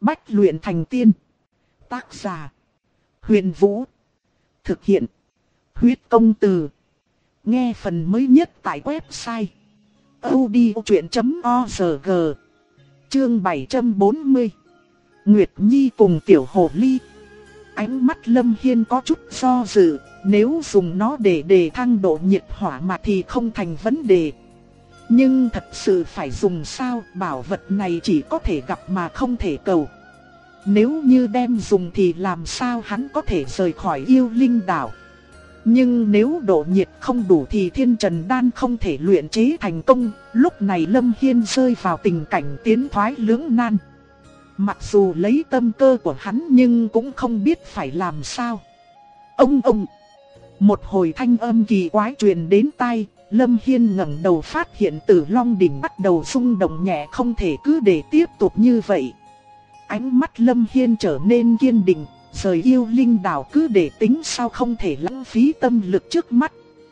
Bách luyện thành tiên. Tác giả: Huyền Vũ. Thực hiện: Huyết Công Từ. Nghe phần mới nhất tại website audiochuyện.org. Chương 740. Nguyệt Nhi cùng Tiểu Hồ Ly. Ánh mắt Lâm Hiên có chút do dự, nếu dùng nó để đề thăng độ nhiệt hỏa mạch thì không thành vấn đề. Nhưng thật sự phải dùng sao, bảo vật này chỉ có thể gặp mà không thể cầu. Nếu như đem dùng thì làm sao hắn có thể rời khỏi Yêu Linh đảo. Nhưng nếu độ nhiệt không đủ thì Thiên Trần Đan không thể luyện chế thành công. Lúc này Lâm Hiên rơi vào tình cảnh tiến thoái lưỡng nan. Mặc dù lấy tâm cơ của hắn nhưng cũng không biết phải làm sao. Ông! Một hồi thanh âm kỳ quái truyền đến tai. Lâm Hiên ngẩng đầu phát hiện Tử Long đỉnh bắt đầu rung động nhẹ, không thể cứ để tiếp tục như vậy. Ánh mắt Lâm Hiên trở nên kiên định, rời Yêu Linh đảo cứ để tính sao, không thể lãng phí tâm lực trước mắt.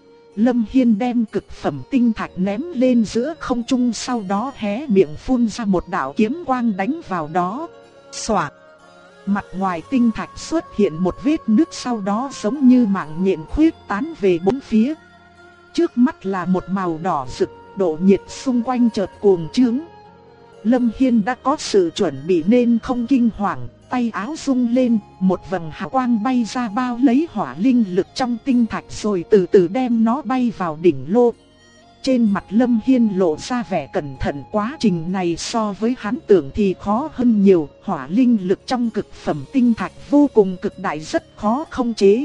Lâm Hiên đem cực phẩm tinh thạch ném lên giữa không trung, sau đó hé miệng phun ra một đạo kiếm quang đánh vào đó. Xoạt! Mặt ngoài tinh thạch xuất hiện một vết nứt, sau đó giống như mạng nhện khuyết tán về bốn phía. Trước mắt là một màu đỏ rực, độ nhiệt xung quanh chợt cuồng trướng. Lâm Hiên đã có sự chuẩn bị nên không kinh hoàng, tay áo rung lên, một vầng hào quang bay ra bao lấy hỏa linh lực trong tinh thạch rồi từ từ đem nó bay vào đỉnh lô. Trên mặt Lâm Hiên lộ ra vẻ cẩn thận, quá trình này so với hắn tưởng thì khó hơn nhiều, hỏa linh lực trong cực phẩm tinh thạch vô cùng cực đại, rất khó控chế.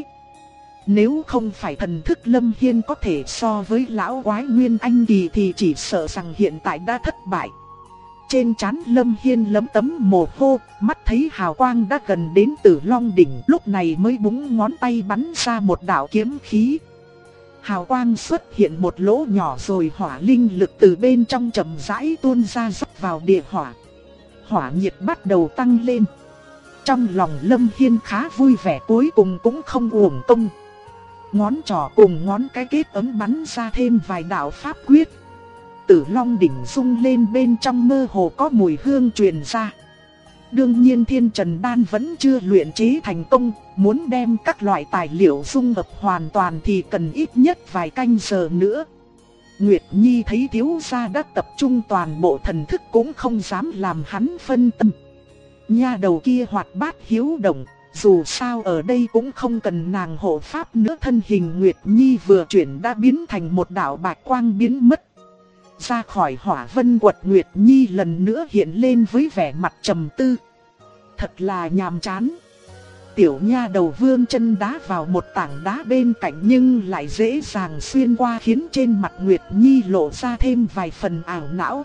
Nếu không phải thần thức Lâm Hiên có thể so với lão quái Nguyên Anh kỳ thì chỉ sợ rằng hiện tại đã thất bại. Trên trán Lâm Hiên lấm tấm mồ hôi, mắt thấy hào quang đã gần đến Tử Long đỉnh, lúc này mới búng ngón tay bắn ra một đạo kiếm khí. Hào quang xuất hiện một lỗ nhỏ rồi hỏa linh lực từ bên trong chậm rãi tuôn ra rót vào địa hỏa. Hỏa nhiệt bắt đầu tăng lên. Trong lòng Lâm Hiên khá vui vẻ, cuối cùng cũng không uổng công. Ngón trỏ cùng ngón cái kết ấm bắn ra thêm vài đạo pháp quyết. Tử Long đỉnh rung lên, bên trong mơ hồ có mùi hương truyền ra. Đương nhiên Thiên Trần Đan vẫn chưa luyện chế thành công, muốn đem các loại tài liệu dung hợp hoàn toàn thì cần ít nhất vài canh giờ nữa. Nguyệt Nhi thấy thiếu gia đã tập trung toàn bộ thần thức cũng không dám làm hắn phân tâm. Nha đầu kia hoạt bát hiếu động, dù sao ở đây cũng không cần nàng hộ pháp nữa. Thân hình Nguyệt Nhi vừa chuyển đã biến thành một đạo bạch quang biến mất. Ra khỏi hỏa vân quật, Nguyệt Nhi lần nữa hiện lên với vẻ mặt trầm tư. Thật là nhàm chán. Tiểu nha đầu vươn chân đá vào một tảng đá bên cạnh nhưng lại dễ dàng xuyên qua, khiến trên mặt Nguyệt Nhi lộ ra thêm vài phần ảo não.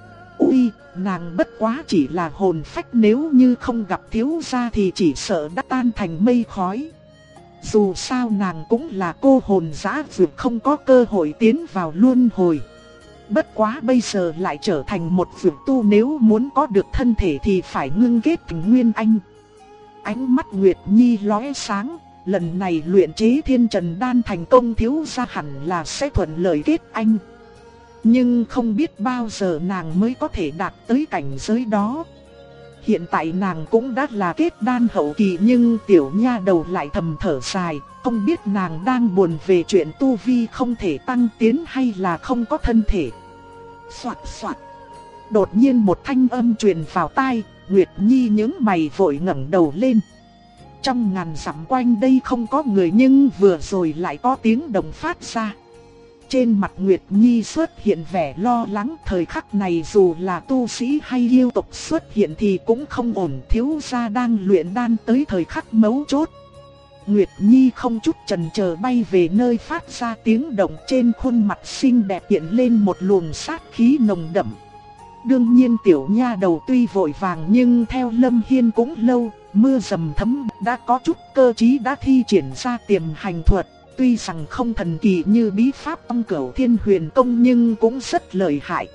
Ui, nàng bất quá chỉ là hồn phách, nếu như không gặp thiếu gia thì chỉ sợ đã tan thành mây khói. Dù sao nàng cũng là cô hồn dã dược, không có cơ hội tiến vào luân hồi. Bất quá bây giờ lại trở thành một dược tu, nếu muốn có được thân thể thì phải ngưng kết thành Nguyên Anh. Ánh mắt Nguyệt Nhi lóe sáng, lần này luyện chế Thiên Trần Đan thành công, thiếu gia hẳn là sẽ thuận lợi kết anh. Nhưng không biết bao giờ nàng mới có thể đạt tới cảnh giới đó. Hiện tại nàng cũng đã là kết đan hậu kỳ, nhưng tiểu nha đầu lại thầm thở dài, không biết nàng đang buồn về chuyện tu vi không thể tăng tiến hay là không có thân thể. Soạt soạt. Đột nhiên một thanh âm truyền vào tai, Nguyệt Nhi nhướng mày vội ngẩng đầu lên. Trong ngàn dặm quanh đây không có người nhưng vừa rồi lại có tiếng động phát ra. Trên mặt Nguyệt Nhi xuất hiện vẻ lo lắng, thời khắc này dù là tu sĩ hay yêu tộc xuất hiện thì cũng không ổn, thiếu gia đang luyện đan tới thời khắc mấu chốt. Nguyệt Nhi không chút chần chờ bay về nơi phát ra tiếng động, trên khuôn mặt xinh đẹp hiện lên một luồng sát khí nồng đậm. Đương nhiên tiểu nha đầu tuy vội vàng nhưng theo Lâm Hiên cũng lâu, mưa dầm thấm đã có chút cơ trí, đã thi triển ra tiềm hành thuật. Tuy rằng không thần kỳ như bí pháp trong Cửu Thiên Huyền Công nhưng cũng rất lợi hại.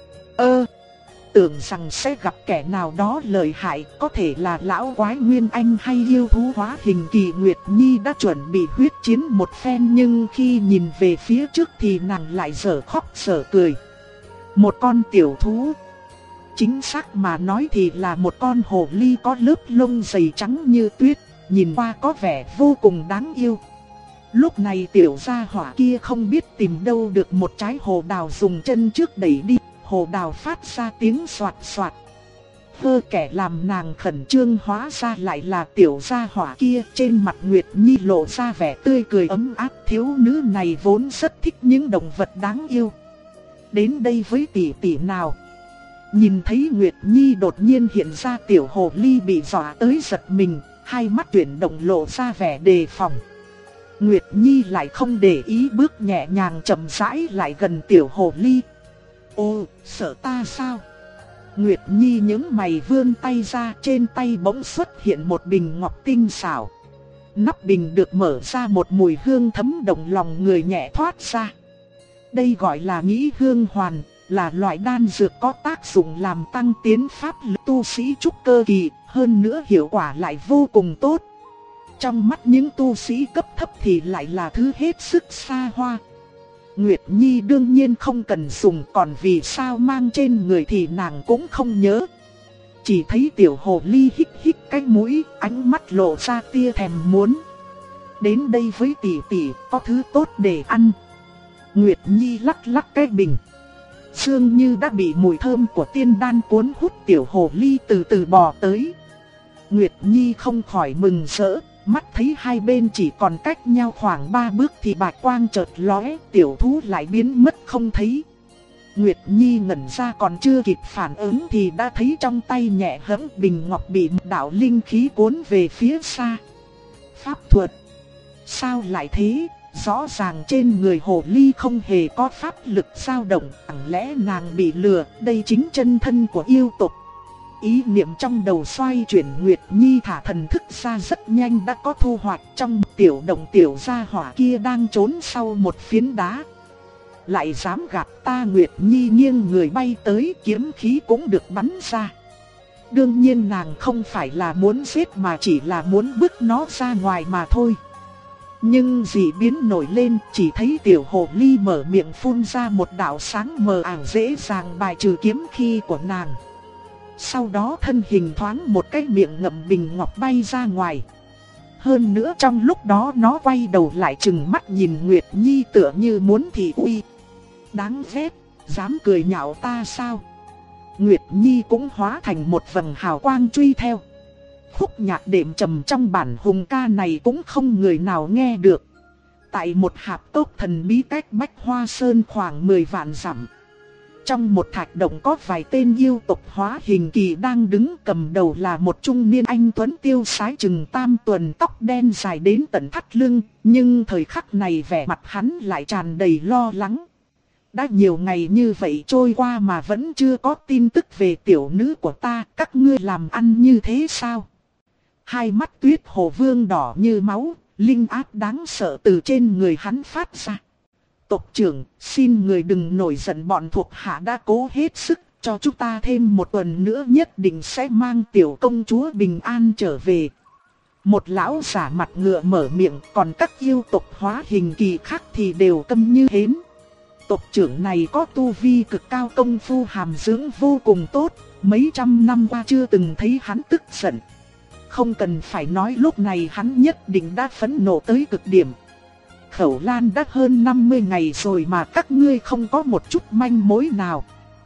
Tưởng rằng sẽ gặp kẻ nào đó lợi hại, có thể là lão quái Nguyên Anh hay yêu thú hóa hình kỳ. Nguyệt Nhi đã chuẩn bị huyết chiến một phen nhưng khi nhìn về phía trước thì nàng lại dở khóc dở cười. Một con tiểu thú. chính xác mà nói thì là một con hồ ly có lớp lông dày trắng như tuyết, nhìn qua có vẻ vô cùng đáng yêu. Lúc này tiểu gia hỏa kia không biết tìm đâu được một trái hồ đào, dùng chân trước đẩy đi, hồ đào phát ra tiếng xoạt xoạt. Kẻ làm nàng khẩn trương hóa ra lại là tiểu gia hỏa kia. Trên mặt Nguyệt Nhi lộ ra vẻ tươi cười ấm áp, thiếu nữ này vốn rất thích những động vật đáng yêu. Đến đây với tỷ tỷ nào. Nhìn thấy Nguyệt Nhi đột nhiên hiện ra, tiểu hồ ly bị dọa tới giật mình, hai mắt chuyển động lộ ra vẻ đề phòng. Nguyệt Nhi lại không để ý, bước nhẹ nhàng chậm rãi lại gần tiểu hồ ly. Ô, sợ ta sao? Nguyệt Nhi nhướng mày vươn tay ra, trên tay bỗng xuất hiện một bình ngọc tinh xảo. Nắp bình được mở ra, một mùi hương thấm động lòng người nhẹ thoát ra. Đây gọi là Nghĩ Hương Hoàn, là loại đan dược có tác dụng làm tăng tiến pháp lực tu sĩ trúc cơ kỳ, hơn nữa hiệu quả lại vô cùng tốt. Trong mắt những tu sĩ cấp thấp thì lại là thứ hết sức xa hoa. Nguyệt Nhi đương nhiên không cần dùng, còn vì sao mang trên người thì nàng cũng không nhớ. Chỉ thấy tiểu hồ ly hít hít cái mũi, ánh mắt lộ ra tia thèm muốn. Đến đây với tỷ tỷ, có thứ tốt để ăn. Nguyệt Nhi lắc lắc cái bình. Dường như đã bị mùi thơm của tiên đan cuốn hút, tiểu hồ ly từ từ bò tới. Nguyệt Nhi không khỏi mừng rỡ. Mắt thấy hai bên chỉ còn cách nhau khoảng 3 bước thì bạch quang chợt lóe, tiểu thú lại biến mất không thấy. Nguyệt Nhi ngẩn ra, còn chưa kịp phản ứng thì đã thấy trong tay nhẹ hẫng bình ngọc bị một đạo linh khí cuốn về phía xa. Pháp thuật? Sao lại thế? Rõ ràng trên người hồ ly không hề có pháp lực dao động, chẳng lẽ nàng bị lừa? Đây chính chân thân của yêu tộc. Ý niệm trong đầu xoay chuyển, Nguyệt Nhi thả thần thức ra rất nhanh đã có thu hoạch. Trong tiểu động tiểu gia hỏa kia đang trốn sau một phiến đá. Lại dám gạt ta? Nguyệt Nhi nghiêng người bay tới, kiếm khí cũng được bắn ra. Đương nhiên nàng không phải là muốn giết mà chỉ là muốn bức nó ra ngoài mà thôi. Nhưng dị biến nổi lên, chỉ thấy tiểu hồ ly mở miệng phun ra một đạo sáng mờ ảo, dễ dàng bài trừ kiếm khí của nàng. Sau đó thân hình thoáng một cái, miệng ngậm bình ngọc bay ra ngoài. Hơn nữa trong lúc đó nó quay đầu lại trừng mắt nhìn Nguyệt Nhi tựa như muốn thị uy. Đáng ghét, dám cười nhạo ta sao? Nguyệt Nhi cũng hóa thành một vầng hào quang truy theo. Khúc nhạc đệm trầm trong bản hùng ca này cũng không người nào nghe được. Tại một hạp cốc thần bí cách Bách Hoa Sơn khoảng 10 vạn dặm. Trong một thạch động có vài tên yêu tộc hóa hình kỳ đang đứng, cầm đầu là một trung niên anh tuấn tiêu sái chừng tam tuần, tóc đen dài đến tận thắt lưng, nhưng thời khắc này vẻ mặt hắn lại tràn đầy lo lắng. Đã nhiều ngày như vậy trôi qua mà vẫn chưa có tin tức về tiểu nữ của ta, các ngươi làm ăn như thế sao? Hai mắt Tuyết Hồ Vương đỏ như máu, linh áp đáng sợ từ trên người hắn phát ra. Tộc trưởng, xin người đừng nổi giận, bọn thuộc hạ đã cố hết sức, cho chúng ta thêm một tuần nữa nhất định sẽ mang tiểu công chúa bình an trở về. Một lão giả mặt ngựa mở miệng, còn các yêu tộc hóa hình kỳ khác thì đều câm như hến. Tộc trưởng này có tu vi cực cao, công phu hàm dưỡng vô cùng tốt, mấy trăm năm qua chưa từng thấy hắn tức giận. Không cần phải nói, lúc này hắn nhất định đã phẫn nộ tới cực điểm. Khẩu Lan đã hơn 50 ngày rồi mà các ngươi không có một chút manh mối nào.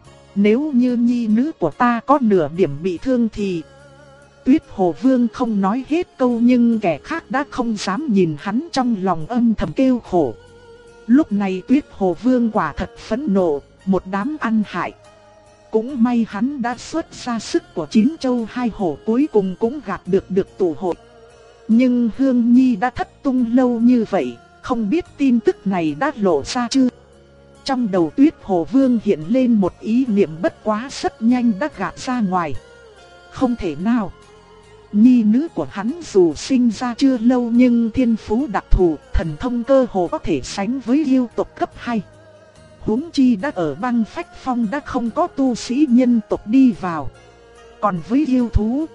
Nếu như nhi nữ của ta có nửa điểm bị thương thì... Tuyết Hồ Vương không nói hết câu, nhưng kẻ khác đã không dám nhìn hắn, trong lòng âm thầm kêu khổ. Lúc này Tuyết Hồ Vương quả thật phẫn nộ, một đám ăn hại. Cũng may hắn đã xuất ra sức của 9 châu 2 hổ, cuối cùng cũng gạt được tụ hội. Nhưng Hương Nhi đã thất tung lâu như vậy, không biết tin tức này đã lộ ra chưa? Trong đầu Tuyết Hồ Vương hiện lên một ý niệm, bất quá rất nhanh đã gạt ra ngoài. Không thể nào. Nhi nữ của hắn dù sinh ra chưa lâu nhưng thiên phú đặc thù, thần thông cơ hồ có thể sánh với yêu tộc cấp 2. Huống chi đã ở Băng Phách Phong đã không có tu sĩ nhân tộc đi vào. Còn với yêu thú,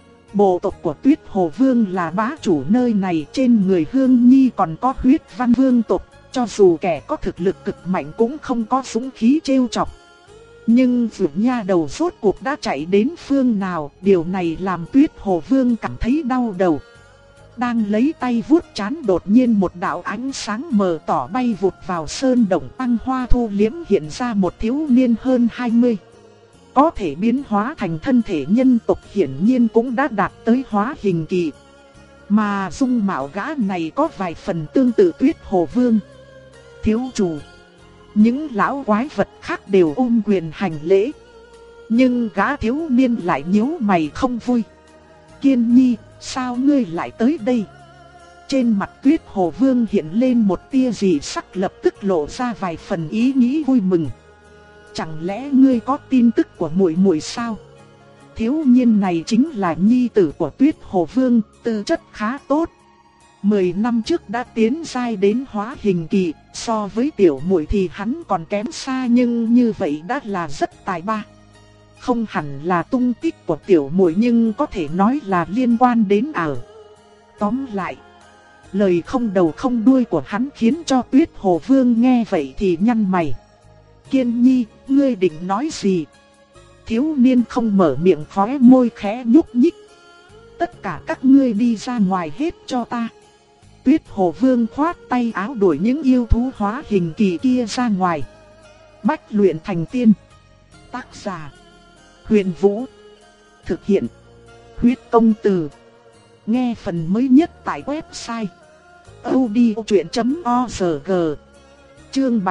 bộ tộc của Tuyết Hồ Vương là bá chủ nơi này, trên người Hương Nhi còn có huyết văn vương tộc, cho dù kẻ có thực lực cực mạnh cũng không có dũng khí trêu chọc. Nhưng Dược Nha đầu rốt cuộc đã chạy đến phương nào, điều này làm Tuyết Hồ Vương cảm thấy đau đầu. Đang lấy tay vuốt trán, đột nhiên một đạo ánh sáng mờ tỏ bay vụt vào sơn động băng hoa thu liễm, hiện ra một thiếu niên hơn 20. Có thể biến hóa thành thân thể nhân tộc, hiển nhiên cũng đã đạt tới hóa hình kỳ. Mà dung mạo gã này có vài phần tương tự Tuyết Hồ Vương. Thiếu chủ, những lão quái vật khác đều ôm quyền hành lễ. Nhưng gã thiếu niên lại nhíu mày không vui. Kiên Nhi, sao ngươi lại tới đây? Trên mặt Tuyết Hồ Vương hiện lên một tia dị sắc, lập tức lộ ra vài phần ý nghĩ vui mừng. Chẳng lẽ ngươi có tin tức của muội muội sao? Thiếu niên này chính là nhi tử của Tuyết Hồ Vương, tư chất khá tốt. 10 năm trước đã tiến giai đến hóa hình kỳ, so với tiểu muội thì hắn còn kém xa, nhưng như vậy đã là rất tài ba. Không hẳn là tung tích của tiểu muội, nhưng có thể nói là liên quan đến Tóm lại, lời không đầu không đuôi của hắn khiến cho Tuyết Hồ Vương nghe vậy thì nhăn mày. Kiên Nhi, ngươi định nói gì? Thiếu niên không mở miệng, khóe môi khẽ nhúc nhích. Tất cả các ngươi đi ra ngoài hết cho ta. Tuyết Hồ Vương khoát tay áo đuổi những yêu thú hóa hình kỳ kia ra ngoài. Bách luyện thành tiên. Tác giả: Huyền Vũ. Thực hiện: Huyết Công Từ. Nghe phần mới nhất tại website audiochuyện.org. Chương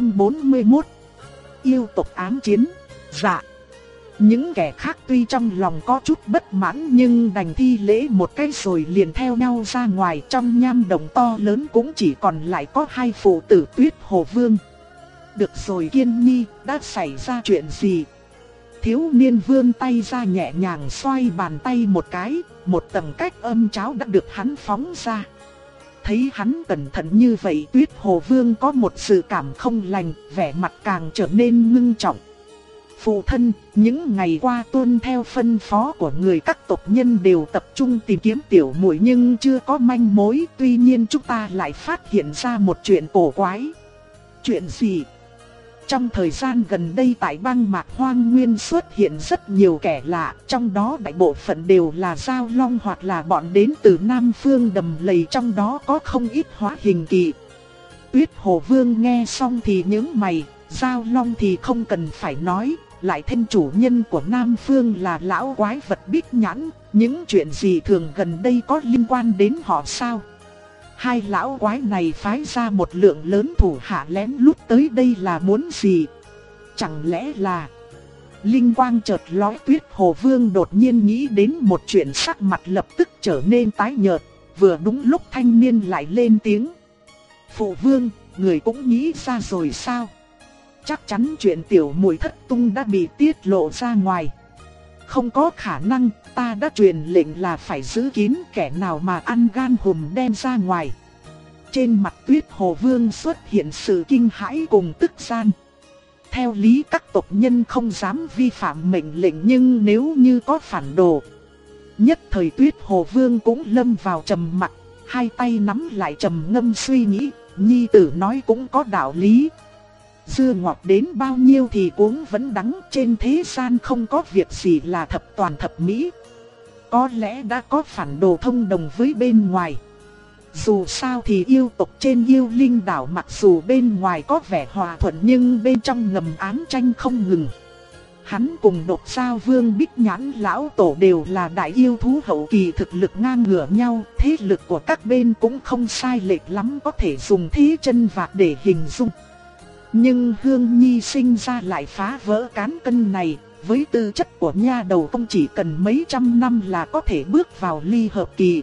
741. Yêu tộc ám chiến. Dạ. Những kẻ khác tuy trong lòng có chút bất mãn nhưng đành thi lễ một cái rồi liền theo nhau ra ngoài. Trong nham động to lớn cũng chỉ còn lại có hai phụ tử Tuyết Hồ Vương. Được rồi Kiên Nhi, đã xảy ra chuyện gì? Thiếu niên vươn tay ra nhẹ nhàng xoay bàn tay một cái, một tầng cách âm cháo đã được hắn phóng ra. Thấy hắn cẩn thận như vậy, Tuyết Hồ Vương có một sự cảm không lành, vẻ mặt càng trở nên ngưng trọng. Phụ thân, những ngày qua tuân theo phân phó của người, các tộc nhân đều tập trung tìm kiếm tiểu muội nhưng chưa có manh mối. Tuy nhiên chúng ta lại phát hiện ra một chuyện cổ quái. Chuyện gì? Trong thời gian gần đây tại băng mạc hoang nguyên xuất hiện rất nhiều kẻ lạ, trong đó đại bộ phận đều là Giao Long hoặc là bọn đến từ Nam Phương đầm lầy, trong đó có không ít hóa hình kỳ. Tuyết Hồ Vương nghe xong thì nhướng mày. Giao Long thì không cần phải nói, lại thêm chủ nhân của Nam Phương là lão quái vật Bích Nhãn, những chuyện gì thường gần đây có liên quan đến họ sao? Hai lão quái này phái ra một lượng lớn thủ hạ lén lút tới đây là muốn gì? Chẳng lẽ là... Linh quang chợt lóe, Tuyết Hồ Vương đột nhiên nghĩ đến một chuyện, sắc mặt lập tức trở nên tái nhợt. Vừa đúng lúc thanh niên lại lên tiếng. Phụ vương, người cũng nghĩ ra rồi sao? Chắc chắn chuyện tiểu muội thất tung đã bị tiết lộ ra ngoài. Không có khả năng, ta đã truyền lệnh là phải giữ kín, kẻ nào mà ăn gan hùm đem ra ngoài. Trên mặt Tuyết Hồ Vương xuất hiện sự kinh hãi cùng tức giận. Theo lý các tộc nhân không dám vi phạm mệnh lệnh, nhưng nếu như có phản đồ. Nhất thời Tuyết Hồ Vương cũng lâm vào trầm mặc, hai tay nắm lại trầm ngâm suy nghĩ. Nhi tử nói cũng có đạo lý. Dưa ngọt đến bao nhiêu thì cuống vẫn đắng, trên thế gian không có việc gì là thập toàn thập mỹ. Có lẽ đã có phản đồ thông đồng với bên ngoài. Dù sao thì yêu tộc trên Yêu Linh đảo mặc dù bên ngoài có vẻ hòa thuận nhưng bên trong ngầm ám tranh không ngừng. Hắn cùng Độc Giao Vương Bích Nhãn lão tổ đều là đại yêu thú hậu kỳ, thực lực ngang ngửa nhau, thế lực của các bên cũng không sai lệch lắm, có thể dùng thế chân vạc để hình dung. Nhưng Hương Nhi sinh ra lại phá vỡ cán cân này, với tư chất của nha đầu không chỉ cần mấy trăm năm là có thể bước vào ly hợp kỳ.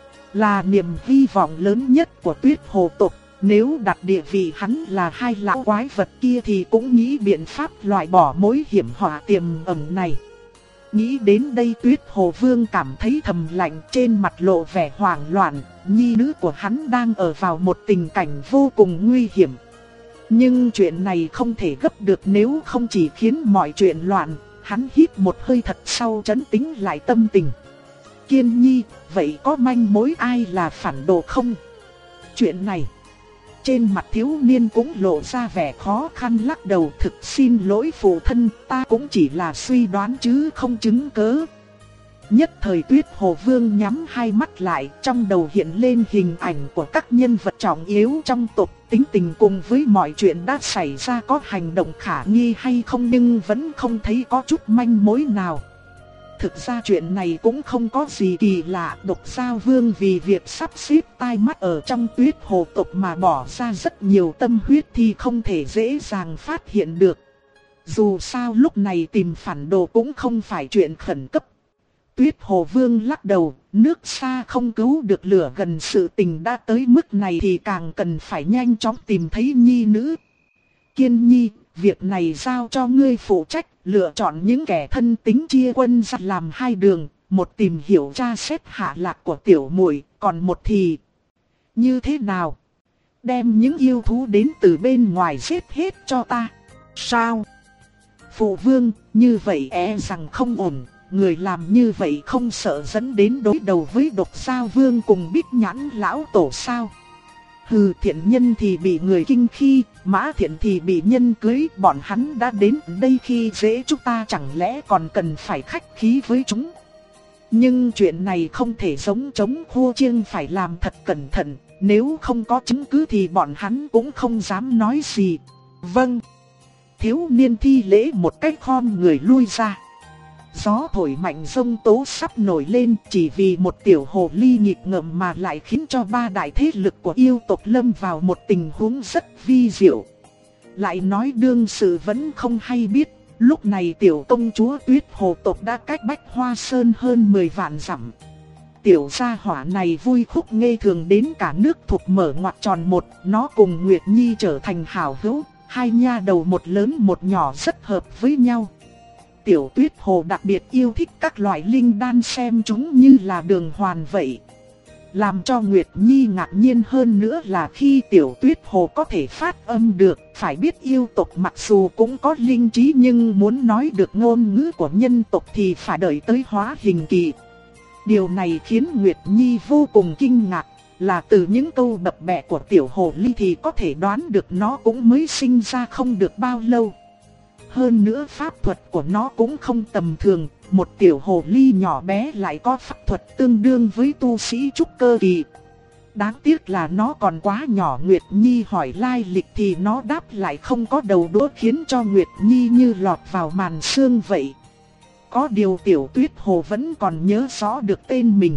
Là niềm hy vọng lớn nhất của Tuyết Hồ tộc, nếu đặt địa vị hắn là hai lão quái vật kia thì cũng nghĩ biện pháp loại bỏ mối hiểm họa tiềm ẩn này. Nghĩ đến đây Tuyết Hồ Vương cảm thấy thầm lạnh, trên mặt lộ vẻ hoảng loạn, nhi nữ của hắn đang ở vào một tình cảnh vô cùng nguy hiểm. Nhưng chuyện này không thể gấp được, nếu không chỉ khiến mọi chuyện loạn. Hắn hít một hơi thật sâu trấn tĩnh lại tâm tình. Kiên Nhi, vậy có manh mối ai là phản đồ không? Chuyện này, Trên mặt thiếu niên cũng lộ ra vẻ khó khăn lắc đầu, thực xin lỗi phụ thân, ta cũng chỉ là suy đoán chứ không chứng cớ. Nhất thời Tuyết Hồ Vương nhắm hai mắt lại, trong đầu hiện lên hình ảnh của các nhân vật trọng yếu trong tộc, tính tình cùng với mọi chuyện đã xảy ra có hành động khả nghi hay không, nhưng vẫn không thấy có chút manh mối nào. Thực ra chuyện này cũng không có gì kỳ lạ, Độc Giao Vương vì việc sắp xếp tai mắt ở trong Tuyết Hồ tộc mà bỏ ra rất nhiều tâm huyết thì không thể dễ dàng phát hiện được. Dù sao lúc này tìm phản đồ cũng không phải chuyện khẩn cấp. Tuyết Hồ Vương lắc đầu, nước xa không cứu được lửa gần, sự tình đã tới mức này thì càng cần phải nhanh chóng tìm thấy nhi nữ. Kiên Nhi, việc này giao cho ngươi phụ trách, lựa chọn những kẻ thân tín chia quân ra làm hai đường, một tìm hiểu tra xét hạ lạc của tiểu muội, còn một thì như thế nào? Đem những yêu thú đến từ bên ngoài giết hết cho ta. Sao? Phụ vương, như vậy e rằng không ổn. Người làm như vậy không sợ dẫn đến đối đầu với Độc Giao Vương cùng Bích Nhãn lão tổ sao? Hừ, thiện nhân thì bị người kinh khi, Mã Thiện thì bị nhân cưới, bọn hắn đã đến đây khi dễ chúng ta, chẳng lẽ còn cần phải khách khí với chúng? Nhưng chuyện này không thể giống chống khua chiêng, phải làm thật cẩn thận, nếu không có chứng cứ thì bọn hắn cũng không dám nói gì. Vâng. Thiếu niên thi lễ một cách khom người lui ra. Gió thổi mạnh giông tố sắp nổi lên, chỉ vì một tiểu hồ ly nghịch ngợm mà lại khiến cho ba đại thế lực của yêu tộc lâm vào một tình huống rất vi diệu. Lại nói đương sự vẫn không hay biết, lúc này tiểu công chúa Tuyết Hồ tộc đã cách Bách Hoa Sơn hơn 10 vạn dặm. Tiểu gia hỏa này vui khúc nghê thường đến cả nước thuộc mở ngoặc tròn một, nó cùng Nguyệt Nhi trở thành hảo hữu, hai nha đầu một lớn một nhỏ rất hợp với nhau. Tiểu Tuyết Hồ đặc biệt yêu thích các loại linh đan, xem chúng như là đường hoàn vậy. Làm cho Nguyệt Nhi ngạc nhiên hơn nữa là khi Tiểu Tuyết Hồ có thể phát âm được, phải biết yêu tộc mặc dù cũng có linh trí nhưng muốn nói được ngôn ngữ của nhân tộc thì phải đợi tới hóa hình kỳ. Điều này khiến Nguyệt Nhi vô cùng kinh ngạc, là từ những câu bập bẹ của Tiểu Hồ Ly thì có thể đoán được nó cũng mới sinh ra không được bao lâu. Hơn nữa pháp thuật của nó cũng không tầm thường, một tiểu hồ ly nhỏ bé lại có pháp thuật tương đương với tu sĩ trúc cơ kỳ. Đáng tiếc là nó còn quá nhỏ, Nguyệt Nhi hỏi lai lịch thì nó đáp lại không có đầu đũa, khiến cho Nguyệt Nhi như lọt vào màn sương vậy. Có điều Tiểu Tuyết Hồ vẫn còn nhớ rõ được tên mình.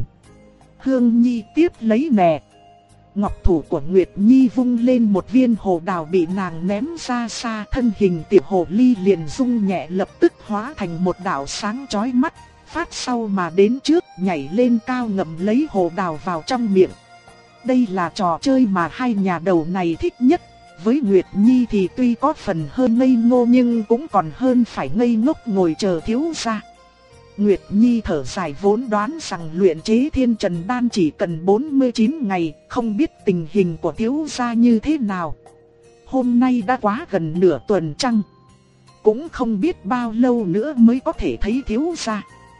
Hương Nhi tiếp lấy nè. Ngọc thủ của Nguyệt Nhi vung lên một viên hồ đào bị nàng ném ra xa, thân hình tiểu hồ ly liền rung nhẹ, lập tức hóa thành một đạo sáng chói mắt, phát sau mà đến trước, nhảy lên cao ngậm lấy hồ đào vào trong miệng. Đây là trò chơi mà hai nhà đầu này thích nhất. Với Nguyệt Nhi thì tuy có phần hơn ngây ngô nhưng cũng còn hơn phải ngây ngốc ngồi chờ thiếu gia. Nguyệt Nhi thở dài, vốn đoán rằng luyện chế Thiên Trần Đan chỉ cần 49 ngày, không biết tình hình của thiếu gia như thế nào. Hôm nay đã quá gần nửa tuần trăng, cũng không biết bao lâu nữa mới có thể thấy thiếu gia.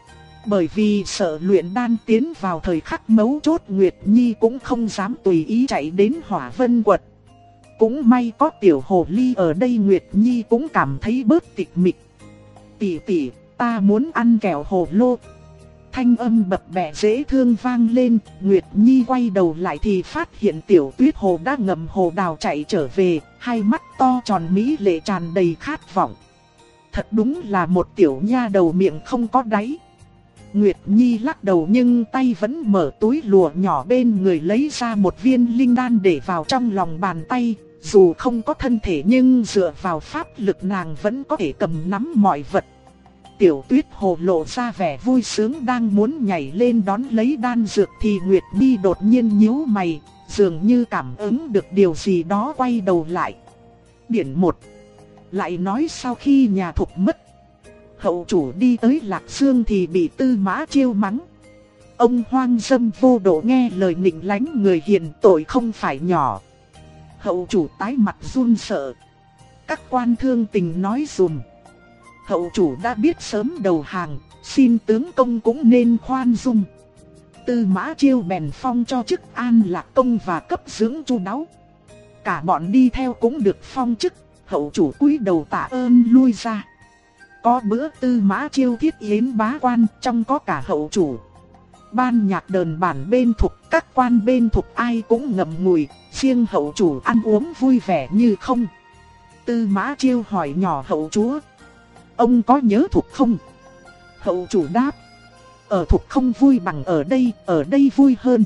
Bởi vì sợ luyện đan tiến vào thời khắc mấu chốt, Nguyệt Nhi cũng không dám tùy ý chạy đến Hỏa Vân Quật. Cũng may có tiểu hồ ly ở đây, Nguyệt Nhi cũng cảm thấy bớt tịch mịch. Tỷ tỷ, ta muốn ăn kẹo hồ lô. Thanh âm bập bẹ dễ thương vang lên, Nguyệt Nhi quay đầu lại thì phát hiện Tiểu Tuyết Hồ đã ngậm hồ đào chạy trở về, hai mắt to tròn mỹ lệ tràn đầy khát vọng. Thật đúng là một tiểu nha đầu miệng không có đáy. Nguyệt Nhi lắc đầu nhưng tay vẫn mở túi lụa nhỏ bên người lấy ra một viên linh đan để vào trong lòng bàn tay. Dù không có thân thể nhưng dựa vào pháp lực nàng vẫn có thể cầm nắm mọi vật. Tiểu Tuyết Hồ lộ ra vẻ vui sướng đang muốn nhảy lên đón lấy đan dược thì Nguyệt Nhi đột nhiên nhíu mày, dường như cảm ứng được điều gì đó quay đầu lại. Điển một lại nói sau khi nhà Thục mất, hậu chủ đi tới Lạc Dương thì bị Tư Mã Chiêu mắng. Ông hoang dâm vô độ, nghe lời nịnh lánh người hiền, tội không phải nhỏ. Hậu chủ tái mặt run sợ. Các quan thương tình nói dùm. Hậu chủ đã biết sớm đầu hàng, xin tướng công cũng nên khoan dung. Tư Mã Chiêu bèn phong cho chức An Lạc Công và cấp dưỡng chu đáo. cả bọn đi theo cũng được phong chức. Hậu chủ cúi đầu tạ ơn lui ra. Có bữa Tư Mã Chiêu thiết yến bá quan, trong có cả hậu chủ. Ban nhạc đờn bản bên thục, các quan bên thục ai cũng ngậm ngùi, riêng hậu chủ ăn uống vui vẻ như không. Tư Mã Chiêu hỏi nhỏ hậu chúa: ông có nhớ thục không? Hậu chủ đáp: ở thục không vui bằng ở đây vui hơn.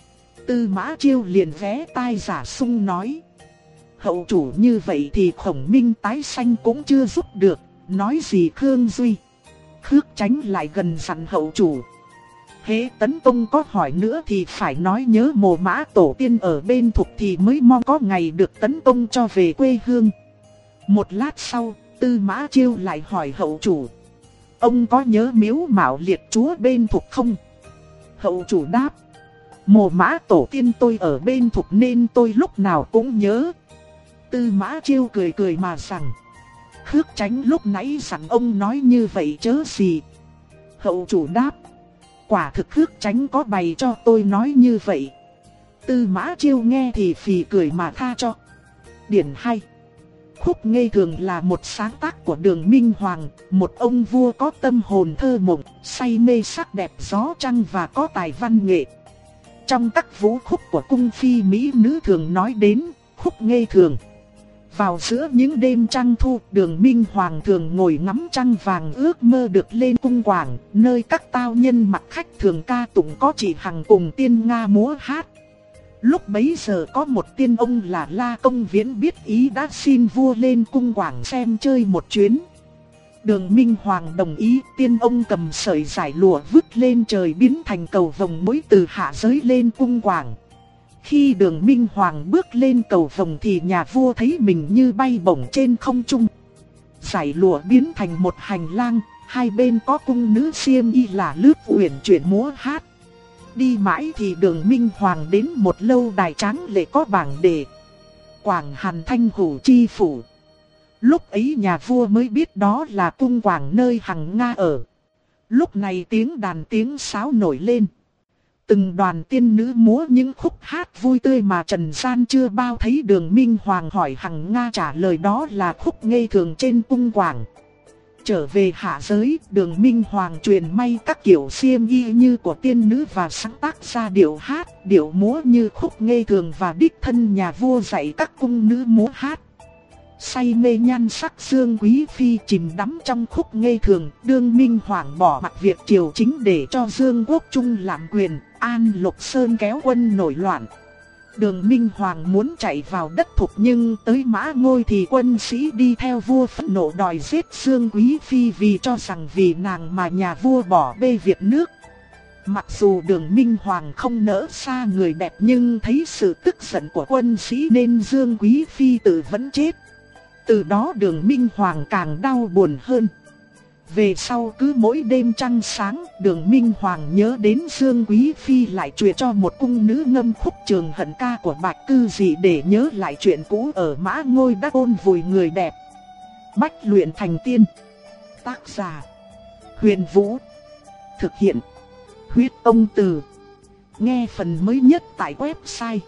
Tư Mã Chiêu liền ghé tai giả sung nói: hậu chủ như vậy thì Khổng Minh tái sanh cũng chưa giúp được, nói gì Khương Duy. Khước Chánh lại gần dặn hậu chủ: hễ Tấn Tông có hỏi nữa thì phải nói nhớ mồ mã tổ tiên ở bên thục thì mới mong có ngày được Tấn Tông cho về quê hương. Một lát sau, Tư Mã Chiêu lại hỏi hậu chủ: ông có nhớ miếu Mạo Liệt chúa bên thục không? Hậu chủ đáp: mồ mã tổ tiên tôi ở bên thục nên tôi lúc nào cũng nhớ. Tư Mã Chiêu cười cười mà rằng: Khước Chánh lúc nãy dặn ông nói như vậy chớ gì. Hậu chủ đáp: quả thực Khước Chánh có bày cho tôi nói như vậy. Tư Mã Chiêu nghe thì phì cười mà tha cho. Điển hay. Khúc Nghê Thường là một sáng tác của Đường Minh Hoàng, một ông vua có tâm hồn thơ mộng, say mê sắc đẹp gió trăng và có tài văn nghệ. Trong các vũ khúc của cung phi mỹ nữ thường nói đến Khúc Nghê Thường. Vào giữa những đêm trăng thu, Đường Minh Hoàng thường ngồi ngắm trăng vàng ước mơ được lên cung quảng, nơi các tao nhân mặc khách thường ca tụng có chị Hằng cùng tiên Nga múa hát. Lúc bấy giờ có một tiên ông là La Công Viễn biết ý đã xin vua lên cung quảng xem chơi một chuyến. Đường Minh Hoàng đồng ý, tiên ông cầm sợi giải lụa vứt lên trời biến thành cầu vồng nối từ hạ giới lên cung quảng. Khi Đường Minh Hoàng bước lên cầu vồng thì nhà vua thấy mình như bay bổng trên không trung. Giải lụa biến thành một hành lang, hai bên có cung nữ xiêm y là lướt uyển chuyển múa hát. Đi mãi thì Đường Minh Hoàng đến một lâu đài tráng lệ có bảng đề: Quảng Hàn Thanh Hủ chi phủ. Lúc ấy nhà vua mới biết đó là cung quảng nơi Hằng Nga ở. Lúc này tiếng đàn tiếng sáo nổi lên. Từng đoàn tiên nữ múa những khúc hát vui tươi mà trần gian chưa bao thấy. Đường Minh Hoàng hỏi Hằng Nga trả lời đó là Khúc Nghê Thường trên cung quảng. Trở về hạ giới, Đường Minh Hoàng truyền may các kiểu xiêm y như của tiên nữ và sáng tác ra điệu hát, điệu múa như Khúc Nghê Thường và đích thân nhà vua dạy các cung nữ múa hát. Say mê nhan sắc Dương Quý Phi chìm đắm trong Khúc Nghê Thường, Đường Minh Hoàng bỏ mặc việc triều chính để cho Dương Quốc Trung làm quyền, An Lục Sơn kéo quân nổi loạn. Đường Minh Hoàng muốn chạy vào đất thục nhưng tới Mã Ngôi thì quân sĩ đi theo vua phẫn nộ đòi giết Dương Quý Phi vì cho rằng vì nàng mà nhà vua bỏ bê việc nước. Mặc dù Đường Minh Hoàng không nỡ xa người đẹp nhưng thấy sự tức giận của quân sĩ nên Dương Quý Phi tự vẫn chết. Từ đó Đường Minh Hoàng càng đau buồn hơn. Về sau cứ mỗi đêm trăng sáng, Đường Minh Hoàng nhớ đến Dương Quý Phi lại truyền cho một cung nữ ngâm khúc Trường Hận Ca của Bạch Cư Dị để nhớ lại chuyện cũ ở Mã Ngôi đã ôn vùi người đẹp. Bách luyện thành tiên. Tác giả: Huyền Vũ. Thực hiện: Huyết Ông Từ. Nghe phần mới nhất tại website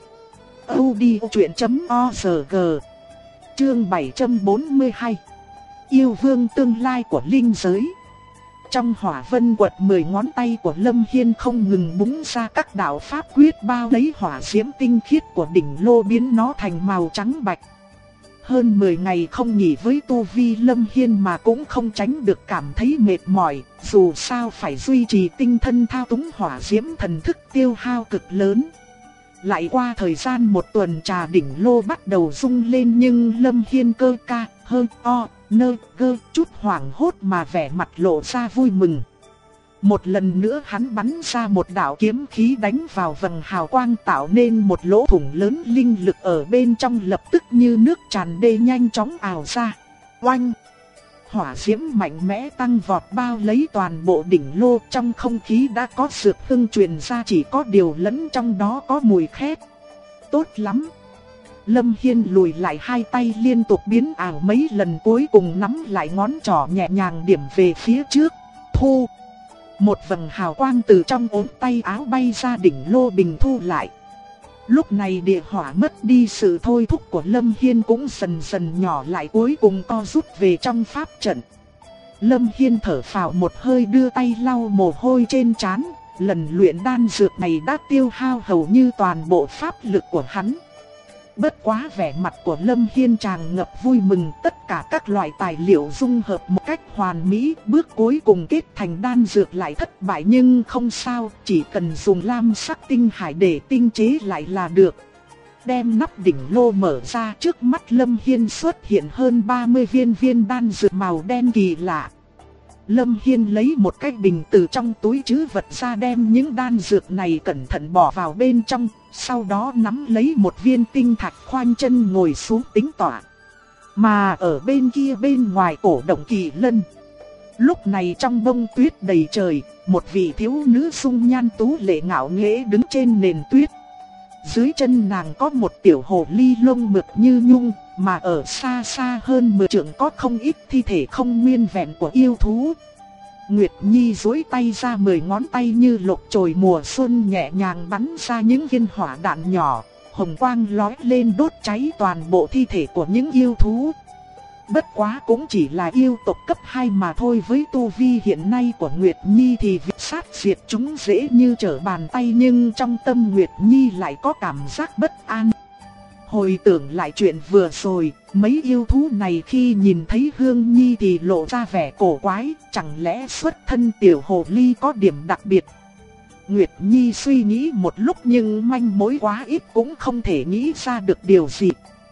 audiochuyện.org. Chương 742. Yêu vương tương lai của linh giới. Trong hỏa vân quật 10 ngón tay của Lâm Hiên không ngừng búng ra các đạo pháp quyết bao lấy hỏa diễm tinh khiết của đỉnh lô biến nó thành màu trắng bạch. Hơn 10 ngày không nghỉ với tu vi Lâm Hiên mà cũng không tránh được cảm thấy mệt mỏi, dù sao phải duy trì tinh thân thao túng hỏa diễm thần thức tiêu hao cực lớn. Lại qua thời gian một tuần trà đỉnh lô bắt đầu rung lên nhưng Lâm Hiên cơ ca, hơn nơ gơ chút hoảng hốt mà vẻ mặt lộ ra vui mừng. Một lần nữa hắn bắn ra một đạo kiếm khí đánh vào vầng hào quang tạo nên một lỗ thủng lớn, linh lực ở bên trong lập tức như nước tràn đê nhanh chóng ào ra. Oanh! Hỏa diễm mạnh mẽ tăng vọt bao lấy toàn bộ đỉnh lô, trong không khí đã có dược hương truyền ra, chỉ có điều lẫn trong đó có mùi khét. Tốt lắm! Lâm Hiên lùi lại, hai tay liên tục biến ảo mấy lần, cuối cùng nắm lại ngón trỏ nhẹ nhàng điểm về phía trước. Thu! Một vầng hào quang từ trong ốm tay áo bay ra, đỉnh lô bình thu lại. Lúc này địa hỏa mất đi sự thôi thúc của Lâm Hiên cũng dần dần nhỏ lại, cuối cùng co rút về trong pháp trận. Lâm Hiên thở phào một hơi, đưa tay lau mồ hôi trên trán. Lần luyện đan dược này đã tiêu hao hầu như toàn bộ pháp lực của hắn. Bất quá vẻ mặt của Lâm Hiên tràn ngập vui mừng, tất cả các loại tài liệu dung hợp một cách hoàn mỹ, bước cuối cùng kết thành đan dược lại thất bại, nhưng không sao, chỉ cần dùng lam sắc tinh hải để tinh chế lại là được. Đem nắp đỉnh lô mở ra, trước mắt Lâm Hiên xuất hiện hơn 30 viên đan dược màu đen kỳ lạ. Lâm Hiên lấy một cái bình từ trong túi trữ vật ra, đem những đan dược này cẩn thận bỏ vào bên trong, sau đó nắm lấy một viên tinh thạch, khoanh chân ngồi xuống tính tọa. Mà ở bên kia, bên ngoài cổ động Kỳ Lân, lúc này trong bông tuyết đầy trời, một vị thiếu nữ dung nhan tú lệ ngạo nghễ đứng trên nền tuyết. Dưới chân nàng có một tiểu hồ ly lông mượt như nhung, mà ở xa xa hơn 10 trượng có không ít thi thể không nguyên vẹn của yêu thú. Nguyệt Nhi duỗi tay ra, 10 ngón tay như lục chồi mùa xuân nhẹ nhàng bắn ra những viên hỏa đạn nhỏ, hồng quang lóe lên đốt cháy toàn bộ thi thể của những yêu thú. Bất quá cũng chỉ là yêu tộc cấp 2 mà thôi, với tu vi hiện nay của Nguyệt Nhi thì việc sát diệt chúng dễ như trở bàn tay, nhưng trong tâm Nguyệt Nhi lại có cảm giác bất an. Hồi tưởng lại chuyện vừa rồi, mấy yêu thú này khi nhìn thấy Hương Nhi thì lộ ra vẻ cổ quái, chẳng lẽ xuất thân tiểu hồ ly có điểm đặc biệt. Nguyệt Nhi suy nghĩ một lúc nhưng manh mối quá ít, cũng không thể nghĩ ra được điều gì.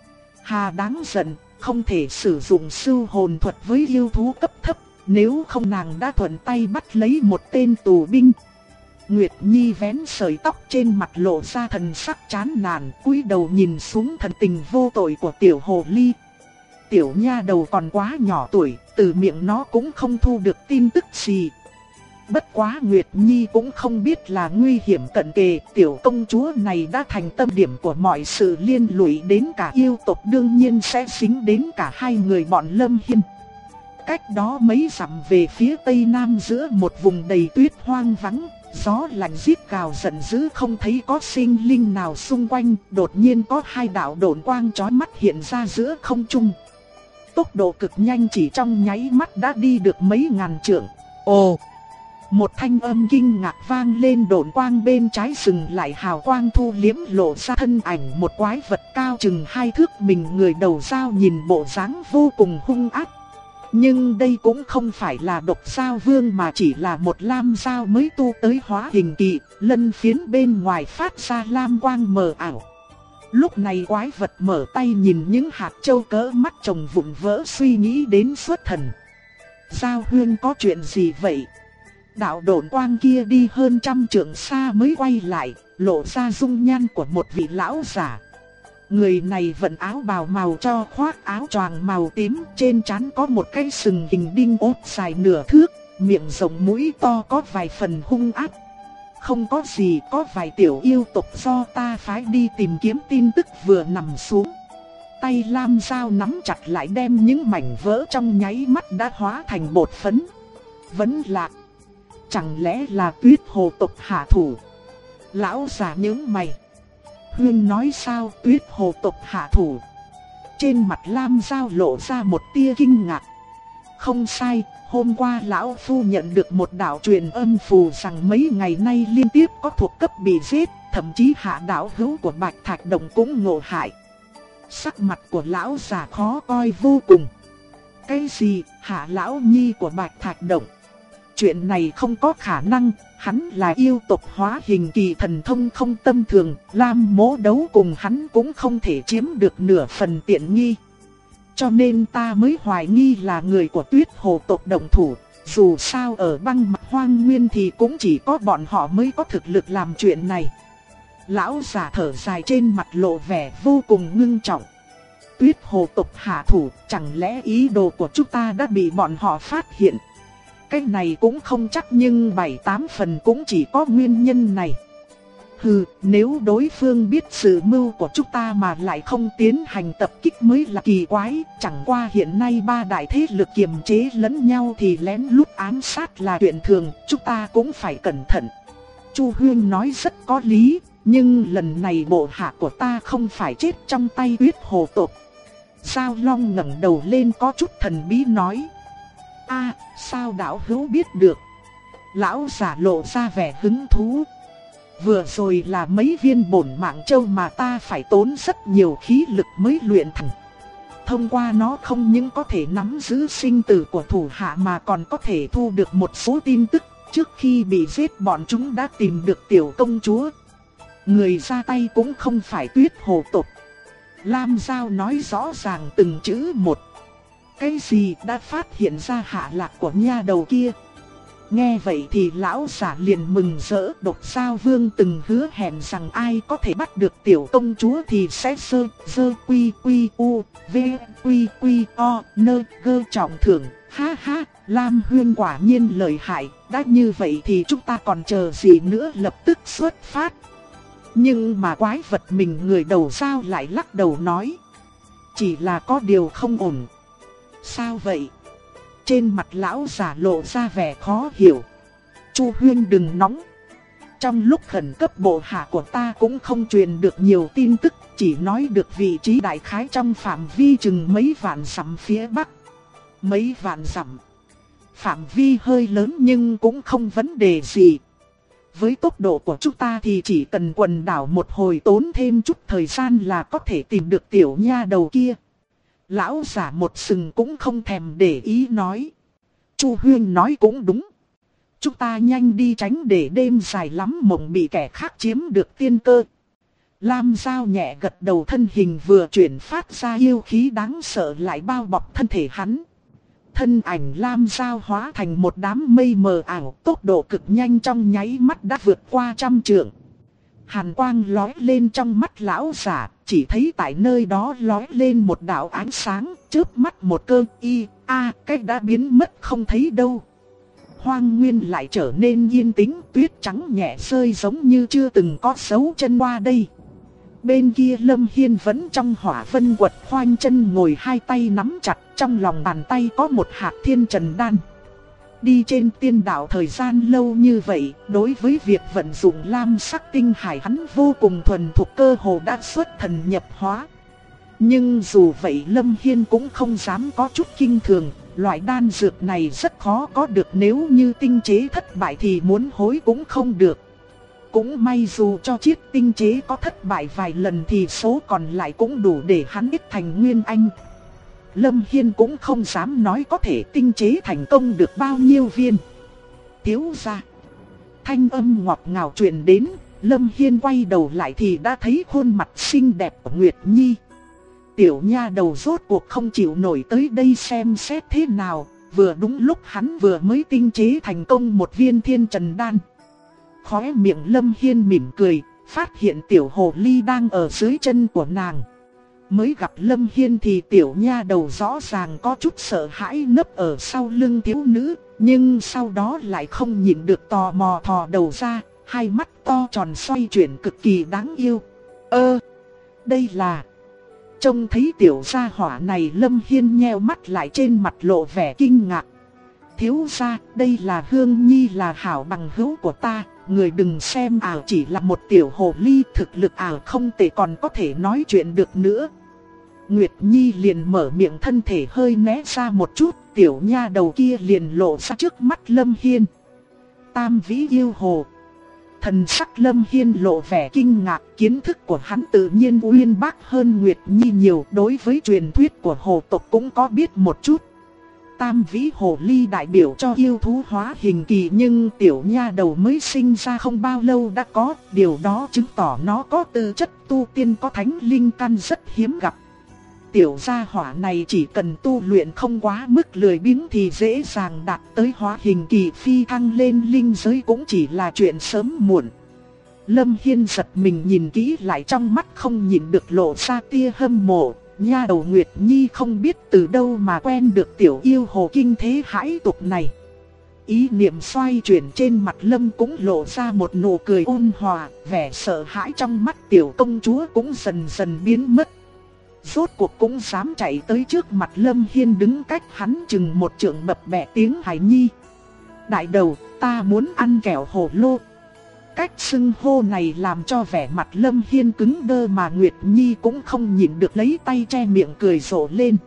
Hà đáng giận, không thể sử dụng sưu hồn thuật với yêu thú cấp thấp, nếu không nàng đã thuận tay bắt lấy một tên tù binh. Nguyệt Nhi vén sợi tóc trên mặt, lộ ra thần sắc chán nản, cúi đầu nhìn xuống thần tình vô tội của tiểu hồ ly. Tiểu nha đầu còn quá nhỏ tuổi, từ miệng nó cũng không thu được tin tức gì. Bất quá Nguyệt Nhi cũng không biết là nguy hiểm cận kề, tiểu công chúa này đã thành tâm điểm của mọi sự, liên lụy đến cả yêu tộc, đương nhiên sẽ dính đến cả hai người bọn Lâm Hiên. Cách đó mấy dặm về phía tây nam, giữa một vùng đầy tuyết hoang vắng, gió lạnh rít gào giận dữ, không thấy có sinh linh nào xung quanh, đột nhiên có hai đạo độn quang chói mắt hiện ra giữa không trung. Tốc độ cực nhanh, chỉ trong nháy mắt đã đi được mấy ngàn trượng. Ồ! Một thanh âm kinh ngạc vang lên, độn quang bên trái dừng lại, hào quang thu liếm, lộ ra thân ảnh một quái vật cao chừng 2 thước, mình người đầu dao, nhìn bộ dáng vô cùng hung ác. Nhưng đây cũng không phải là độc dao vương mà chỉ là một lam dao mới tu tới hóa hình kỳ, lân phiến bên ngoài phát ra lam quang mờ ảo. Lúc này quái vật mở tay nhìn những hạt châu cỡ mắt trồng vụn vỡ, suy nghĩ đến xuất thần. Giao Huyên có chuyện gì vậy? Đạo độn quang kia đi hơn 100 trượng xa mới quay lại, lộ ra dung nhan của một vị lão giả. Người này vận áo bào màu cho, khoác áo choàng màu tím, trên trán có một cái sừng hình đinh ốp dài nửa thước, miệng rộng mũi to, có vài phần hung ác. Không có gì, có vài tiểu yêu tộc do ta phái đi tìm kiếm tin tức vừa nằm xuống. Tay lam dao nắm chặt lại, đem những mảnh vỡ trong nháy mắt đã hóa thành bột phấn. Vẫn lạc. Chẳng lẽ là Tuyết Hồ tộc hạ thủ? Lão già nhướng mày. Huyên nói sao, Tuyết Hồ tộc hạ thủ? Trên mặt lam dao lộ ra một tia kinh ngạc. Không sai, hôm qua lão phu nhận được một đạo truyền âm phù rằng mấy ngày nay liên tiếp có thuộc cấp bị giết, thậm chí hạ đạo hữu của Bạch Thạch Động cũng ngộ hại. Sắc mặt của lão già khó coi vô cùng. Cái gì, hạ lão nhi của Bạch Thạch Động? Chuyện này không có khả năng, hắn là yêu tộc hóa hình kỳ, thần thông không tầm thường, Lam Mỗ đấu cùng hắn cũng không thể chiếm được nửa phần tiện nghi. Cho nên ta mới hoài nghi là người của Tuyết Hồ tộc động thủ, dù sao ở băng mạc hoang nguyên thì cũng chỉ có bọn họ mới có thực lực làm chuyện này. Lão già thở dài, trên mặt lộ vẻ vô cùng ngưng trọng. Tuyết Hồ tộc hạ thủ, chẳng lẽ ý đồ của chúng ta đã bị bọn họ phát hiện? Cái này cũng không chắc, nhưng 7-8 phần cũng chỉ có nguyên nhân này. Hừ, nếu đối phương biết sự mưu của chúng ta mà lại không tiến hành tập kích mới là kỳ quái. Chẳng qua hiện nay ba đại thế lực kiềm chế lẫn nhau thì lén lút ám sát là chuyện thường, chúng ta cũng phải cẩn thận. Chu Huyên nói rất có lý, Nhưng lần này bộ hạ của ta không phải chết trong tay Tuyết Hồ tộc. Giao Long ngẩng đầu lên có chút thần bí nói. A, sao đạo hữu biết được? Lão giả lộ ra vẻ hứng thú. Vừa rồi là mấy viên bổn mạng châu mà ta phải tốn rất nhiều khí lực mới luyện thành. Thông qua nó không những có thể nắm giữ sinh tử của thủ hạ mà còn có thể thu được một số tin tức. Trước khi bị giết bọn chúng đã tìm được tiểu công chúa. Người ra tay cũng không phải Tuyết Hồ tộc. Lam Giao nói rõ ràng từng chữ một. Cái gì đã phát hiện ra hạ lạc của nha đầu kia? Nghe vậy thì lão giả liền mừng rỡ. Độc Giao Vương từng hứa hẹn rằng ai có thể bắt được tiểu công chúa thì sẽ dơ quy quy u v quy quy o nơ gơ trọng thưởng. Ha ha, Lam Huyên quả nhiên lợi hại. Đã như vậy thì chúng ta còn chờ gì nữa, lập tức xuất phát. Nhưng mà quái vật mình người đầu sao lại lắc đầu nói. Chỉ là có điều không ổn. Sao vậy? Trên mặt lão giả lộ ra vẻ khó hiểu. Chu Huyên đừng nóng. Trong lúc khẩn cấp bộ hạ của ta cũng không truyền được nhiều tin tức. Chỉ nói được vị trí đại khái trong phạm vi chừng mấy vạn dặm phía bắc. Mấy vạn dặm. Phạm vi hơi lớn nhưng cũng không vấn đề gì. Với tốc độ của chúng ta thì chỉ cần quần đảo một hồi, tốn thêm chút thời gian là có thể tìm được tiểu nha đầu kia. Lão giả một sừng cũng không thèm để ý nói. Chu Huyên nói cũng đúng. Chúng ta nhanh đi tránh để đêm dài lắm mộng bị kẻ khác chiếm được tiên cơ. Lam Giao nhẹ gật đầu, thân hình vừa chuyển phát ra yêu khí đáng sợ lại bao bọc thân thể hắn. Thân ảnh Lam Giao hóa thành một đám mây mờ ảo, tốc độ cực nhanh, trong nháy mắt đã vượt qua 100 trượng. Hàn quang lóe lên trong mắt lão giả, chỉ thấy tại nơi đó lóe lên một đạo ánh sáng, chớp mắt một cơn cách đã biến mất không thấy đâu. Hoang nguyên lại trở nên yên tĩnh, tuyết trắng nhẹ rơi giống như chưa từng có dấu chân qua đây. Bên kia Lâm Hiên vẫn trong hỏa vân quật khoanh chân ngồi, hai tay nắm chặt, trong lòng bàn tay có một hạt thiên trần đan. Đi trên tiên đạo thời gian lâu như vậy, đối với việc vận dụng lam sắc tinh hải hắn vô cùng thuần thục, cơ hồ đã xuất thần nhập hóa. Nhưng dù vậy Lâm Hiên cũng không dám có chút kinh thường, loại đan dược này rất khó có được, nếu như tinh chế thất bại thì muốn hối cũng không được. Cũng may dù cho chiết tinh chế có thất bại vài lần thì số còn lại cũng đủ để hắn ít thành nguyên anh. Lâm Hiên cũng không dám nói có thể tinh chế thành công được bao nhiêu viên. Thiếu gia, thanh âm ngọt ngào truyền đến. Lâm Hiên quay đầu lại thì đã thấy khuôn mặt xinh đẹp của Nguyệt Nhi. Tiểu nha đầu rốt cuộc không chịu nổi tới đây xem xét thế nào. Vừa đúng lúc hắn vừa mới tinh chế thành công một viên thiên trần đan. Khóe miệng Lâm Hiên mỉm cười, phát hiện tiểu hồ ly đang ở dưới chân của nàng. Mới gặp Lâm Hiên thì tiểu nha đầu rõ ràng có chút sợ hãi nấp ở sau lưng thiếu nữ, nhưng sau đó lại không nhịn được tò mò thò đầu ra, hai mắt to tròn xoay chuyển cực kỳ đáng yêu. Đây là... Trông thấy tiểu gia hỏa này, Lâm Hiên nheo mắt lại, trên mặt lộ vẻ kinh ngạc. Thiếu gia, đây là Hương Nhi, là hảo bằng hữu của ta. Người đừng xem ảo chỉ là một tiểu hồ ly, thực lực ảo không tệ, còn có thể nói chuyện được nữa. Nguyệt Nhi liền mở miệng, thân thể hơi né ra một chút, tiểu nha đầu kia liền lộ ra trước mắt Lâm Hiên. Tam vĩ yêu hồ. Thần sắc Lâm Hiên lộ vẻ kinh ngạc, kiến thức của hắn tự nhiên uyên bác hơn Nguyệt Nhi nhiều, đối với truyền thuyết của hồ tộc cũng có biết một chút. Tam vĩ hồ ly đại biểu cho yêu thú hóa hình kỳ, nhưng tiểu nha đầu mới sinh ra không bao lâu đã có, điều đó chứng tỏ nó có tư chất tu tiên, có thánh linh căn rất hiếm gặp. Tiểu gia hỏa này chỉ cần tu luyện không quá mức lười biếng thì dễ dàng đạt tới hóa hình kỳ, phi thăng lên linh giới cũng chỉ là chuyện sớm muộn. Lâm Hiên giật mình nhìn kỹ lại, trong mắt không nhịn được lộ ra tia hâm mộ. Nha đầu Nguyệt Nhi không biết từ đâu mà quen được tiểu yêu hồ kinh thế hãi tục này. Ý niệm xoay chuyển, trên mặt Lâm cũng lộ ra một nụ cười ôn hòa, vẻ sợ hãi trong mắt tiểu công chúa cũng dần dần biến mất. Rốt cuộc cũng dám chạy tới trước mặt Lâm Hiên, đứng cách hắn chừng một trượng, bập bẹ tiếng hài nhi. Đại đầu, ta muốn ăn kẹo hồ lô. Cách xưng hô này làm cho vẻ mặt Lâm Hiên cứng đơ mà Nguyệt Nhi cũng không nhịn được lấy tay che miệng cười rộ lên.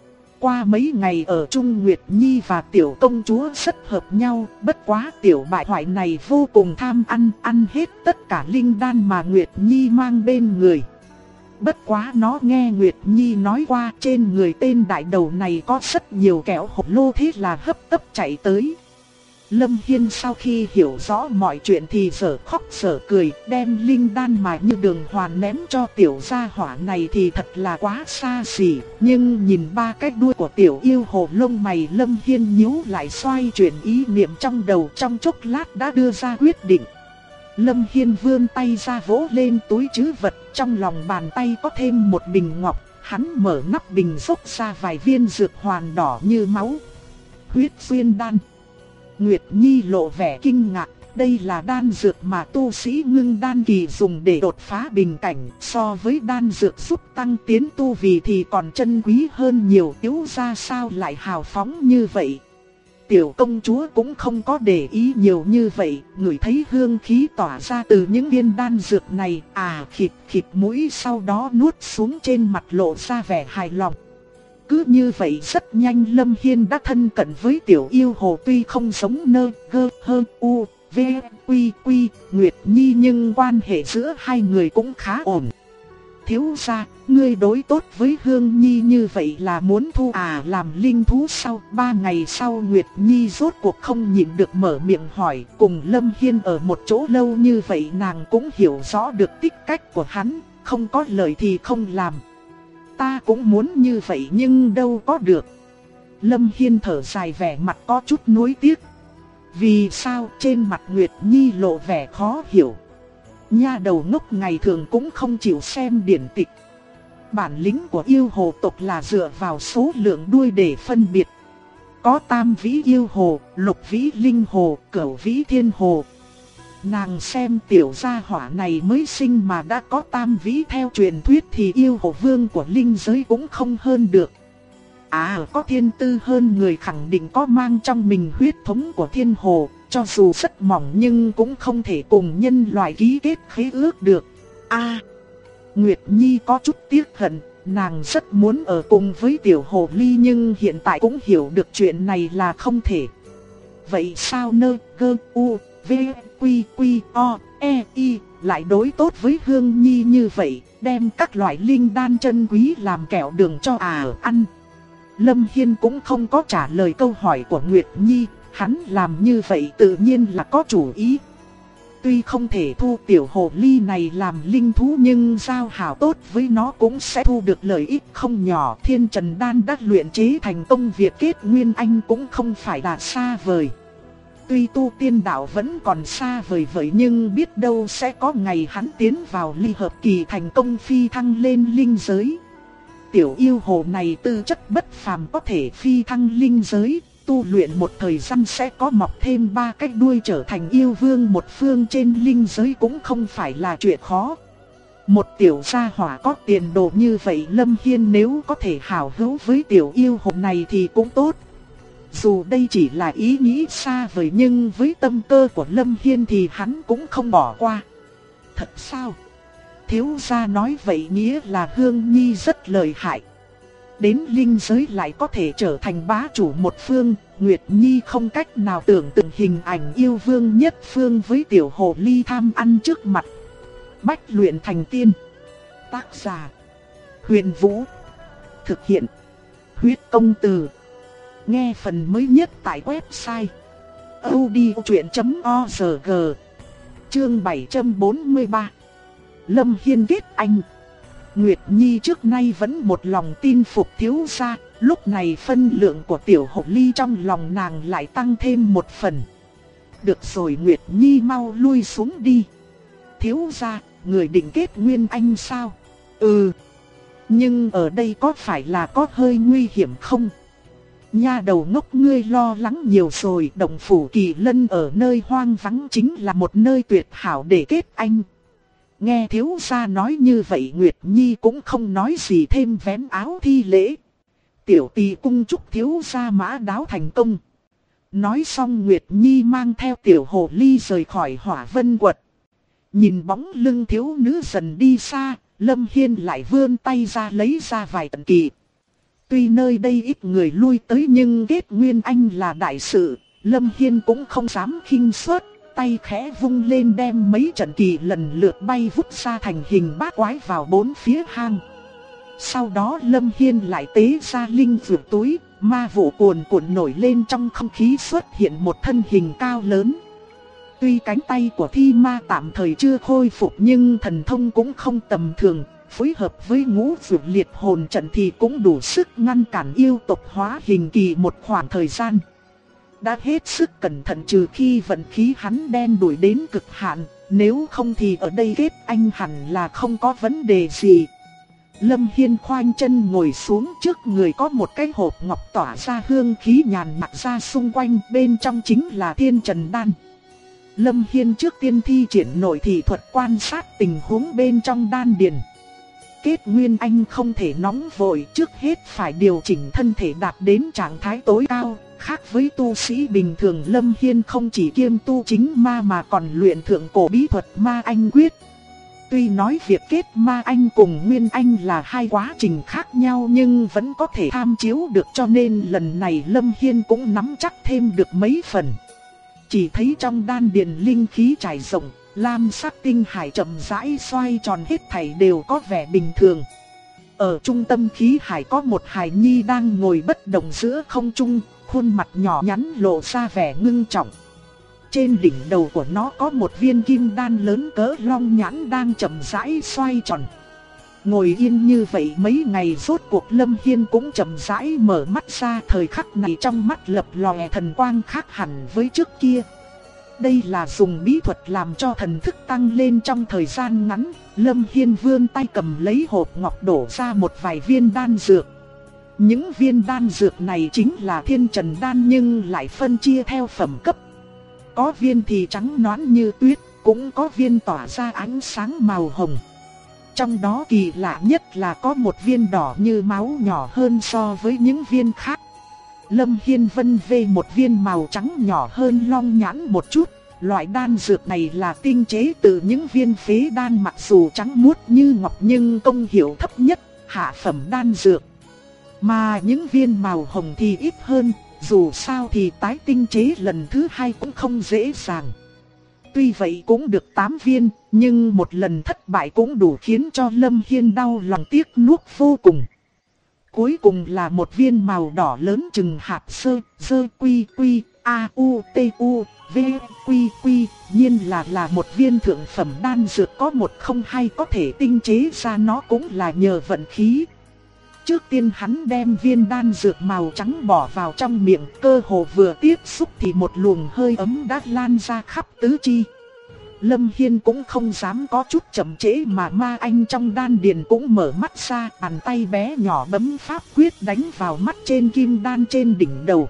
Qua mấy ngày ở chung Nguyệt Nhi và tiểu công chúa rất hợp nhau, bất quá tiểu bại hoại này vô cùng tham ăn hết tất cả linh đan mà Nguyệt Nhi mang bên người. Bất quá nó nghe Nguyệt Nhi nói qua trên người tên đại đầu này có rất nhiều kẹo hộp lô, thế là hấp tấp chạy tới. Lâm Hiên sau khi hiểu rõ mọi chuyện thì dở khóc dở cười, đem linh đan mà như đường hoàn ném cho tiểu gia hỏa này thì thật là quá xa xỉ. Nhưng nhìn ba cái đuôi của tiểu yêu hồ, lông mày Lâm Hiên nhíu lại, xoay chuyển ý niệm trong đầu, trong chốc lát đã đưa ra quyết định. Lâm Hiên vươn tay ra vỗ lên túi trữ vật, trong lòng bàn tay có thêm một bình ngọc, hắn mở nắp bình xốc ra vài viên dược hoàn đỏ như máu. Huyết xuyên đan. Nguyệt Nhi lộ vẻ kinh ngạc, đây là đan dược mà tu sĩ ngưng đan kỳ dùng để đột phá bình cảnh, so với đan dược giúp tăng tiến tu vi thì còn chân quý hơn nhiều, yếu ra sao lại hào phóng như vậy. Tiểu công chúa cũng không có để ý nhiều như vậy, ngửi thấy hương khí tỏa ra từ những viên đan dược này, khịt khịt mũi, sau đó nuốt xuống, trên mặt lộ ra vẻ hài lòng. Cứ như vậy rất nhanh Lâm Hiên đã thân cận với tiểu yêu hồ, tuy không giống nơ gơ hơn u v quy quy Nguyệt Nhi nhưng quan hệ giữa hai người cũng khá ổn. Thiếu gia, ngươi đối tốt với Hương Nhi như vậy là muốn thu làm linh thú sau? 3 ngày sau Nguyệt Nhi rốt cuộc không nhịn được mở miệng hỏi, cùng Lâm Hiên ở một chỗ lâu như vậy nàng cũng hiểu rõ được tính cách của hắn, không có lời thì không làm. Ta cũng muốn như vậy nhưng đâu có được. Lâm Hiên thở dài, vẻ mặt có chút nuối tiếc. Vì sao? Trên mặt Nguyệt Nhi lộ vẻ khó hiểu. Nha đầu ngốc ngày thường cũng không chịu xem điển tịch. Bản lĩnh của yêu hồ tộc là dựa vào số lượng đuôi để phân biệt. Có tam vĩ yêu hồ, lục vĩ linh hồ, cửu vĩ thiên hồ. Nàng xem tiểu gia hỏa này mới sinh mà đã có tam vĩ, theo truyền thuyết thì yêu hồ vương của linh giới cũng không hơn được. Có thiên tư hơn người khẳng định có mang trong mình huyết thống của thiên hồ, cho dù rất mỏng nhưng cũng không thể cùng nhân loại ký kết khế ước được. Nguyệt Nhi có chút tiếc hận, nàng rất muốn ở cùng với tiểu hồ ly nhưng hiện tại cũng hiểu được chuyện này là không thể. Vậy sao nơ gơ u v quy quy o e i lại đối tốt với Hương Nhi như vậy, đem các loại linh đan chân quý làm kẹo đường cho ăn? Lâm Hiên cũng không có trả lời câu hỏi của Nguyệt Nhi, hắn làm như vậy tự nhiên là có chủ ý. Tuy không thể thu tiểu hồ ly này làm linh thú nhưng giao hảo tốt với nó cũng sẽ thu được lợi ích không nhỏ. Thiên Trần Đan đã luyện chế thành công, việc kết Nguyên Anh cũng không phải là xa vời. Tuy tu tiên đạo vẫn còn xa vời vời nhưng biết đâu sẽ có ngày hắn tiến vào ly hợp kỳ thành công phi thăng lên linh giới. Tiểu yêu hồ này tư chất bất phàm, có thể phi thăng linh giới, tu luyện một thời gian sẽ có mọc thêm 3 cái đuôi trở thành yêu vương một phương trên linh giới cũng không phải là chuyện khó. Một tiểu gia hỏa có tiền đồ như vậy, Lâm Hiên nếu có thể hảo hữu với tiểu yêu hồ này thì cũng tốt. Dù đây chỉ là ý nghĩ xa vời nhưng với tâm cơ của Lâm Hiên thì hắn cũng không bỏ qua. Thật sao? Thiếu gia nói vậy nghĩa là Hương Nhi rất lợi hại. Đến linh giới lại có thể trở thành bá chủ một phương. Nguyệt Nhi không cách nào tưởng tượng hình ảnh yêu vương nhất phương với tiểu hồ ly tham ăn trước mặt. Bách luyện thành tiên. Tác giả: Huyền Vũ. Thực hiện: Huyết Công Từ. Nghe phần mới nhất tại website audiochuyện.org. Chương 743. Lâm Hiên kết anh. Nguyệt Nhi trước nay vẫn một lòng tin phục thiếu gia, lúc này phân lượng của tiểu hồ ly trong lòng nàng lại tăng thêm một phần. Được rồi Nguyệt Nhi mau lui xuống đi. Thiếu gia, người định kết Nguyên Anh sao? Nhưng ở đây có phải là có hơi nguy hiểm không? Nha đầu ngốc, ngươi lo lắng nhiều rồi. Động phủ Kỳ Lân ở nơi hoang vắng chính là một nơi tuyệt hảo để kết anh. Nghe thiếu gia nói như vậy, Nguyệt Nhi cũng không nói gì thêm, vén áo thi lễ. Tiểu tỳ cung chúc thiếu gia mã đáo thành công. Nói xong Nguyệt Nhi mang theo tiểu hồ ly rời khỏi Hỏa Vân Quật. Nhìn bóng lưng thiếu nữ dần đi xa, Lâm Hiên lại vươn tay ra lấy ra vài tận kỳ. Tuy nơi đây ít người lui tới nhưng kết nguyên anh là đại sự, Lâm Hiên cũng không dám khinh suất, tay khẽ vung lên đem mấy trận kỳ lần lượt bay vút ra thành hình bát quái vào bốn phía hang. Sau đó Lâm Hiên lại tế ra linh dược túi, ma vụ cuồn cuộn nổi lên trong không khí, xuất hiện một thân hình cao lớn. Tuy cánh tay của thi ma tạm thời chưa khôi phục nhưng thần thông cũng không tầm thường, phối hợp với ngũ dược liệt hồn trận thì cũng đủ sức ngăn cản yêu tộc hóa hình kỳ một khoảng thời gian. Đã hết sức cẩn thận trừ khi vận khí hắn đen đuổi đến cực hạn, nếu không thì ở đây kết anh hẳn là không có vấn đề gì. Lâm Hiên khoanh chân ngồi xuống, trước người có một cái hộp ngọc tỏa ra hương khí nhàn nhạt ra xung quanh, bên trong chính là Thiên Trần Đan. Lâm Hiên trước tiên thi triển nội thị thuật quan sát tình huống bên trong đan điền. Kết nguyên anh không thể nóng vội, trước hết phải điều chỉnh thân thể đạt đến trạng thái tối cao. Khác với tu sĩ bình thường, Lâm Hiên không chỉ kiêm tu chính ma mà còn luyện thượng cổ bí thuật ma anh quyết. Tuy nói việc kết ma anh cùng nguyên anh là hai quá trình khác nhau nhưng vẫn có thể tham chiếu được, cho nên lần này Lâm Hiên cũng nắm chắc thêm được mấy phần. Chỉ thấy trong đan điền linh khí trải rộng, lam sắc tinh hải chậm rãi xoay tròn, hết thảy đều có vẻ bình thường. Ở trung tâm khí hải có một hài nhi đang ngồi bất động giữa không trung, khuôn mặt nhỏ nhắn lộ ra vẻ ngưng trọng. Trên đỉnh đầu của nó có một viên kim đan lớn cỡ long nhãn đang chậm rãi xoay tròn. Ngồi yên như vậy mấy ngày, rốt cuộc Lâm Hiên cũng chậm rãi mở mắt ra. Thời khắc này trong mắt lập lòe thần quang khác hẳn với trước kia. Đây là dùng bí thuật làm cho thần thức tăng lên trong thời gian ngắn. Lâm Hiên vươn tay cầm lấy hộp ngọc đổ ra một vài viên đan dược. Những viên đan dược này chính là Thiên Trần Đan nhưng lại phân chia theo phẩm cấp. Có viên thì trắng nõn như tuyết, cũng có viên tỏa ra ánh sáng màu hồng. Trong đó kỳ lạ nhất là có một viên đỏ như máu nhỏ hơn so với những viên khác. Lâm Hiên vân về một viên màu trắng nhỏ hơn long nhãn một chút. Loại đan dược này là tinh chế từ những viên phế đan, mặc dù trắng muốt như ngọc nhưng công hiệu thấp nhất, hạ phẩm đan dược. Mà những viên màu hồng thì ít hơn, dù sao thì tái tinh chế lần thứ hai cũng không dễ dàng. Tuy vậy cũng được 8 viên, nhưng một lần thất bại cũng đủ khiến cho Lâm Hiên đau lòng tiếc nuốt vô cùng. Cuối cùng là một viên màu đỏ lớn chừng hạt sơ, dơ quy quy, a u t u, v quy quy, nhiên là một viên thượng phẩm đan dược, có một không hai có thể tinh chế ra nó cũng là nhờ vận khí. Trước tiên hắn đem viên đan dược màu trắng bỏ vào trong miệng, cơ hồ vừa tiếp xúc thì một luồng hơi ấm đã lan ra khắp tứ chi. Lâm Hiên cũng không dám có chút chậm trễ mà ma anh trong đan điền cũng mở mắt ra, bàn tay bé nhỏ bấm pháp quyết đánh vào mắt trên kim đan trên đỉnh đầu.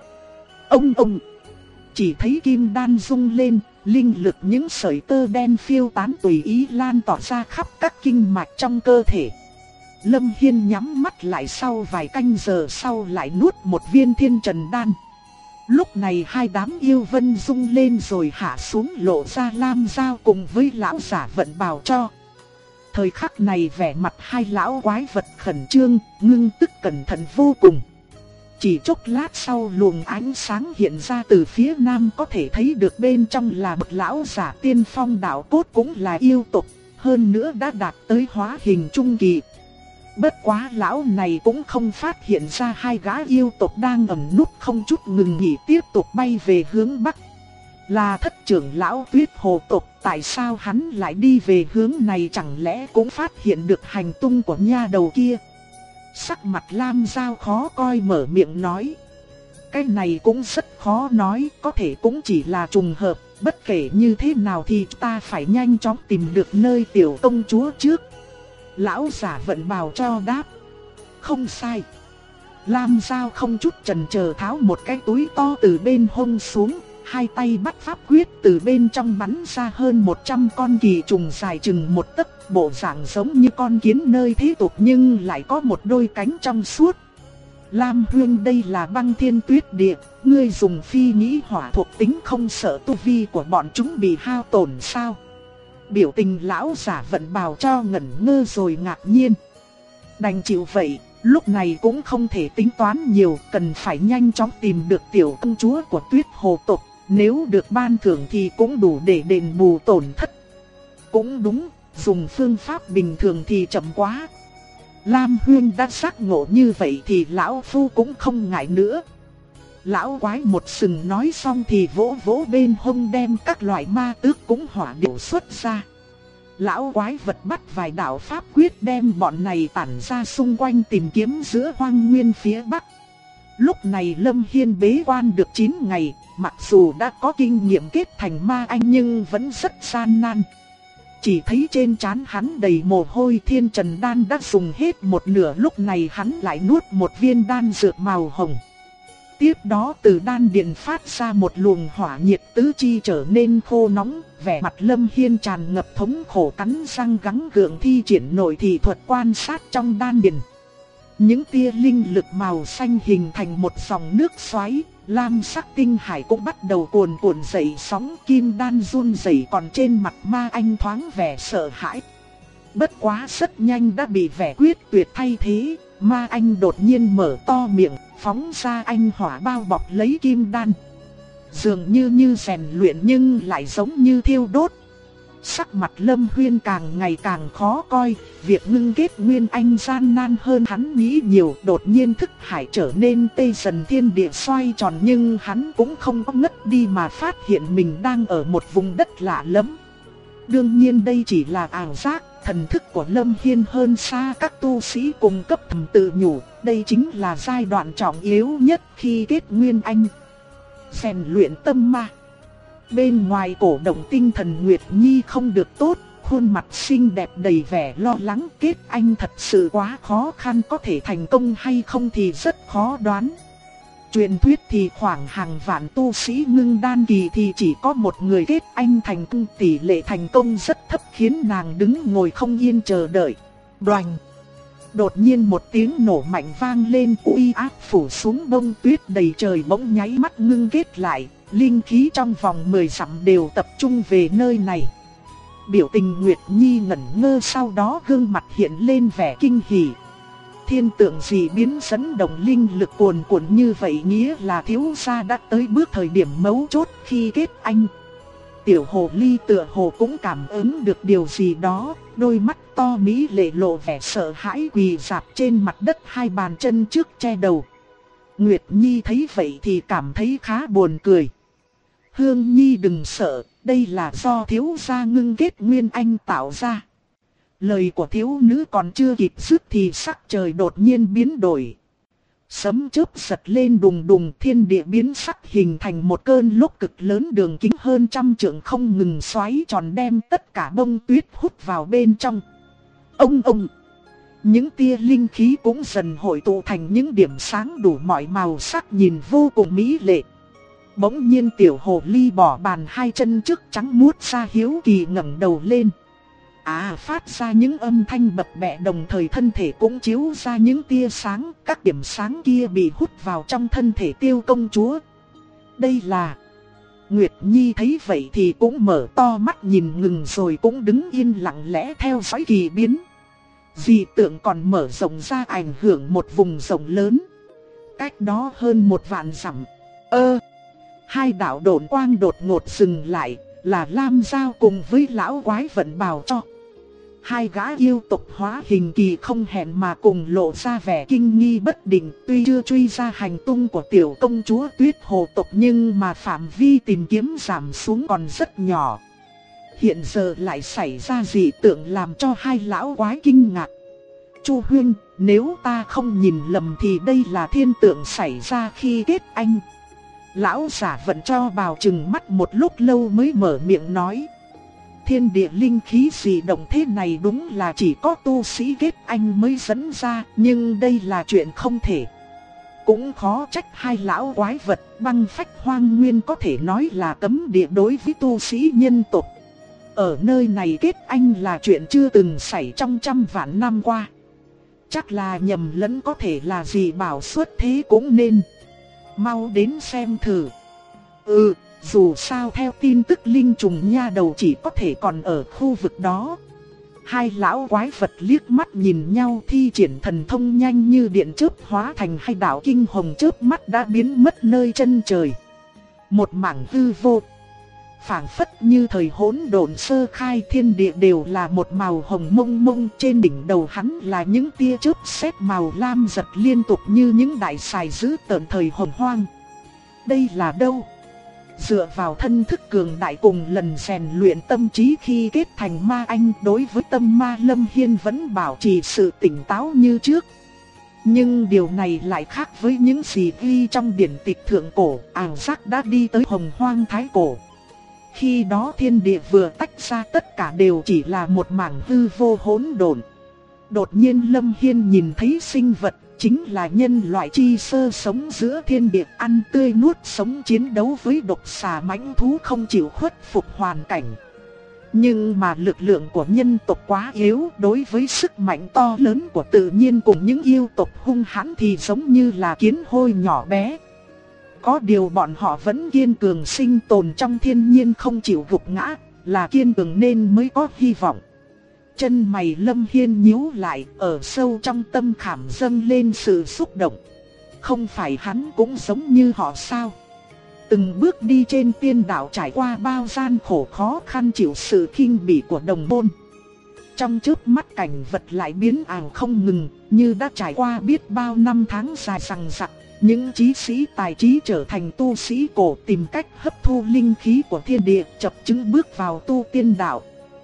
Ông! Chỉ thấy kim đan rung lên, linh lực những sợi tơ đen phiêu tán tùy ý lan tỏa ra khắp các kinh mạch trong cơ thể. Lâm Hiên nhắm mắt lại, sau vài canh giờ sau lại nuốt một viên Thiên Trần Đan. Lúc này hai đám yêu vân rung lên rồi hạ xuống, lộ ra lam dao cùng với lão giả vận bào cho. Thời khắc này vẻ mặt hai lão quái vật khẩn trương, ngưng tức cẩn thận vô cùng. Chỉ chốc lát sau luồng ánh sáng hiện ra từ phía nam, có thể thấy được bên trong là một lão giả tiên phong đạo cốt cũng là yêu tộc, hơn nữa đã đạt tới hóa hình trung kỳ. Bất quá lão này cũng không phát hiện ra hai gã yêu tộc đang ẩn núp không chút ngừng nghỉ tiếp tục bay về hướng bắc. Là thất trưởng lão Tuyết Hồ tộc, tại sao hắn lại đi về hướng này, chẳng lẽ cũng phát hiện được hành tung của nha đầu kia? Sắc mặt Lam Giao khó coi mở miệng nói. Cái này cũng rất khó nói, có thể cũng chỉ là trùng hợp, bất kể như thế nào thì ta phải nhanh chóng tìm được nơi tiểu công chúa trước. Lão giả vận bào cho đáp. Không sai. Lam Giao không chút chần chờ tháo một cái túi to từ bên hông xuống, hai tay bắt pháp quyết, từ bên trong bắn ra hơn 100 con kỳ trùng dài chừng một tấc, bộ dạng giống như con kiến nơi thế tục nhưng lại có một đôi cánh trong suốt. Lam Huyên, đây là băng thiên tuyết địa, ngươi dùng phi nghĩ hỏa thuộc tính không sợ tu vi của bọn chúng bị hao tổn sao? Biểu tình lão giả Vận Bào cho ngẩn ngơ rồi ngạc nhiên. Đành chịu vậy, lúc này cũng không thể tính toán nhiều, cần phải nhanh chóng tìm được tiểu công chúa của Tuyết Hồ tộc. Nếu được ban thưởng thì cũng đủ để đền bù tổn thất. Cũng đúng, dùng phương pháp bình thường thì chậm quá. Lam Huyên đã giác ngộ như vậy thì lão phu cũng không ngại nữa. Lão quái một sừng nói xong thì vỗ vỗ bên hông đem các loại ma tước cũng hỏa điệu xuất ra. Lão quái vật bắt vài đạo pháp quyết đem bọn này tản ra xung quanh tìm kiếm giữa hoang nguyên phía bắc. Lúc này Lâm Hiên bế quan được 9 ngày, mặc dù đã có kinh nghiệm kết thành ma anh nhưng vẫn rất gian nan. Chỉ thấy trên trán hắn đầy mồ hôi, thiên trần đan đã dùng hết một nửa, lúc này hắn lại nuốt một viên đan dược màu hồng. Tiếp đó từ đan điền phát ra một luồng hỏa nhiệt, tứ chi trở nên khô nóng, vẻ mặt Lâm Hiên tràn ngập thống khổ, cắn răng gắng gượng thi triển nội thị thuật quan sát trong đan điền. Những tia linh lực màu xanh hình thành một dòng nước xoáy, lam sắc tinh hải cũng bắt đầu cuồn cuộn dậy sóng, kim đan run rẩy, còn trên mặt ma anh thoáng vẻ sợ hãi. Bất quá rất nhanh đã bị vẻ quyết tuyệt thay thế, ma anh đột nhiên mở to miệng, phóng ra anh hỏa bao bọc lấy kim đan. Dường như rèn luyện nhưng lại giống như thiêu đốt. Sắc mặt Lâm Huyên càng ngày càng khó coi, việc ngưng kết nguyên anh gian nan hơn hắn nghĩ nhiều. Đột nhiên thức hải trở nên tê dần, thiên địa xoay tròn, nhưng hắn cũng không có ngất đi mà phát hiện mình đang ở một vùng đất lạ lẫm. Đương nhiên đây chỉ là ảo giác, thần thức của Lâm Hiên hơn xa các tu sĩ cùng cấp, thầm tự nhủ, đây chính là giai đoạn trọng yếu nhất khi kết nguyên anh. Rèn luyện tâm ma. Bên ngoài cổ động tinh thần Nguyệt Nhi không được tốt, khuôn mặt xinh đẹp đầy vẻ lo lắng, kết anh thật sự quá khó khăn, có thể thành công hay không thì rất khó đoán. Truyền thuyết thì khoảng hàng vạn tu sĩ ngưng đan kỳ thì chỉ có một người kết anh thành công, tỷ lệ thành công rất thấp khiến nàng đứng ngồi không yên chờ đợi. Đoành! Đột nhiên một tiếng nổ mạnh vang lên, uy áp phủ xuống, bông tuyết đầy trời bỗng nháy mắt ngưng kết lại, linh khí trong vòng 10 dặm đều tập trung về nơi này. Biểu tình Nguyệt Nhi ngẩn ngơ, sau đó gương mặt hiện lên vẻ kinh hỉ. Thiên tượng dị biến dẫn động linh lực cuồn cuộn như vậy nghĩa là thiếu gia đã tới bước thời điểm mấu chốt khi kết anh. Tiểu hồ ly tựa hồ cũng cảm ứng được điều gì đó, đôi mắt to mỹ lệ lộ vẻ sợ hãi, quỳ rạp trên mặt đất, hai bàn chân trước che đầu. Nguyệt Nhi thấy vậy thì cảm thấy khá buồn cười. Hương Nhi đừng sợ, đây là do thiếu gia ngưng kết nguyên anh tạo ra. Lời của thiếu nữ còn chưa kịp dứt thì sắc trời đột nhiên biến đổi. Sấm chớp giật lên đùng đùng, thiên địa biến sắc, hình thành một cơn lốc cực lớn đường kính hơn 100 trượng không ngừng xoáy tròn, đem tất cả bông tuyết hút vào bên trong. Ông! Những tia linh khí cũng dần hội tụ thành những điểm sáng đủ mọi màu sắc, nhìn vô cùng mỹ lệ. Bỗng nhiên tiểu hồ ly bỏ bàn hai chân trước trắng muốt ra, hiếu kỳ ngẩng đầu lên. Phát ra những âm thanh bập bẹ, đồng thời thân thể cũng chiếu ra những tia sáng, các điểm sáng kia bị hút vào trong thân thể Tiêu công chúa. Đây là... Nguyệt Nhi thấy vậy thì cũng mở to mắt nhìn ngừng rồi cũng đứng yên lặng lẽ theo dõi kỳ biến. Dị tượng còn mở rộng ra, ảnh hưởng một vùng rộng lớn. Cách đó hơn 1 vạn dặm. Hai đạo độn quang đột ngột dừng lại, là Lam Giao cùng với lão quái Vận Bào cho. Hai gã yêu tộc hóa hình kỳ không hẹn mà cùng lộ ra vẻ kinh nghi bất định, tuy chưa truy ra hành tung của tiểu công chúa Tuyết Hồ tộc nhưng mà phạm vi tìm kiếm giảm xuống còn rất nhỏ. Hiện giờ lại xảy ra dị tượng làm cho hai lão quái kinh ngạc. Chu Huynh, nếu ta không nhìn lầm thì đây là thiên tượng xảy ra khi kết anh. Lão giả Vận cho Bào chừng mắt một lúc lâu mới mở miệng nói. Thiên địa linh khí dị động thế này đúng là chỉ có tu sĩ kết anh mới dẫn ra, nhưng đây là chuyện không thể. Cũng khó trách hai lão quái vật băng phách hoang nguyên có thể nói là cấm địa đối với tu sĩ nhân tộc. Ở nơi này kết anh là chuyện chưa từng xảy trong trăm vạn năm qua. Chắc là nhầm lẫn, có thể là gì bảo xuất thế cũng nên. Mau đến xem thử. Dù sao theo tin tức linh trùng nha đầu chỉ có thể còn ở khu vực đó. Hai lão quái vật liếc mắt nhìn nhau thi triển thần thông nhanh như điện chớp hóa thành hai đạo kinh hồng chớp mắt đã biến mất nơi chân trời. Một mảng hư vô, phảng phất như thời hỗn độn sơ khai, thiên địa đều là một màu hồng mông mông, trên đỉnh đầu hắn là những tia chớp sét màu lam giật liên tục như những đại sài dữ tợn thời hồng hoang. Đây là đâu? Dựa vào thân thức cường đại cùng lần rèn luyện tâm trí khi kết thành ma anh, đối với tâm ma Lâm Hiên vẫn bảo trì sự tỉnh táo như trước. Nhưng điều này lại khác với những gì ghi trong điển tịch thượng cổ, ảo giác đã đi tới hồng hoang thái cổ. Khi đó thiên địa vừa tách ra, tất cả đều chỉ là một mảng hư vô hỗn độn. Đột nhiên Lâm Hiên nhìn thấy sinh vật, chính là nhân loại chi sơ sống giữa thiên địa, ăn tươi nuốt sống, chiến đấu với độc xà mãnh thú không chịu khuất phục hoàn cảnh. Nhưng mà lực lượng của nhân tộc quá yếu, đối với sức mạnh to lớn của tự nhiên cùng những yêu tộc hung hãn thì giống như là kiến hôi nhỏ bé. Có điều bọn họ vẫn kiên cường sinh tồn trong thiên nhiên, không chịu gục ngã, là kiên cường nên mới có hy vọng. Chân mày Lâm Hiên nhíu lại, ở sâu trong tâm khảm dâng lên sự xúc động. Không phải hắn cũng giống như họ sao? Từng bước đi trên tiên đạo, trải qua bao gian khổ khó khăn, chịu sự khinh bỉ của đồng môn. Trong chớp mắt cảnh vật lại biến ảo không ngừng, như đã trải qua biết bao năm tháng dài dằng dặc. Những chí sĩ tài trí trở thành tu sĩ cổ, tìm cách hấp thu linh khí của thiên địa, chập chững bước vào tu tiên đạo.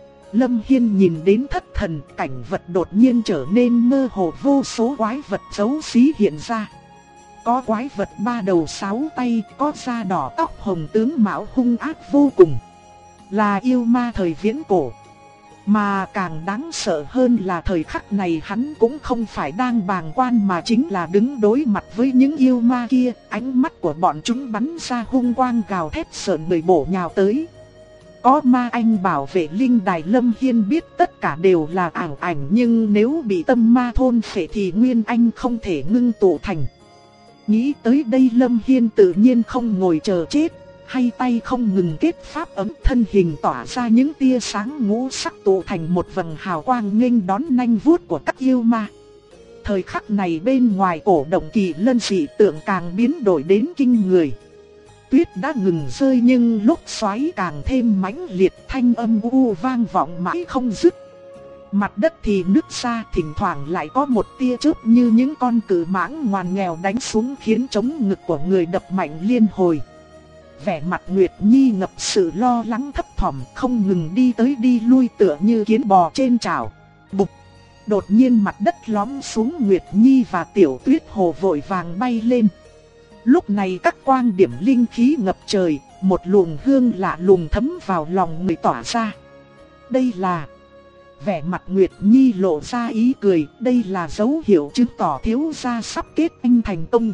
Lâm Hiên nhìn đến thất thần, cảnh vật đột nhiên trở nên mơ hồ, vô số quái vật xấu xí hiện ra. Có quái vật ba đầu sáu tay, có da đỏ tóc hồng, tướng mạo hung ác vô cùng. Là yêu ma thời viễn cổ. Mà càng đáng sợ hơn là thời khắc này hắn cũng không phải đang bàng quan mà chính là đứng đối mặt với những yêu ma kia. Ánh mắt của bọn chúng bắn ra hung quang gào thét sợn người bổ nhào tới. Có ma anh bảo vệ linh đài, Lâm Hiên biết tất cả đều là ảo ảnh, nhưng nếu bị tâm ma thôn phệ thì nguyên anh không thể ngưng tụ thành. Nghĩ tới đây Lâm Hiên tự nhiên không ngồi chờ chết, hay tay không ngừng kết pháp ấm, thân hình tỏa ra những tia sáng ngũ sắc tụ thành một vầng hào quang nghênh đón nanh vuốt của các yêu ma. Thời khắc này bên ngoài cổ động kỳ lân dị tượng càng biến đổi đến kinh người. Tuyết đã ngừng rơi nhưng lúc xoáy càng thêm mãnh liệt, thanh âm u vang vọng mãi không dứt. Mặt đất thì nứt ra, thỉnh thoảng lại có một tia chớp như những con cự mãng ngoan nghèo đánh xuống, khiến trống ngực của người đập mạnh liên hồi. Vẻ mặt Nguyệt Nhi ngập sự lo lắng thấp thỏm, không ngừng đi tới đi lui tựa như kiến bò trên chảo. Bụp! Đột nhiên mặt đất lõm xuống, Nguyệt Nhi và Tiểu Tuyết Hồ vội vàng bay lên. Lúc này các quang điểm linh khí ngập trời, một luồng hương lạ lùng thấm vào lòng người tỏa ra. Đây là... Vẻ mặt Nguyệt Nhi lộ ra ý cười, đây là dấu hiệu chứng tỏ thiếu gia sắp kết anh thành công.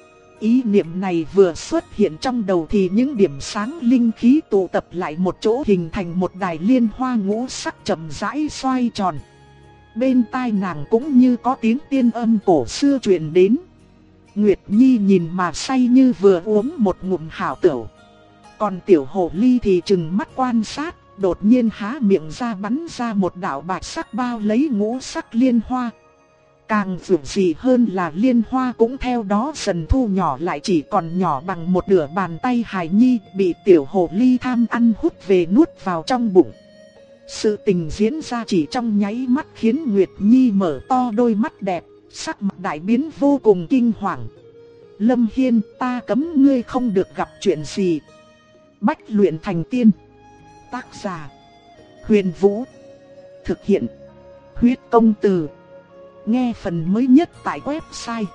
Ý niệm này vừa xuất hiện trong đầu thì những điểm sáng linh khí tụ tập lại một chỗ, hình thành một đài liên hoa ngũ sắc chậm rãi xoay tròn. Bên tai nàng cũng như có tiếng tiên âm cổ xưa truyền đến. Nguyệt Nhi nhìn mà say như vừa uống một ngụm hảo tửu. Còn Tiểu Hồ Ly thì trừng mắt quan sát, đột nhiên há miệng ra bắn ra một đạo bạch sắc bao lấy ngũ sắc liên hoa. Càng vượt gì hơn là liên hoa cũng theo đó dần thu nhỏ lại, chỉ còn nhỏ bằng một nửa bàn tay hài nhi, bị Tiểu Hồ Ly tham ăn hút về nuốt vào trong bụng. Sự tình diễn ra chỉ trong nháy mắt khiến Nguyệt Nhi mở to đôi mắt đẹp, sắc mặt đại biến vô cùng kinh hoàng. Lâm Hiên, ta cấm ngươi không được gặp chuyện gì. Bách luyện thành tiên. Tác giả: Huyền Vũ. Thực hiện: Huyết Công Từ. Nghe phần mới nhất tại website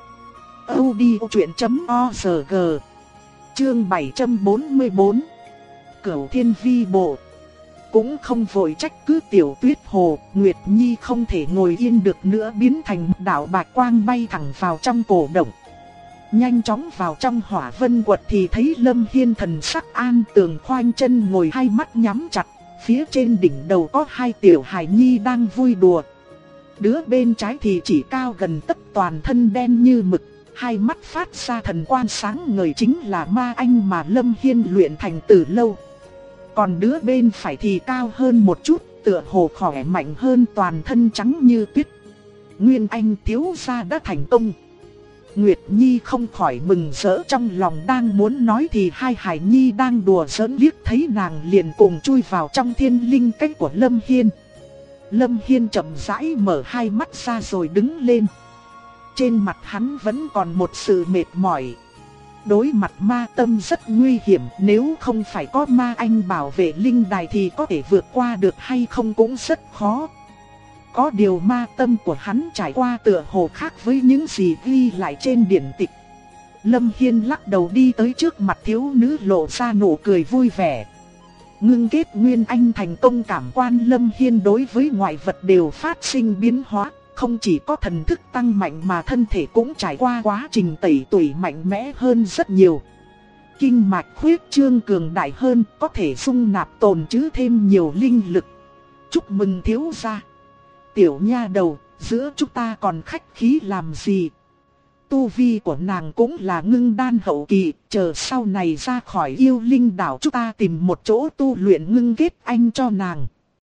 audiochuyện.org. Chương 744. Cửu Thiên Vi Bộ. Cũng không vội trách cứ Tiểu Tuyết Hồ, Nguyệt Nhi không thể ngồi yên được nữa, biến thành một đạo bạch quang bay thẳng vào trong cổ động. Nhanh chóng vào trong hỏa vân quật thì thấy Lâm Hiên thần sắc an tường khoanh chân ngồi, hai mắt nhắm chặt, phía trên đỉnh đầu có hai tiểu hài nhi đang vui đùa. Đứa bên trái thì chỉ cao gần tấc, toàn thân đen như mực, hai mắt phát ra thần quang sáng ngời chính là ma anh mà Lâm Hiên luyện thành từ lâu. Còn đứa bên phải thì cao hơn một chút, tựa hồ khỏe mạnh hơn, toàn thân trắng như tuyết. Nguyên Anh thiếu gia đã thành công. Nguyệt Nhi không khỏi mừng rỡ, trong lòng đang muốn nói thì hai hài nhi đang đùa giỡn liếc thấy nàng liền cùng chui vào trong thiên linh cách của Lâm Hiên. Lâm Hiên chậm rãi mở hai mắt ra rồi đứng lên. Trên mặt hắn vẫn còn một sự mệt mỏi. Đối mặt ma tâm rất nguy hiểm, nếu không phải có ma anh bảo vệ linh đài thì có thể vượt qua được hay không cũng rất khó. Có điều ma tâm của hắn trải qua tựa hồ khác với những gì ghi lại trên điển tịch. Lâm Hiên lắc đầu đi tới trước mặt thiếu nữ, lộ ra nụ cười vui vẻ. Ngưng kết Nguyên Anh thành công, cảm quan Lâm Hiên đối với ngoại vật đều phát sinh biến hóa. Không chỉ có thần thức tăng mạnh mà thân thể cũng trải qua quá trình tẩy tủy mạnh mẽ hơn rất nhiều. Kinh mạch khuyết trương cường đại hơn, có thể dung nạp tồn trữ thêm nhiều linh lực. Chúc mừng thiếu gia. Tiểu nha đầu, giữa chúng ta còn khách khí làm gì? Tu vi của nàng cũng là ngưng đan hậu kỳ, chờ sau này ra khỏi yêu linh đảo chúng ta tìm một chỗ tu luyện ngưng kết anh cho nàng.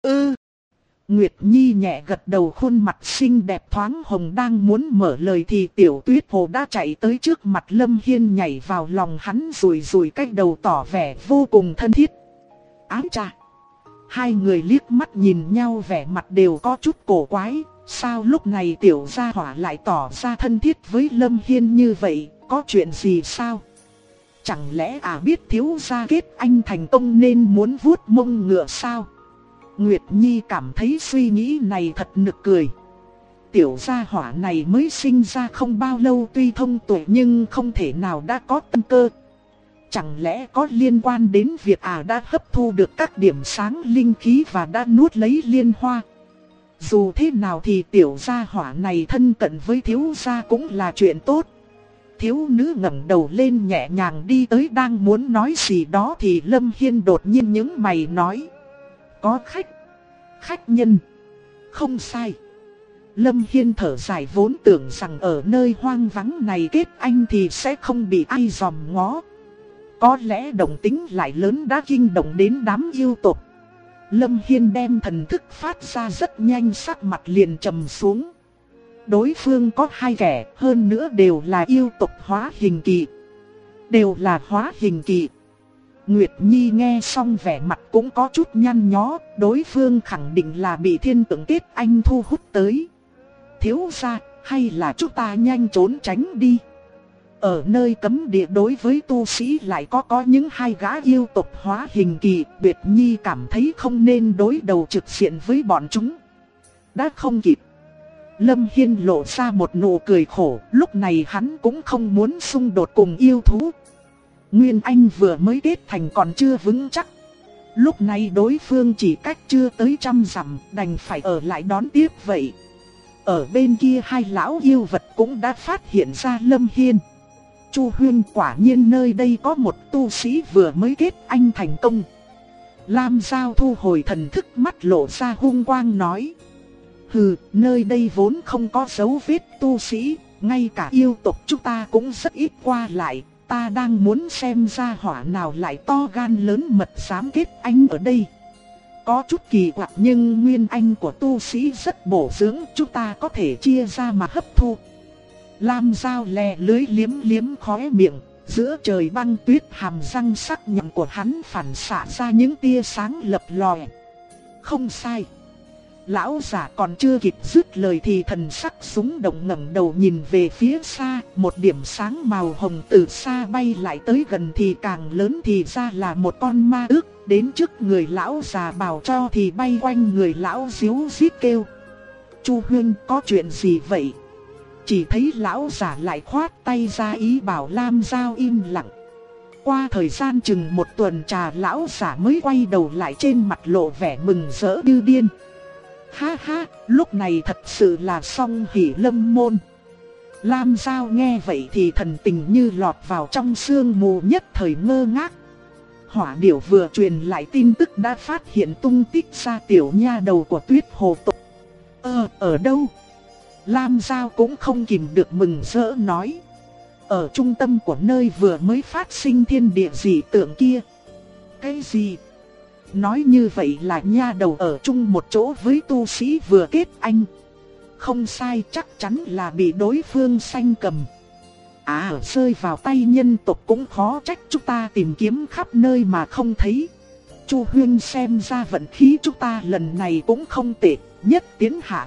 Nguyệt Nhi nhẹ gật đầu, khuôn mặt xinh đẹp thoáng hồng, đang muốn mở lời thì Tiểu Tuyết Hồ đã chạy tới trước mặt Lâm Hiên, nhảy vào lòng hắn rùi rùi cái đầu, tỏ vẻ vô cùng thân thiết. Ái chà! Hai người liếc mắt nhìn nhau, vẻ mặt đều có chút cổ quái. Sao lúc này tiểu gia hỏa lại tỏ ra thân thiết với Lâm Hiên như vậy, có chuyện gì sao? Chẳng lẽ biết thiếu gia kết anh thành công nên muốn vuốt mông ngựa sao? Nguyệt Nhi cảm thấy suy nghĩ này thật nực cười. Tiểu gia hỏa này mới sinh ra không bao lâu, tuy thông tuệ nhưng không thể nào đã có tâm cơ. Chẳng lẽ có liên quan đến việc đã hấp thu được các điểm sáng linh khí và đã nuốt lấy liên hoa? Dù thế nào thì tiểu gia hỏa này thân cận với thiếu gia cũng là chuyện tốt. Thiếu nữ ngẩng đầu lên nhẹ nhàng đi tới, đang muốn nói gì đó thì Lâm Hiên đột nhiên nhướng mày nói. Có khách nhân. Không sai. Lâm Hiên thở dài, vốn tưởng rằng ở nơi hoang vắng này kết anh thì sẽ không bị ai dòm ngó. Có lẽ động tĩnh lại lớn đã kinh động đến đám yêu tộc. Lâm Hiên đem thần thức phát ra rất nhanh, sắc mặt liền trầm xuống. Đối phương có hai kẻ, hơn nữa đều là yêu tộc hóa hình kỳ. Đều là hóa hình kỳ. Nguyệt Nhi nghe xong vẻ mặt cũng có chút nhăn nhó, đối phương khẳng định là bị thiên tượng kết anh thu hút tới. Thiếu gia, hay là chúng ta nhanh trốn tránh đi. Ở nơi cấm địa đối với tu sĩ lại có những hai gã yêu tộc hóa hình kỳ, Nguyệt Nhi cảm thấy không nên đối đầu trực diện với bọn chúng. Đã không kịp. Lâm Hiên lộ ra một nụ cười khổ, lúc này hắn cũng không muốn xung đột cùng yêu thú. Nguyên Anh vừa mới kết thành còn chưa vững chắc. Lúc này đối phương chỉ cách chưa tới 100 dặm, đành phải ở lại đón tiếp vậy. Ở bên kia hai lão yêu vật cũng đã phát hiện ra Lâm Hiên. Chu Huyên, quả nhiên nơi đây có một tu sĩ vừa mới kết anh thành công. Lam Giao thu hồi thần thức, mắt lộ ra hung quang nói. Hừ, nơi đây vốn không có dấu vết tu sĩ, ngay cả yêu tộc chúng ta cũng rất ít qua lại. Ta đang muốn xem ra hỏa nào lại to gan lớn mật dám kết anh ở đây. Có chút kỳ quặc nhưng nguyên anh của tu sĩ rất bổ dưỡng, chúng ta có thể chia ra mà hấp thu. Lam Giao lè lưới liếm liếm khóe miệng, giữa trời băng tuyết hàm răng sắc nhọn của hắn phản xạ ra những tia sáng lập lòe. Không sai. Lão giả còn chưa kịp dứt lời thì thần sắc súng động, ngẩng đầu nhìn về phía xa, một điểm sáng màu hồng từ xa bay lại tới gần thì càng lớn, thì ra là một con ma ước, đến trước người lão già bào cho thì bay quanh người lão ríu rít kêu. Chu Huyên, có chuyện gì vậy? Chỉ thấy lão giả lại khoát tay ra ý bảo Lam Giao im lặng. Qua thời gian chừng một tuần trà, lão giả mới quay đầu lại, trên mặt lộ vẻ mừng rỡ như điên. Ha ha, lúc này thật sự là song hỷ lâm môn. Lam Giao nghe vậy thì thần tình như lọt vào trong sương mù, nhất thời ngơ ngác. Hỏa Điểu vừa truyền lại tin tức đã phát hiện tung tích ra tiểu nha đầu của Tuyết Hồ tộc. Ở đâu? Lam Giao cũng không kìm được mừng rỡ nói. ở trung tâm của nơi vừa mới phát sinh thiên địa dị tượng kia. Cái gì? Nói như vậy là nha đầu ở chung một chỗ với tu sĩ vừa kết anh. Không sai, chắc chắn là bị đối phương sanh cầm. Rơi vào tay nhân tộc cũng khó trách chúng ta tìm kiếm khắp nơi mà không thấy. Chu Huyên xem ra vận khí chúng ta lần này cũng không tệ, nhất tiến hạ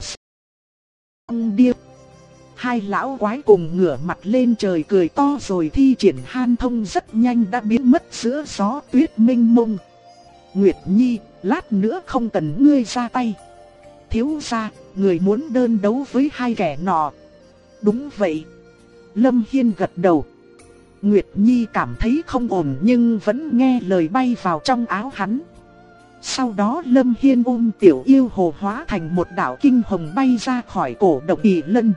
song điêu. Hai lão quái cùng ngửa mặt lên trời cười to rồi thi triển han thông rất nhanh đã biến mất giữa gió tuyết mênh mông. Nguyệt Nhi, lát nữa không cần ngươi ra tay. Thiếu gia, người muốn đơn đấu với hai kẻ nọ. Đúng vậy. Lâm Hiên gật đầu. Nguyệt Nhi cảm thấy không ổn nhưng vẫn nghe lời bay vào trong áo hắn. Sau đó Lâm Hiên ôm tiểu yêu hồ hóa thành một đạo kinh hồng bay ra khỏi cổ động Kỳ Lân.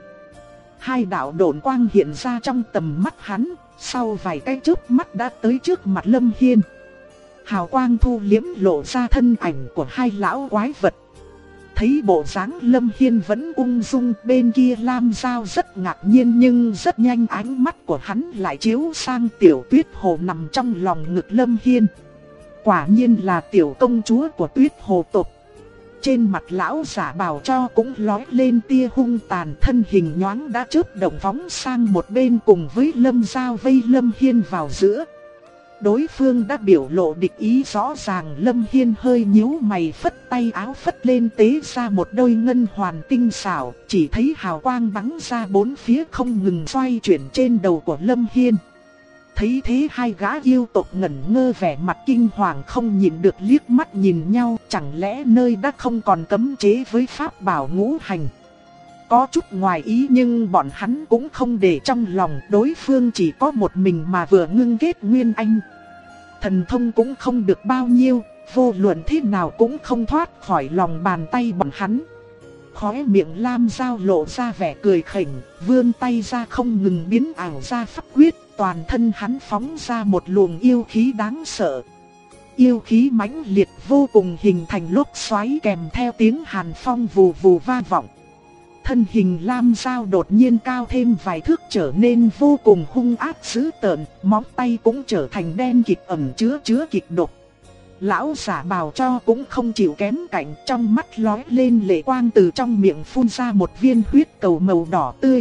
Hai đạo độn quang hiện ra trong tầm mắt hắn, sau vài cái chớp mắt đã tới trước mặt Lâm Hiên. Hào quang thu liếm lộ ra thân ảnh của hai lão quái vật. Thấy bộ dáng Lâm Hiên vẫn ung dung, bên kia Lam Giao rất ngạc nhiên nhưng rất nhanh ánh mắt của hắn lại chiếu sang tiểu Tuyết Hồ nằm trong lòng ngực Lâm Hiên. Quả nhiên là tiểu công chúa của Tuyết Hồ tộc. Trên mặt lão giả bào cho cũng lói lên tia hung tàn, thân hình nhoáng đã chớp động phóng sang một bên cùng với Lâm Giao vây Lâm Hiên vào giữa. Đối phương đã biểu lộ địch ý rõ ràng, Lâm Hiên hơi nhíu mày phất tay áo phất lên tế ra một đôi ngân hoàn tinh xảo, chỉ thấy hào quang bắn ra bốn phía không ngừng xoay chuyển trên đầu của Lâm Hiên. Thấy thế hai gã yêu tộc ngẩn ngơ vẻ mặt kinh hoàng không nhịn được liếc mắt nhìn nhau, chẳng lẽ nơi đã không còn cấm chế với pháp bảo ngũ hành. Có chút ngoài ý nhưng bọn hắn cũng không để trong lòng, đối phương chỉ có một mình mà vừa ngưng kết nguyên anh. Thần thông cũng không được bao nhiêu, vô luận thế nào cũng không thoát khỏi lòng bàn tay bọn hắn. Khóe miệng Lam Giao lộ ra vẻ cười khỉnh, vươn tay ra không ngừng biến ảo ra pháp quyết, toàn thân hắn phóng ra một luồng yêu khí đáng sợ. Yêu khí mãnh liệt vô cùng hình thành lốc xoáy kèm theo tiếng hàn phong vù vù vang vọng. Thân hình Lam Giao đột nhiên cao thêm vài thước trở nên vô cùng hung ác dữ tợn, móng tay cũng trở thành đen kịt ẩn chứa kịch độc. Lão giả bào cho cũng không chịu kém cạnh, trong mắt lóe lên lệ quang, từ trong miệng phun ra một viên huyết cầu màu đỏ tươi.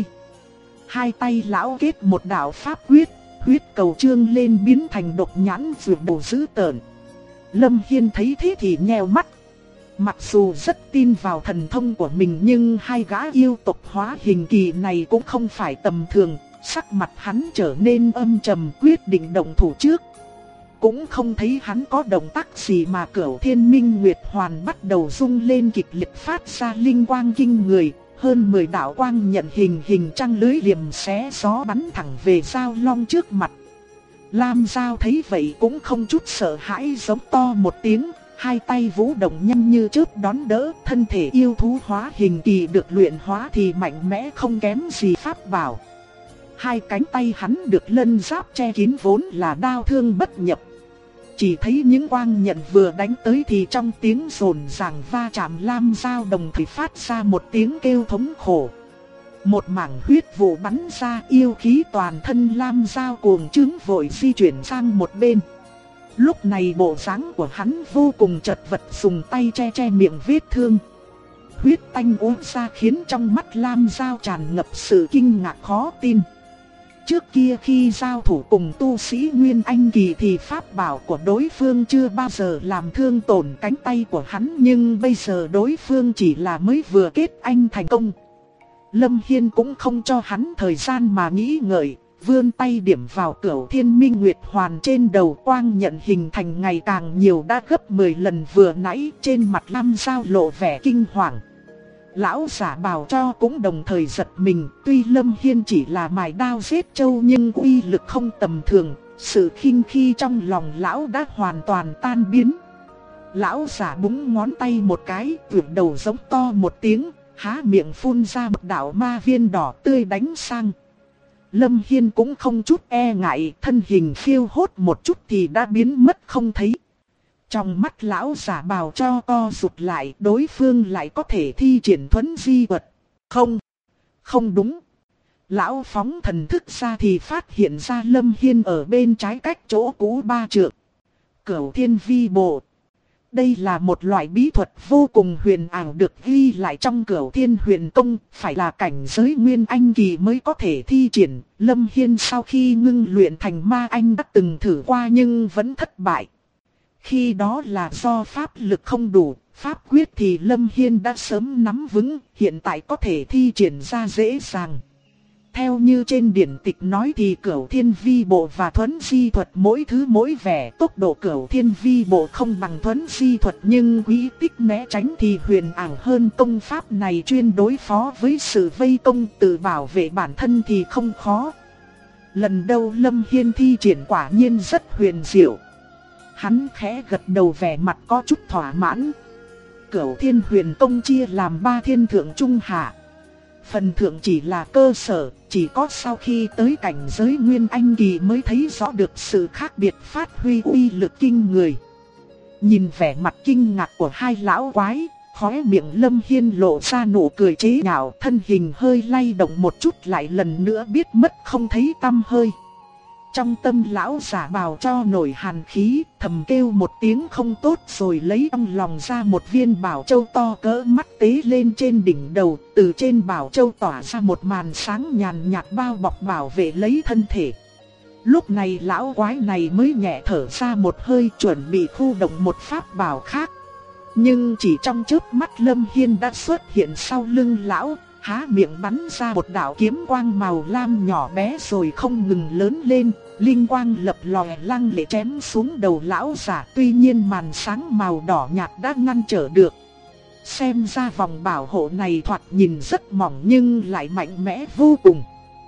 Hai tay lão kết một đạo pháp quyết, huyết cầu trương lên biến thành độc nhãn vượt bổ dữ tợn. Lâm Hiên thấy thế thì nheo mắt. Mặc dù rất tin vào thần thông của mình nhưng hai gã yêu tộc hóa hình kỳ này cũng không phải tầm thường, sắc mặt hắn trở nên âm trầm quyết định động thủ trước. Cũng không thấy hắn có động tác gì mà Cửu Thiên Minh Nguyệt Hoàn bắt đầu rung lên kịch liệt phát ra linh quang kinh người, hơn 10 đạo quang nhận hình trăng lưới liềm xé gió bắn thẳng về Giao Long trước mặt. Lam Giao thấy vậy cũng không chút sợ hãi giống to một tiếng. Hai tay vũ động nhanh như chớp đón đỡ, thân thể yêu thú hóa hình kỳ được luyện hóa thì mạnh mẽ không kém gì pháp bảo. Hai cánh tay hắn được lân giáp che kín vốn là đao thương bất nhập. Chỉ thấy những quang nhận vừa đánh tới thì trong tiếng rồn ràng va chạm Lam Giao đồng thời phát ra một tiếng kêu thống khổ. Một mảng huyết vụ bắn ra, yêu khí toàn thân Lam Giao cuồng trướng vội di chuyển sang một bên. Lúc này bộ dáng của hắn vô cùng chật vật, dùng tay che miệng vết thương. Huyết tanh uống ra khiến trong mắt Lam Giao tràn ngập sự kinh ngạc khó tin. Trước kia khi giao thủ cùng tu sĩ Nguyên Anh kỳ thì pháp bảo của đối phương chưa bao giờ làm thương tổn cánh tay của hắn, nhưng bây giờ đối phương chỉ là mới vừa kết anh thành công. Lâm Hiên cũng không cho hắn thời gian mà nghĩ ngợi, vươn tay điểm vào Cửu Thiên Minh Nguyệt Hoàn trên đầu, quang nhận hình thành ngày càng nhiều đã gấp 10 lần vừa nãy, trên mặt Lam Giao lộ vẻ kinh hoàng. Lão giả bào cho cũng đồng thời giật mình, tuy Lâm Hiên chỉ là mài đao giết trâu nhưng uy lực không tầm thường, sự khinh khi trong lòng lão đã hoàn toàn tan biến. Lão giả búng ngón tay một cái, vượt đầu giống to một tiếng, há miệng phun ra một đạo ma viên đỏ tươi đánh sang. Lâm Hiên cũng không chút e ngại, thân hình phiêu hốt một chút thì đã biến mất không thấy. Trong mắt lão giả bào cho co rụt lại, đối phương lại có thể thi triển thuấn di vật. Không đúng. Lão phóng thần thức ra thì phát hiện ra Lâm Hiên ở bên trái cách chỗ cũ 3 trượng. Cửu Thiên Vi Bộ. Đây là một loại bí thuật vô cùng huyền ảo được ghi lại trong Cửu Thiên Huyền Công, phải là cảnh giới Nguyên Anh kỳ mới có thể thi triển. Lâm Hiên sau khi ngưng luyện thành ma anh đã từng thử qua nhưng vẫn thất bại. Khi đó là do pháp lực không đủ, pháp quyết thì Lâm Hiên đã sớm nắm vững, hiện tại có thể thi triển ra dễ dàng. Theo như trên điển tịch nói thì Cửu Thiên Vi Bộ và Thuấn Di Thuật mỗi thứ mỗi vẻ, tốc độ Cửu Thiên Vi Bộ không bằng Thuấn Di Thuật nhưng quy tích né tránh thì huyền ảo hơn. Công pháp này chuyên đối phó với sự vây công, tự bảo vệ bản thân thì không khó. Lần đầu Lâm Hiên thi triển quả nhiên rất huyền diệu. Hắn khẽ gật đầu vẻ mặt có chút thỏa mãn. Cửu Thiên Huyền Công chia làm 3 thiên thượng trung hạ. Phần thượng chỉ là cơ sở, chỉ có sau khi tới cảnh giới Nguyên Anh kỳ mới thấy rõ được sự khác biệt, phát huy uy lực kinh người. Nhìn vẻ mặt kinh ngạc của hai lão quái, khóe miệng Lâm Hiên lộ ra nụ cười chế nhạo, thân hình hơi lay động một chút lại lần nữa biết mất không thấy tăm hơi. Trong tâm lão giả bào cho nổi hàn khí, thầm kêu một tiếng không tốt rồi lấy trong lòng ra một viên bảo châu to cỡ mắt tế lên trên đỉnh đầu. Từ trên bảo châu tỏa ra một màn sáng nhàn nhạt bao bọc bảo vệ lấy thân thể. Lúc này lão quái này mới nhẹ thở ra một hơi, chuẩn bị khu động một pháp bảo khác. Nhưng chỉ trong chớp mắt Lâm Hiên đã xuất hiện sau lưng lão, há miệng bắn ra một đạo kiếm quang màu lam nhỏ bé rồi không ngừng lớn lên, linh quang lập lòe lăng lệ chém xuống đầu lão giả. Tuy nhiên màn sáng màu đỏ nhạt đã ngăn trở được. Xem ra vòng bảo hộ này thoạt nhìn rất mỏng nhưng lại mạnh mẽ vô cùng.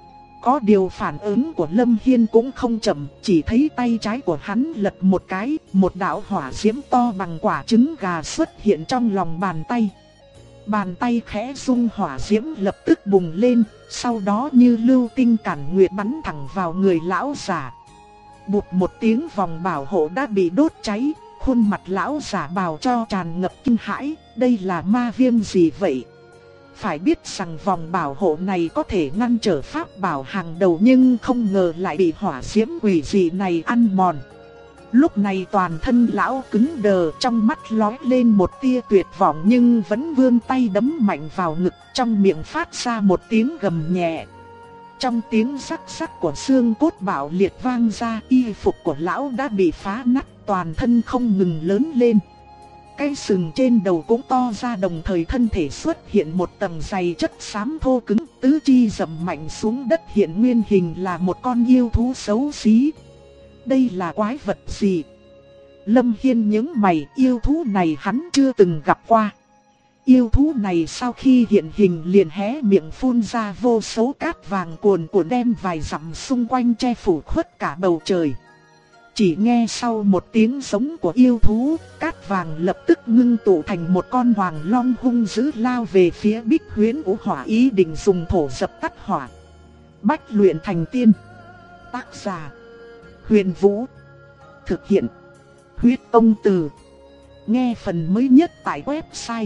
Có điều phản ứng của Lâm Hiên cũng không chậm, chỉ thấy tay trái của hắn lật một cái, một đạo hỏa diễm to bằng quả trứng gà xuất hiện trong lòng bàn tay. Bàn tay khẽ rung, hỏa diễm lập tức bùng lên, sau đó như lưu tinh cản nguyệt bắn thẳng vào người lão giả. Bụt một tiếng, vòng bảo hộ đã bị đốt cháy, khuôn mặt lão giả bào cho tràn ngập kinh hãi, đây là ma viêm gì vậy? Phải biết rằng vòng bảo hộ này có thể ngăn trở pháp bảo hàng đầu nhưng không ngờ lại bị hỏa diễm quỷ dị này ăn mòn. Lúc này toàn thân lão cứng đờ, trong mắt lóe lên một tia tuyệt vọng nhưng vẫn vươn tay đấm mạnh vào ngực, trong miệng phát ra một tiếng gầm nhẹ. Trong tiếng rắc rắc của xương cốt bạo liệt vang ra, y phục của lão đã bị phá nát, toàn thân không ngừng lớn lên. Cái sừng trên đầu cũng to ra, đồng thời thân thể xuất hiện một tầng dày chất xám thô cứng, tứ chi dầm mạnh xuống đất, hiện nguyên hình là một con yêu thú xấu xí. Đây là quái vật gì? Lâm Hiên nhướng mày, yêu thú này hắn chưa từng gặp qua. Yêu thú này sau khi hiện hình liền hé miệng phun ra vô số cát vàng cuồn cuộn đem vài dặm xung quanh che phủ khuất cả bầu trời. Chỉ nghe sau một tiếng giống của yêu thú, cát vàng lập tức ngưng tụ thành một con hoàng long hung dữ lao về phía Bích Huyễn Vũ Hỏa, ý định dùng thổ dập tắt hỏa. Bách luyện thành tiên. Tác giả: Huyền Vũ. Thực hiện: Huyết Công Từ. Nghe phần mới nhất tại website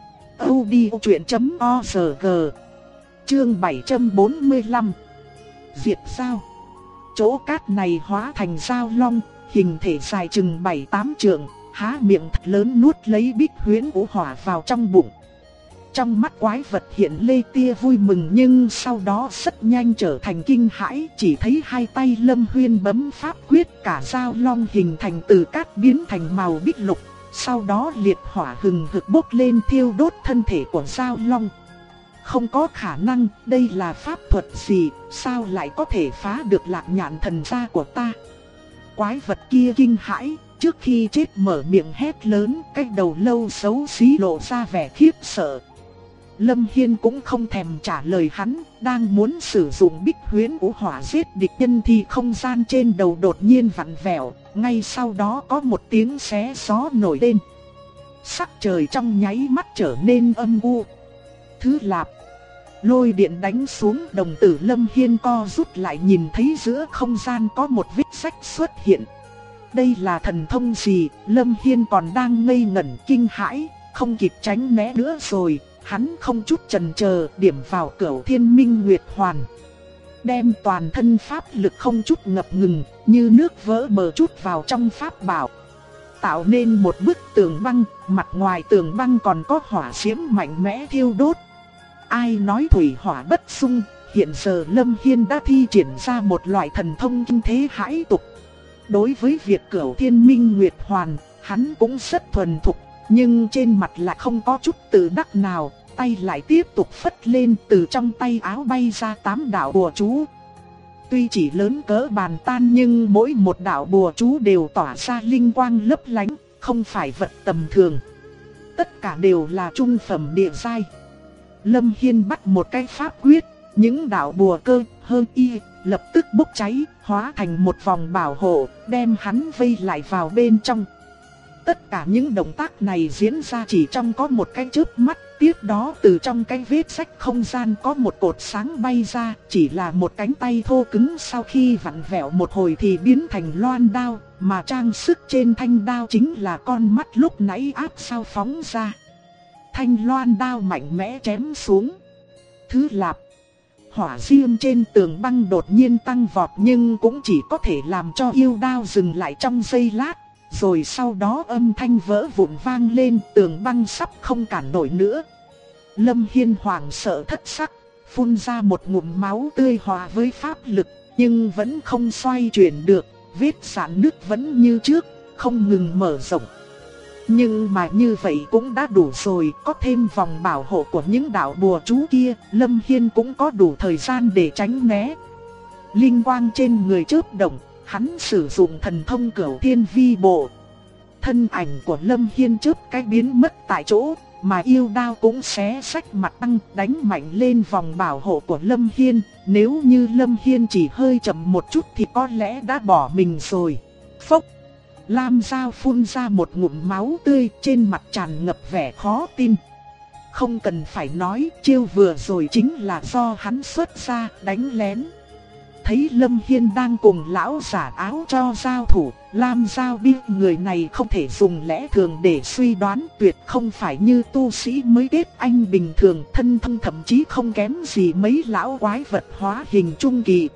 audiochuyện.org. Chương 745. Diệt Giao. Chỗ cát này hóa thành dao long, hình thể dài chừng 7-8 trượng, há miệng thật lớn nuốt lấy Bích Huyễn Vũ Hỏa vào trong bụng. Trong mắt quái vật hiện lê tia vui mừng nhưng sau đó rất nhanh trở thành kinh hãi, chỉ thấy hai tay Lâm Hiên bấm pháp quyết, cả dao long hình thành từ cát biến thành màu bích lục, sau đó liệt hỏa hừng hực bốc lên thiêu đốt thân thể của dao long. Không có khả năng, đây là pháp thuật gì, sao lại có thể phá được Lạc Nhạn thần gia của ta? Quái vật kia kinh hãi, trước khi chết mở miệng hét lớn, cái đầu lâu xấu xí lộ ra vẻ khiếp sợ. Lâm Hiên cũng không thèm trả lời hắn, đang muốn sử dụng Bích Huyễn Vũ Hỏa giết địch nhân thì không gian trên đầu đột nhiên vặn vẹo, ngay sau đó có một tiếng xé gió nổi lên. Sắc trời trong nháy mắt trở nên âm u. Thứ Lạp. Lôi điện đánh xuống, đồng tử Lâm Hiên co rút lại, nhìn thấy giữa không gian có một vết rách xuất hiện. Đây là thần thông gì? Lâm Hiên còn đang ngây ngẩn kinh hãi, không kịp tránh né nữa rồi. Hắn không chút chần chờ điểm vào Cửu Thiên Minh Nguyệt Hoàn. đem toàn thân pháp lực không chút ngập ngừng, như nước vỡ bờ chút vào trong pháp bảo. Tạo nên một bức tường băng, mặt ngoài tường băng còn có hỏa diễm mạnh mẽ thiêu đốt. Ai nói thủy hỏa bất xung, hiện giờ Lâm Hiên đã thi triển ra một loại thần thông kinh thế hãi tục. Đối với việc Cửu Thiên Minh Nguyệt Hoàn, hắn cũng rất thuần thục, nhưng trên mặt lại không có chút tự đắc nào, tay lại tiếp tục phất lên, từ trong tay áo bay ra 8 đạo bùa chú. Tuy chỉ lớn cỡ bàn tan nhưng mỗi một đạo bùa chú đều tỏa ra linh quang lấp lánh, không phải vật tầm thường. Tất cả đều là trung phẩm địa giai. Lâm Hiên bắt một cái pháp quyết, những đạo bùa cơ hơn y lập tức bốc cháy, hóa thành một vòng bảo hộ, đem hắn vây lại vào bên trong. Tất cả những động tác này diễn ra chỉ trong có một cái chớp mắt, tiếp đó từ trong cái vết rách không gian có một cột sáng bay ra, chỉ là một cánh tay thô cứng sau khi vặn vẹo một hồi thì biến thành loan đao, mà trang sức trên thanh đao chính là con mắt lúc nãy áp sao phóng ra. Thanh loan đao mạnh mẽ chém xuống. Thứ lạp, hỏa diêm trên tường băng đột nhiên tăng vọt nhưng cũng chỉ có thể làm cho yêu đao dừng lại trong giây lát. Rồi sau đó âm thanh vỡ vụn vang lên, tường băng sắp không cản nổi nữa. Lâm Hiên hoảng sợ thất sắc, phun ra một ngụm máu tươi hòa với pháp lực, nhưng vẫn không xoay chuyển được, vết rạn nứt vẫn như trước, không ngừng mở rộng. Nhưng mà như vậy cũng đã đủ rồi, có thêm vòng bảo hộ của những đạo bùa chú kia, Lâm Hiên cũng có đủ thời gian để tránh né. Linh quang trên người chớp động, hắn sử dụng thần thông Cửu Thiên Vi Bộ. Thân ảnh của Lâm Hiên chớp cái biến mất tại chỗ, mà yêu đao cũng xé rách mặt băng, đánh mạnh lên vòng bảo hộ của Lâm Hiên. Nếu như Lâm Hiên chỉ hơi chậm một chút thì có lẽ đã bỏ mình rồi. Phốc! Lam Giao phun ra một ngụm máu tươi, trên mặt tràn ngập vẻ khó tin. Không cần phải nói, chiêu vừa rồi chính là do hắn xuất ra, đánh lén. Thấy Lâm Hiên đang cùng lão giả áo cho giao thủ, Lam Giao biết người này không thể dùng lẽ thường để suy đoán, tuyệt không phải như tu sĩ mới kết anh bình thường, thân thân thậm chí không kém gì mấy lão quái vật hóa hình trung kỳ.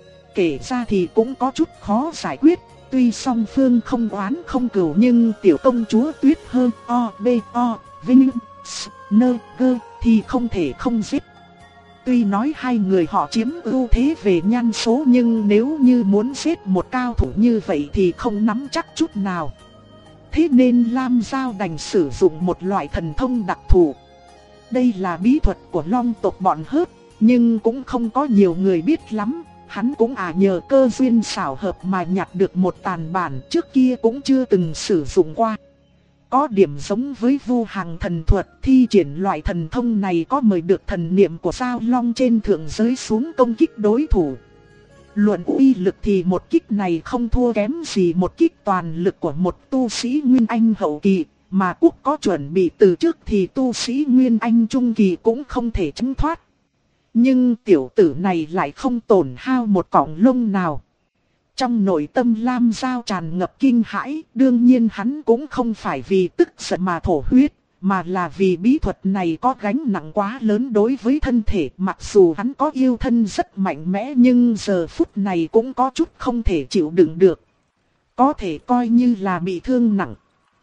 Kể ra thì cũng có chút khó giải quyết, tuy song phương không oán không cừu nhưng tiểu công chúa Tuyết Hơ O B O Vinh S Nơ Gơ thì không thể không giết. Tuy nói hai người họ chiếm ưu thế về nhân số nhưng nếu như muốn giết một cao thủ như vậy thì không nắm chắc chút nào. Thế nên Lam Giao đành sử dụng một loại thần thông đặc thù. Đây là bí thuật của Long tộc bọn Hớt, nhưng cũng không có nhiều người biết lắm. Hắn cũng nhờ cơ duyên xảo hợp mà nhặt được một tàn bản, trước kia cũng chưa từng sử dụng qua. Có điểm giống với Vu Hằng thần thuật, thi triển loại thần thông này có mời được thần niệm của Giao Long trên thượng giới xuống công kích đối thủ. Luận uy lực thì một kích này không thua kém gì một kích toàn lực của một tu sĩ Nguyên Anh hậu kỳ, mà Quốc có chuẩn bị từ trước thì tu sĩ Nguyên Anh trung kỳ cũng không thể tránh thoát. Nhưng tiểu tử này lại không tổn hao một cọng lông nào. Trong nội tâm Lam Giao tràn ngập kinh hãi, đương nhiên hắn cũng không phải vì tức giận mà thổ huyết, mà là vì bí thuật này có gánh nặng quá lớn đối với thân thể. Mặc dù hắn có yêu thân rất mạnh mẽ nhưng giờ phút này cũng có chút không thể chịu đựng được. Có thể coi như là bị thương nặng.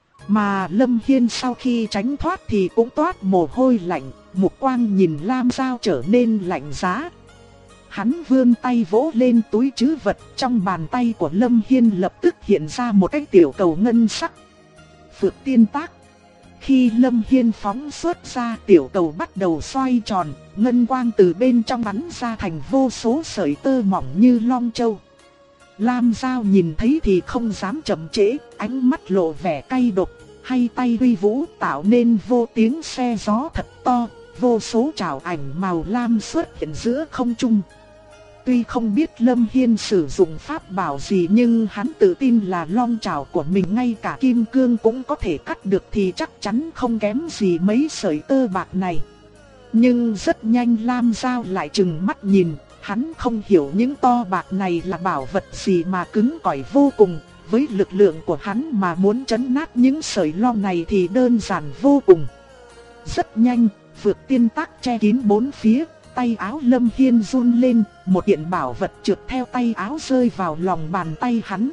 Mà Lâm Hiên sau khi tránh thoát thì cũng toát mồ hôi lạnh, mục quang nhìn Lam Giao trở nên lạnh giá. Hắn vươn tay vỗ lên túi trữ vật, trong bàn tay của Lâm Hiên lập tức hiện ra một cái tiểu cầu ngân sắc. Phược tiên tác. Khi Lâm Hiên phóng xuất ra, tiểu cầu bắt đầu xoay tròn, ngân quang từ bên trong bắn ra thành vô số sợi tơ mỏng như long châu. Lam Giao nhìn thấy thì không dám chậm trễ, ánh mắt lộ vẻ cay độc, hay tay huy vũ tạo nên vô tiếng xe gió thật to, vô số trảo ảnh màu lam xuất hiện giữa không trung. Tuy không biết Lâm Hiên sử dụng pháp bảo gì nhưng hắn tự tin là long trảo của mình ngay cả kim cương cũng có thể cắt được thì chắc chắn không kém gì mấy sợi tơ bạc này. Nhưng rất nhanh Lam Giao lại trừng mắt nhìn, hắn không hiểu những to bạc này là bảo vật gì mà cứng cỏi vô cùng. Với lực lượng của hắn mà muốn trấn nát những sợi long này thì đơn giản vô cùng. Rất nhanh, Phược tiên tác che kín bốn phía, tay áo Lâm Hiên run lên, một kiện bảo vật trượt theo tay áo rơi vào lòng bàn tay hắn.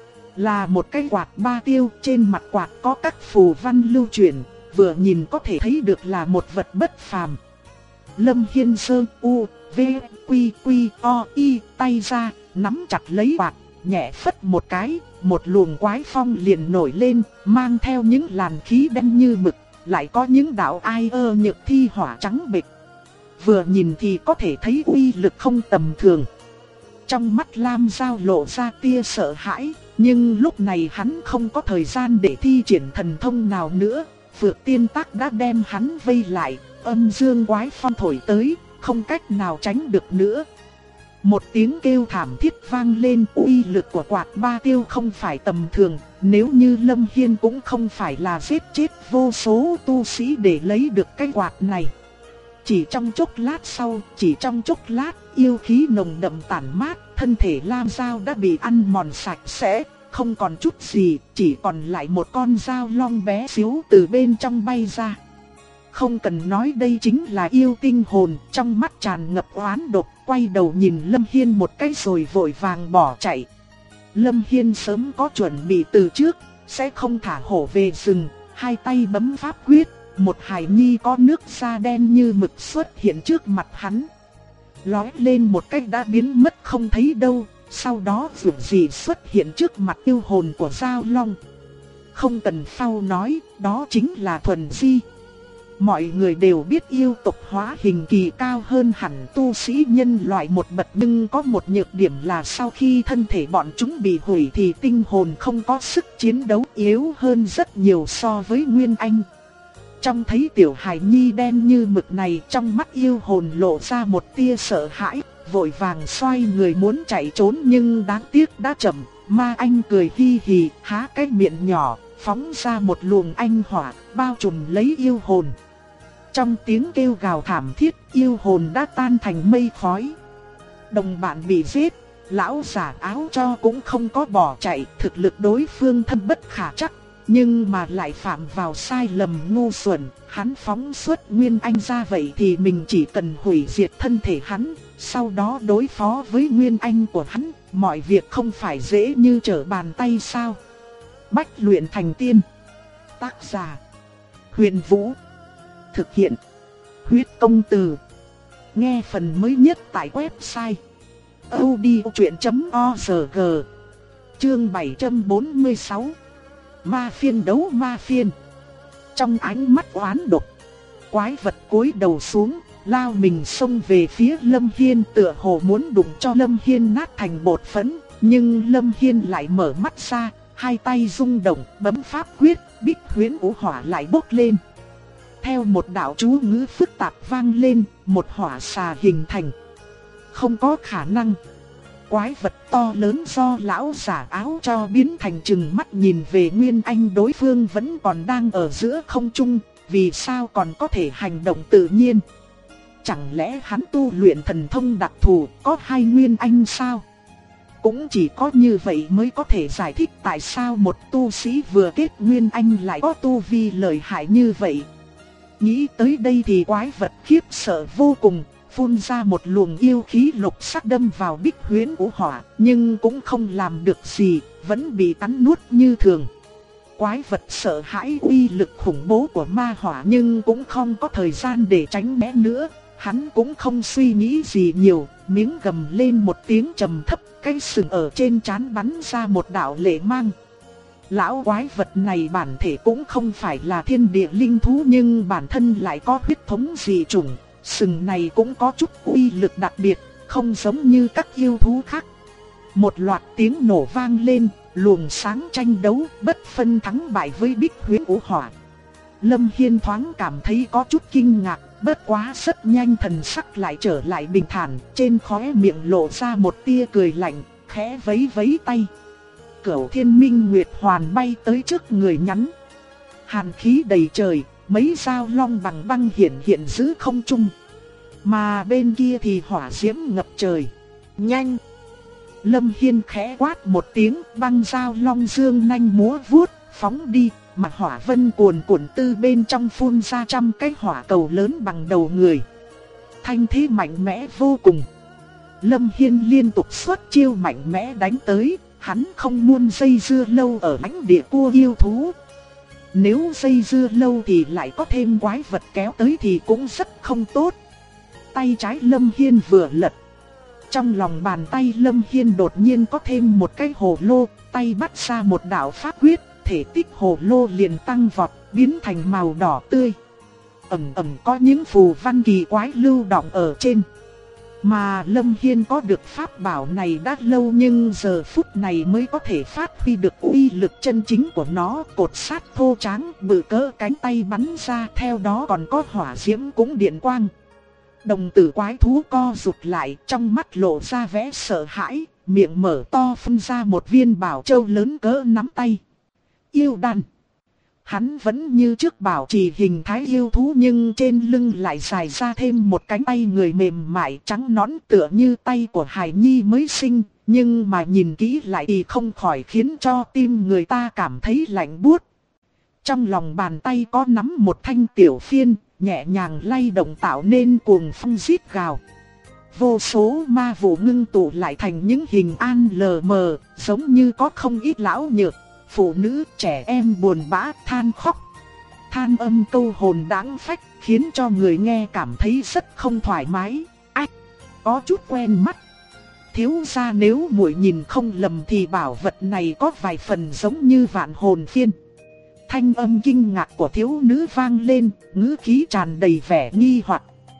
Là một cái quạt ba tiêu, trên mặt quạt có các phù văn lưu chuyển, vừa nhìn có thể thấy được là một vật bất phàm. Lâm Hiên sơ u, v, quy quy, o, y, tay ra, nắm chặt lấy quạt, nhẹ phất một cái, một luồng quái phong liền nổi lên, mang theo những làn khí đen như mực, lại có những đạo ai nhược thi hỏa trắng bệch. Vừa nhìn thì có thể thấy uy lực không tầm thường. Trong mắt Lam Giao lộ ra tia sợ hãi, nhưng lúc này hắn không có thời gian để thi triển thần thông nào nữa. Phược tiên tác đã đem hắn vây lại, âm dương quái phong thổi tới, không cách nào tránh được nữa. Một tiếng kêu thảm thiết vang lên, uy lực của quạt ba tiêu không phải tầm thường, nếu như Lâm Hiên cũng không phải là giết chết vô số tu sĩ để lấy được cái quạt này. Chỉ trong chốc lát sau, chỉ trong chốc lát, yêu khí nồng đậm tản mát, thân thể Lam Giao đã bị ăn mòn sạch sẽ, không còn chút gì, chỉ còn lại một con dao long bé xíu từ bên trong bay ra. Không cần nói đây chính là yêu tinh hồn, trong mắt tràn ngập oán độc, quay đầu nhìn Lâm Hiên một cái rồi vội vàng bỏ chạy. Lâm Hiên sớm có chuẩn bị từ trước, sẽ không thả hổ về rừng, hai tay bấm pháp quyết, một hài nhi có nước da đen như mực xuất hiện trước mặt hắn. Lói lên một cách đã biến mất không thấy đâu, sau đó vụt gì xuất hiện trước mặt yêu hồn của Giao Long. Không cần phao nói, đó chính là Thuần Di. Mọi người đều biết yêu tộc hóa hình kỳ cao hơn hẳn tu sĩ nhân loại một bậc, nhưng có một nhược điểm là sau khi thân thể bọn chúng bị hủy thì tinh hồn không có sức chiến đấu, yếu hơn rất nhiều so với Nguyên Anh. Trong thấy tiểu hài nhi đen như mực này, trong mắt yêu hồn lộ ra một tia sợ hãi, vội vàng xoay người muốn chạy trốn nhưng đáng tiếc đã chậm. Ma Anh cười hi hì, há cái miệng nhỏ, phóng ra một luồng anh hỏa, bao trùm lấy yêu hồn. Trong tiếng kêu gào thảm thiết, yêu hồn đã tan thành mây khói. Đồng bạn bị giết, lão giả áo cho cũng không có bỏ chạy, thực lực đối phương thâm bất khả trắc, nhưng mà lại phạm vào sai lầm ngu xuẩn. Hắn phóng xuất Nguyên Anh ra, vậy thì mình chỉ cần hủy diệt thân thể hắn, sau đó đối phó với Nguyên Anh của hắn, mọi việc không phải dễ như trở bàn tay sao? Bách luyện thành tiên. Tác giả: Huyền Vũ. Thực hiện: Huyết Công Từ. Nghe phần mới nhất tại website audiochuyện.org. Chương 746. Ma phiên đấu ma phiên. Trong ánh mắt oán độc, quái vật cúi đầu xuống, lao mình xông về phía Lâm Hiên, tựa hồ muốn đụng cho Lâm Hiên nát thành bột phấn. Nhưng Lâm Hiên lại mở mắt ra, hai tay rung động, bấm pháp quyết, Bích Huyễn Vũ Hỏa lại bốc lên. Theo một đạo chú ngữ phức tạp vang lên, một hỏa xà hình thành. Không có khả năng. Quái vật to lớn do lão giả áo cho biến thành, chừng mắt nhìn về Nguyên Anh đối phương vẫn còn đang ở giữa không trung, vì sao còn có thể hành động tự nhiên? Chẳng lẽ hắn tu luyện thần thông đặc thù, có hai Nguyên Anh sao? Cũng chỉ có như vậy mới có thể giải thích tại sao một tu sĩ vừa kết Nguyên Anh lại có tu vi lợi hại như vậy. Nghĩ tới đây thì quái vật khiếp sợ vô cùng, phun ra một luồng yêu khí lục sắc đâm vào Bích Huyễn Vũ Hỏa, nhưng cũng không làm được gì, vẫn bị cắn nuốt như thường. Quái vật sợ hãi uy lực khủng bố của ma hỏa nhưng cũng không có thời gian để tránh né nữa. Hắn cũng không suy nghĩ gì nhiều, miếng gầm lên một tiếng trầm thấp, cái sừng ở trên trán bắn ra một đạo lệ mang. Lão quái vật này bản thể cũng không phải là thiên địa linh thú, nhưng bản thân lại có huyết thống dị chủng. Sừng này cũng có chút uy lực đặc biệt, không giống như các yêu thú khác. Một loạt tiếng nổ vang lên, luồng sáng tranh đấu, bất phân thắng bại với Bích Huyễn Vũ Hỏa. Lâm Hiên thoáng cảm thấy có chút kinh ngạc, bất quá rất nhanh thần sắc lại trở lại bình thản, trên khóe miệng lộ ra một tia cười lạnh, khẽ vẫy vẫy tay. Cửu Thiên Minh Nguyệt Hoàn bay tới trước người nhắn. Hàn khí đầy trời, mấy dao long bằng băng hiện giữa không trung. Mà bên kia thì hỏa diễm ngập trời. Nhanh! Lâm Hiên khẽ quát một tiếng, băng dao long dương nanh múa vuốt, phóng đi, mà hỏa vân cuồn cuộn từ bên trong phun ra trăm cái hỏa cầu lớn bằng đầu người. thanh thế mạnh mẽ vô cùng. Lâm Hiên liên tục xuất chiêu mạnh mẽ đánh tới, hắn không muốn dây dưa lâu ở lãnh địa của yêu thú. Nếu dây dưa lâu thì lại có thêm quái vật kéo tới thì cũng rất không tốt. Tay trái Lâm Hiên vừa lật. Trong lòng bàn tay Lâm Hiên đột nhiên có thêm một cái hồ lô, tay bắt ra một đạo pháp quyết, thể tích hồ lô liền tăng vọt, biến thành màu đỏ tươi. Ẩn có những phù văn kỳ quái lưu động ở trên. Mà Lâm Hiên có được pháp bảo này đã lâu nhưng giờ phút này mới có thể phát huy được uy lực chân chính của nó. Cột sát thô tráng bự cỡ cánh tay bắn ra, theo đó còn có hỏa diễm cũng điện quang. Đồng tử quái thú co rụt lại, trong mắt lộ ra vẻ sợ hãi, miệng mở to phun ra một viên bảo châu lớn cỡ nắm tay. Yêu đan. Hắn vẫn như trước bảo trì hình thái yêu thú nhưng trên lưng lại dài ra thêm một cánh tay người mềm mại trắng nõn tựa như tay của hài nhi mới sinh. Nhưng mà nhìn kỹ lại thì không khỏi khiến cho tim người ta cảm thấy lạnh buốt. Trong lòng bàn tay có nắm một thanh tiểu phiên, nhẹ nhàng lay động tạo nên cuồng phong rít gào. Vô số ma vụ ngưng tụ lại thành những hình an lờ mờ, giống như có không ít lão nhược, phụ nữ, trẻ em buồn bã than khóc. Than âm câu hồn đáng phách, khiến cho người nghe cảm thấy rất không thoải mái. Ách, có chút quen mắt. Thiếu gia nếu muội nhìn không lầm thì bảo vật này có vài phần giống như vạn hồn phiên. Thanh âm kinh ngạc của thiếu nữ vang lên, ngữ khí tràn đầy vẻ nghi hoặc.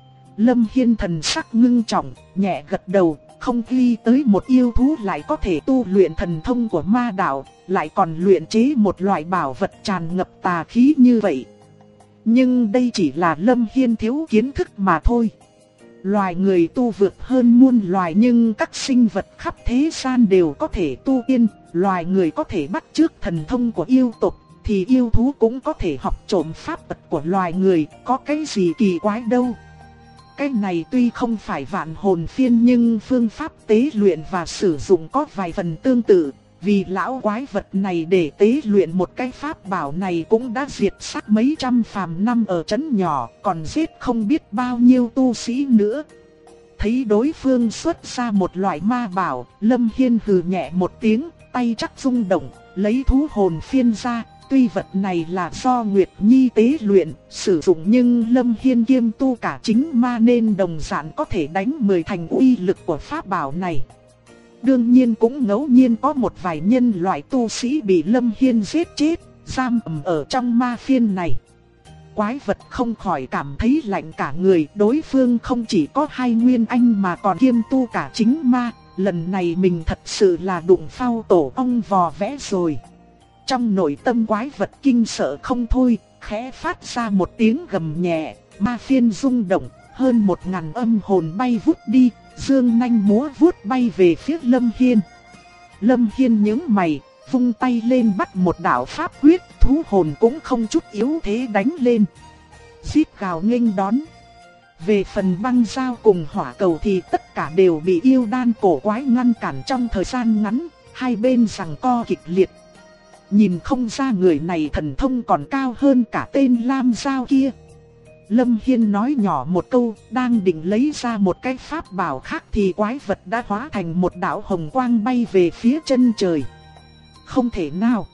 Lâm Hiên thần sắc ngưng trọng, nhẹ gật đầu, không nghĩ tới một yêu thú lại có thể tu luyện thần thông của ma đạo, lại còn luyện chế một loại bảo vật tràn ngập tà khí như vậy. Nhưng đây chỉ là Lâm Hiên thiếu kiến thức mà thôi. Loài người tu vượt hơn muôn loài nhưng các sinh vật khắp thế gian đều có thể tu tiên, loài người có thể bắt chước thần thông của yêu tộc, thì yêu thú cũng có thể học trộm pháp thuật của loài người, có cái gì kỳ quái đâu. Cái này tuy không phải vạn hồn phiên nhưng phương pháp tế luyện và sử dụng có vài phần tương tự. Vì lão quái vật này để tế luyện một cái pháp bảo này cũng đã diệt sát mấy trăm phàm năm ở trấn nhỏ, còn giết không biết bao nhiêu tu sĩ nữa. Thấy đối phương xuất ra một loại ma bảo, Lâm Hiên hừ nhẹ một tiếng, tay chắc rung động, lấy thú hồn phiên ra. Tuy vật này là do Nguyệt Nhi tế luyện, sử dụng nhưng Lâm Hiên kiêm tu cả chính ma nên đồng dạng có thể đánh 10 thành uy lực của pháp bảo này. Đương nhiên cũng ngẫu nhiên có một vài nhân loại tu sĩ bị Lâm Hiên giết chết, giam ẩm ở trong ma phiên này. Quái vật không khỏi cảm thấy lạnh cả người, đối phương không chỉ có 2 nguyên anh mà còn kiêm tu cả chính ma, lần này mình thật sự là đụng phao tổ ong vò vẽ rồi. Trong nội tâm quái vật kinh sợ không thôi, khẽ phát ra một tiếng gầm nhẹ, ma phiên rung động, hơn 1000 âm hồn bay vút đi, dương nanh múa vuốt bay về phía Lâm Hiên. Lâm Hiên nhướng mày, vung tay lên bắt một đạo pháp quyết, thú hồn cũng không chút yếu thế đánh lên. Rít gào nghênh đón. Về phần băng dao cùng hỏa cầu thì tất cả đều bị yêu đan cổ quái ngăn cản trong thời gian ngắn, hai bên giằng co kịch liệt. Nhìn không ra người này thần thông còn cao hơn cả tên Lam Giao kia. Lâm Hiên nói nhỏ một câu, đang định lấy ra một cái pháp bảo khác thì quái vật đã hóa thành một đạo hồng quang bay về phía chân trời. Không thể nào.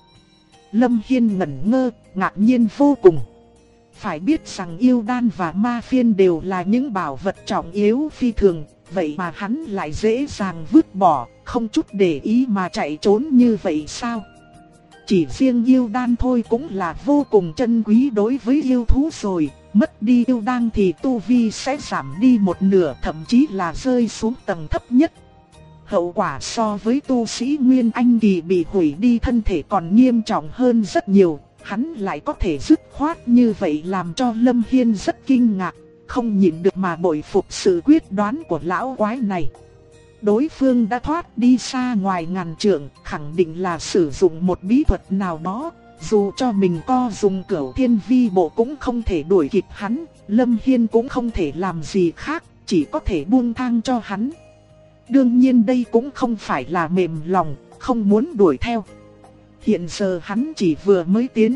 Lâm Hiên ngẩn ngơ, ngạc nhiên vô cùng. Phải biết rằng yêu đan và ma phiên đều là những bảo vật trọng yếu phi thường, vậy mà hắn lại dễ dàng vứt bỏ, không chút để ý mà chạy trốn như vậy sao? Chỉ riêng yêu đan thôi cũng là vô cùng chân quý đối với yêu thú rồi, mất đi yêu đan thì tu vi sẽ giảm đi một nửa, thậm chí là rơi xuống tầng thấp nhất. Hậu quả so với tu sĩ Nguyên Anh kỳ bị hủy đi thân thể còn nghiêm trọng hơn rất nhiều, hắn lại có thể dứt khoát như vậy làm cho Lâm Hiên rất kinh ngạc, không nhịn được mà bội phục sự quyết đoán của lão quái này. Đối phương đã thoát đi xa ngoài ngàn trượng, khẳng định là sử dụng một bí thuật nào đó, dù cho mình co dùng Cửu Thiên Vi Bộ cũng không thể đuổi kịp hắn, Lâm Hiên cũng không thể làm gì khác, chỉ có thể buông thang cho hắn. Đương nhiên đây cũng không phải là mềm lòng, không muốn đuổi theo. Hiện giờ hắn chỉ vừa mới tiến cấp,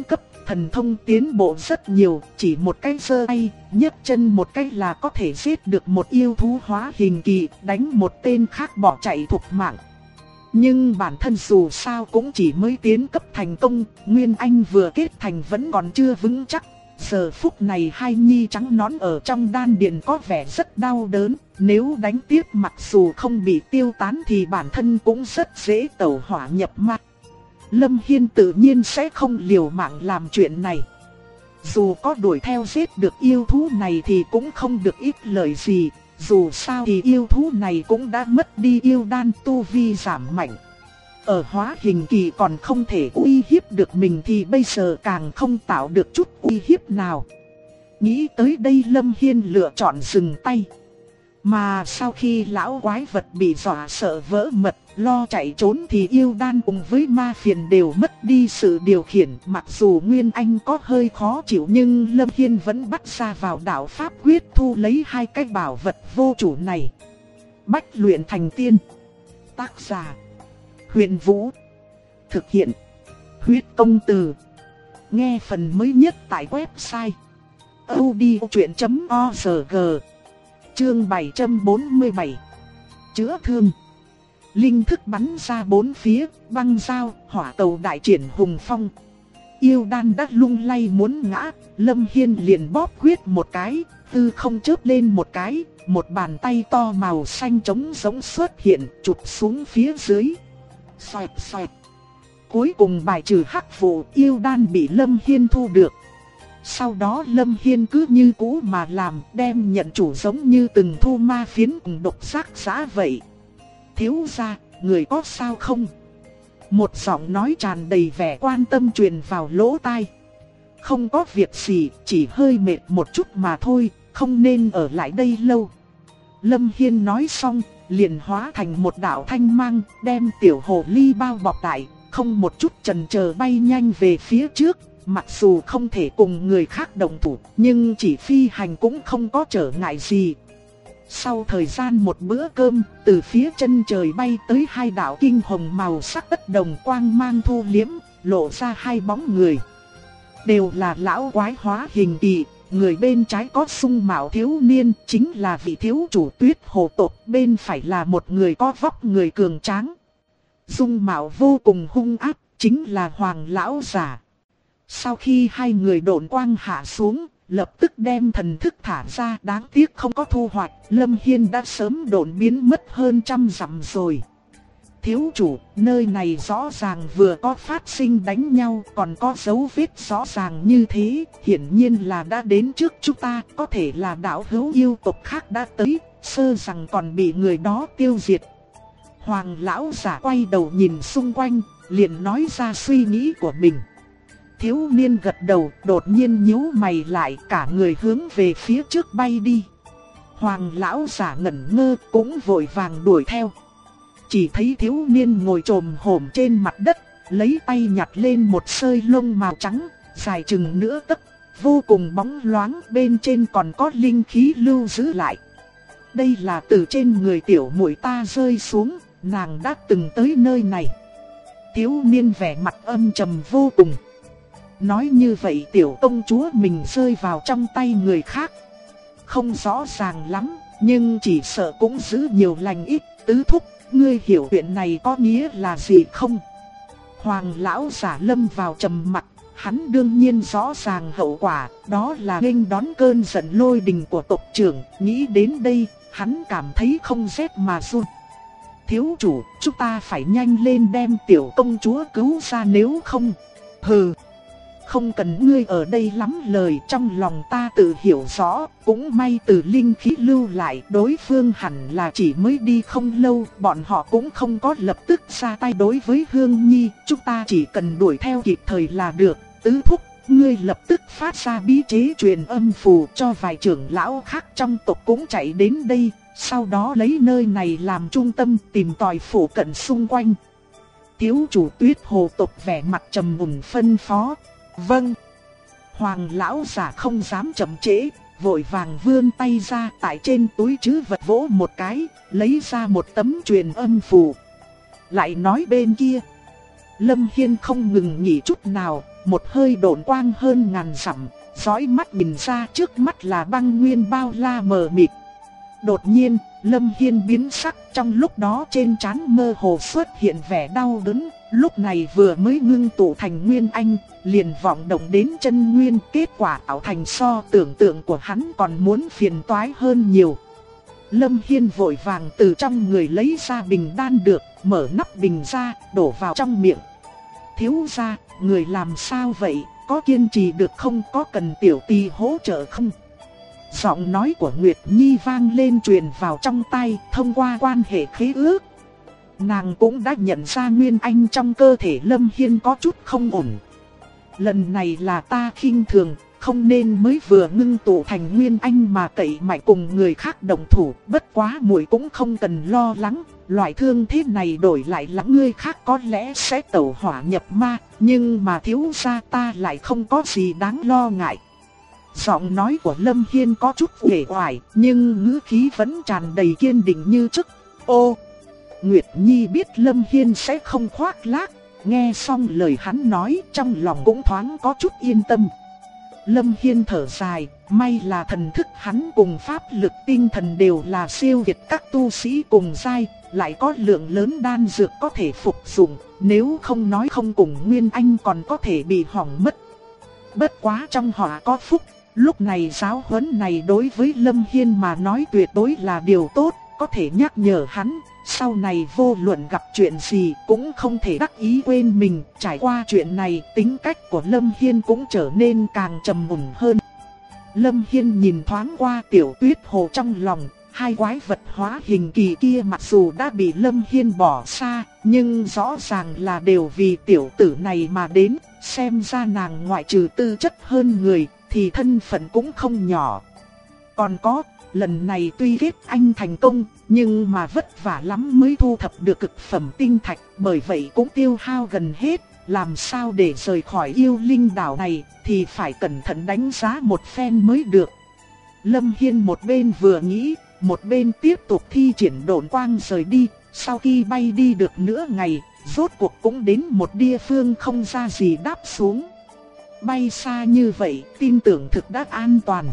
thần thông tiến bộ rất nhiều, chỉ một cái giơ tay, nhấc chân một cái là có thể giết được một yêu thú hóa hình kỳ, đánh một tên khác bỏ chạy thục mạng. Nhưng bản thân dù sao cũng chỉ mới tiến cấp thành công, Nguyên Anh vừa kết thành vẫn còn chưa vững chắc. Giờ phút này hai nhi trắng nõn ở trong đan điền có vẻ rất đau đớn, nếu đánh tiếp mặc dù không bị tiêu tán thì bản thân cũng rất dễ tẩu hỏa nhập ma. Lâm Hiên tự nhiên sẽ không liều mạng làm chuyện này. Dù có đuổi theo giết được yêu thú này thì cũng không được ít lợi gì, dù sao thì yêu thú này cũng đã mất đi yêu đan, tu vi giảm mạnh. Ở hóa hình kỳ còn không thể uy hiếp được mình thì bây giờ càng không tạo được chút uy hiếp nào. Nghĩ tới đây Lâm Hiên lựa chọn dừng tay. Mà sau khi lão quái vật bị dọa sợ vỡ mật, lo chạy trốn thì yêu đan cùng với ma phiền đều mất đi sự điều khiển. Mặc dù Nguyên Anh có hơi khó chịu nhưng Lâm Hiên vẫn bắt ra vào đạo pháp quyết thu lấy hai cái bảo vật vô chủ này. Bách luyện thành tiên. Tác giả Huyền Vũ. Thực hiện Huyết Công Từ. Nghe phần mới nhất tại website audiochuyện.org. Chương 747. Chữa thương. Linh thức bắn ra bốn phía, băng dao, hỏa cầu đại triển hùng phong. Yêu đan đã lung lay muốn ngã, Lâm Hiên liền bóp quyết một cái, hư không chớp lên một cái, một bàn tay to màu xanh trống rỗng xuất hiện, chụp xuống phía dưới. Xoẹt xoẹt. Cuối cùng bài trừ hắc vụ, yêu đan bị Lâm Hiên thu được. Sau đó Lâm Hiên cứ như cũ mà làm, đem nhận chủ giống như từng thu ma phiến cùng độc giác giã vậy. Thiếu gia, người có sao không? Một giọng nói tràn đầy vẻ quan tâm truyền vào lỗ tai. Không có việc gì, chỉ hơi mệt một chút mà thôi, không nên ở lại đây lâu. Lâm Hiên nói xong, liền hóa thành một đạo thanh mang, đem tiểu hồ ly bao bọc lại, không một chút chần chờ bay nhanh về phía trước. Mặc dù không thể cùng người khác đồng thủ, nhưng chỉ phi hành cũng không có trở ngại gì. Sau thời gian một bữa cơm, từ phía chân trời bay tới hai đạo kinh hồng màu sắc bất đồng, quang mang thu liễm, lộ ra hai bóng người. Đều là lão quái hóa hình kỳ, người bên trái có sung mạo thiếu niên, chính là vị thiếu chủ Tuyết Hồ tộc, bên phải là một người có vóc người cường tráng. Dung mạo vô cùng hung ác, chính là Hoàng lão giả. Sau khi hai người độn quang hạ xuống, lập tức đem thần thức thả ra, đáng tiếc không có thu hoạch, Lâm Hiên đã sớm độn biến mất hơn 100 dặm rồi. Thiếu chủ, nơi này rõ ràng vừa có phát sinh đánh nhau, còn có dấu vết rõ ràng như thế, hiển nhiên là đã đến trước chúng ta, có thể là đạo hữu yêu tộc khác đã tới, sơ rằng còn bị người đó tiêu diệt. Hoàng lão giả quay đầu nhìn xung quanh, liền nói ra suy nghĩ của mình. Thiếu niên gật đầu, đột nhiên nhíu mày lại, cả người hướng về phía trước bay đi. Hoàng lão giả ngẩn ngơ, cũng vội vàng đuổi theo. Chỉ thấy thiếu niên ngồi chồm hổm trên mặt đất, lấy tay nhặt lên một sợi lông màu trắng, dài chừng nửa tấc, vô cùng bóng loáng, bên trên còn có linh khí lưu giữ lại. Đây là từ trên người tiểu muội ta rơi xuống, nàng đã từng tới nơi này. Thiếu niên vẻ mặt âm trầm vô cùng. Nói như vậy tiểu công chúa mình rơi vào trong tay người khác. Không rõ ràng lắm, nhưng chỉ sợ cũng giữ nhiều lành ít. Tứ thúc, ngươi hiểu chuyện này có nghĩa là gì không? Hoàng lão giả lâm vào trầm mặc, hắn đương nhiên rõ ràng hậu quả, đó là nghênh đón cơn giận lôi đình của tộc trưởng. Nghĩ đến đây, hắn cảm thấy không rét mà run. Thiếu chủ, chúng ta phải nhanh lên đem tiểu công chúa cứu ra, nếu không... Hừ, không cần ngươi ở đây lắm lời, trong lòng ta tự hiểu rõ, cũng may từ linh khí lưu lại, đối phương hẳn là chỉ mới đi không lâu, bọn họ cũng không có lập tức ra tay đối với Hương Nhi, chúng ta chỉ cần đuổi theo kịp thời là được. Tứ thúc, ngươi lập tức phát ra bí chế truyền âm phù cho vài trưởng lão khác trong tộc cũng chạy đến đây, sau đó lấy nơi này làm trung tâm tìm tòi phủ cận xung quanh. Thiếu chủ Tuyết Hồ tộc vẻ mặt trầm mùn phân phó. Vâng. Hoàng lão giả không dám chậm trễ, vội vàng vươn tay ra, tại trên túi trữ vật vỗ một cái, lấy ra một tấm truyền âm phù. Lại nói bên kia, Lâm Hiên không ngừng nghỉ chút nào, một hơi độn quang hơn ngàn dặm, dõi mắt nhìn ra trước mắt là băng nguyên bao la mờ mịt. Đột nhiên, Lâm Hiên biến sắc, trong lúc đó trên trán mơ hồ xuất hiện vẻ đau đớn, lúc này vừa mới ngưng tụ thành Nguyên Anh, liền vọng động đến chân nguyên, kết quả tạo thành so tưởng tượng của hắn còn muốn phiền toái hơn nhiều. Lâm Hiên vội vàng từ trong người lấy ra bình đan được, mở nắp bình ra, đổ vào trong miệng. Thiếu gia, người làm sao vậy, có kiên trì được không, có cần tiểu tỳ hỗ trợ không? Giọng nói của Nguyệt Nhi vang lên truyền vào trong tai, thông qua quan hệ khế ước. Nàng cũng đã nhận ra Nguyên Anh trong cơ thể Lâm Hiên có chút không ổn. Lần này là ta khinh thường, không nên mới vừa ngưng tụ thành Nguyên Anh mà cậy mạnh cùng người khác đồng thủ. Bất quá muội cũng không cần lo lắng, loại thương thế này đổi lại là người khác có lẽ sẽ tẩu hỏa nhập ma, nhưng mà thiếu gia ta lại không có gì đáng lo ngại. Giọng nói của Lâm Hiên có chút uể oải, nhưng ngữ khí vẫn tràn đầy kiên định như trước. Ô, Nguyệt Nhi biết Lâm Hiên sẽ không khoác lác, nghe xong lời hắn nói trong lòng cũng thoáng có chút yên tâm. Lâm Hiên thở dài, may là thần thức hắn cùng pháp lực tinh thần đều là siêu việt các tu sĩ cùng giai, lại có lượng lớn đan dược có thể phục dụng, nếu không nói không cùng Nguyên Anh còn có thể bị hỏng mất. Bất quá trong họ có phúc, lúc này giáo huấn này đối với Lâm Hiên mà nói tuyệt đối là điều tốt, có thể nhắc nhở hắn, sau này vô luận gặp chuyện gì cũng không thể đắc ý quên mình. Trải qua chuyện này, tính cách của Lâm Hiên cũng trở nên càng trầm ổn hơn. Lâm Hiên nhìn thoáng qua Tiểu Tuyết Hồ trong lòng, hai quái vật hóa hình kỳ kia mặc dù đã bị Lâm Hiên bỏ xa, nhưng rõ ràng là đều vì tiểu tử này mà đến, xem ra nàng ngoại trừ tư chất hơn người thì thân phận cũng không nhỏ. Còn có, lần này tuy kết anh thành công, nhưng mà vất vả lắm mới thu thập được cực phẩm tinh thạch, bởi vậy cũng tiêu hao gần hết. Làm sao để rời khỏi yêu linh đảo này thì phải cẩn thận đánh giá một phen mới được. Lâm Hiên một bên vừa nghĩ, một bên tiếp tục thi triển độn quang rời đi. Sau khi bay đi được nửa ngày, rốt cuộc cũng đến một địa phương không ra gì đáp xuống. Bay xa như vậy, tin tưởng thực đã an toàn.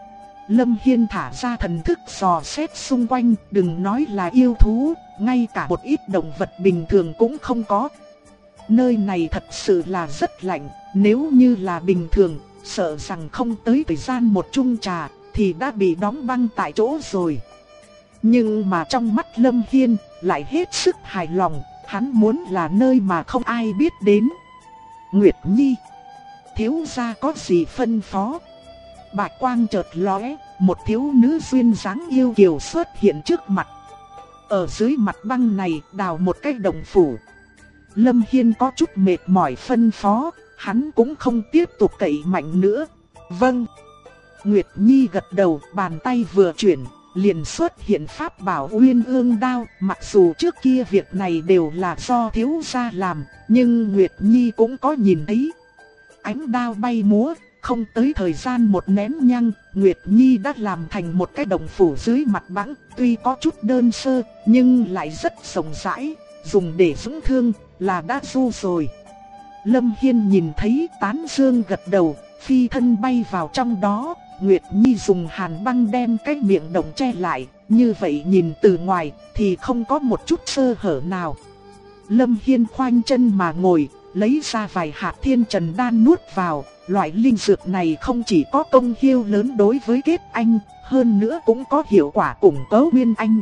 Lâm Hiên thả ra thần thức dò xét xung quanh, đừng nói là yêu thú, ngay cả một ít động vật bình thường cũng không có. Nơi này thật sự là rất lạnh, nếu như là bình thường, sợ rằng không tới thời gian một chung trà thì đã bị đóng băng tại chỗ rồi. Nhưng mà trong mắt Lâm Hiên lại hết sức hài lòng, hắn muốn là nơi mà không ai biết đến. Nguyệt Nhi, thiếu gia có gì phân phó? Bạch quang chợt lóe, một thiếu nữ duyên dáng yêu kiều xuất hiện trước mặt. Ở dưới mặt băng này đào một cái động phủ. Lâm Hiên có chút mệt mỏi phân phó, hắn cũng không tiếp tục cậy mạnh nữa. Vâng. Nguyệt Nhi gật đầu, bàn tay vừa chuyển, liền xuất hiện pháp bảo Uyên Ương đao. Mặc dù trước kia việc này đều là do thiếu gia làm, nhưng Nguyệt Nhi cũng có nhìn thấy. Ánh đao bay múa, không tới thời gian một nén nhang, Nguyệt Nhi đã làm thành một cái động phủ dưới mặt băng, tuy có chút đơn sơ, nhưng lại rất rộng rãi, dùng để dưỡng thương là đã du rồi. Lâm Hiên nhìn thấy tán dương gật đầu, phi thân bay vào trong đó. Nguyệt Nhi dùng hàn băng đem cái miệng động che lại, như vậy nhìn từ ngoài thì không có một chút sơ hở nào. Lâm Hiên khoanh chân mà ngồi, lấy ra vài hạt thiên trần đan nuốt vào. Loại linh dược này không chỉ có công hiệu lớn đối với kết anh, hơn nữa cũng có hiệu quả củng cố Nguyên Anh.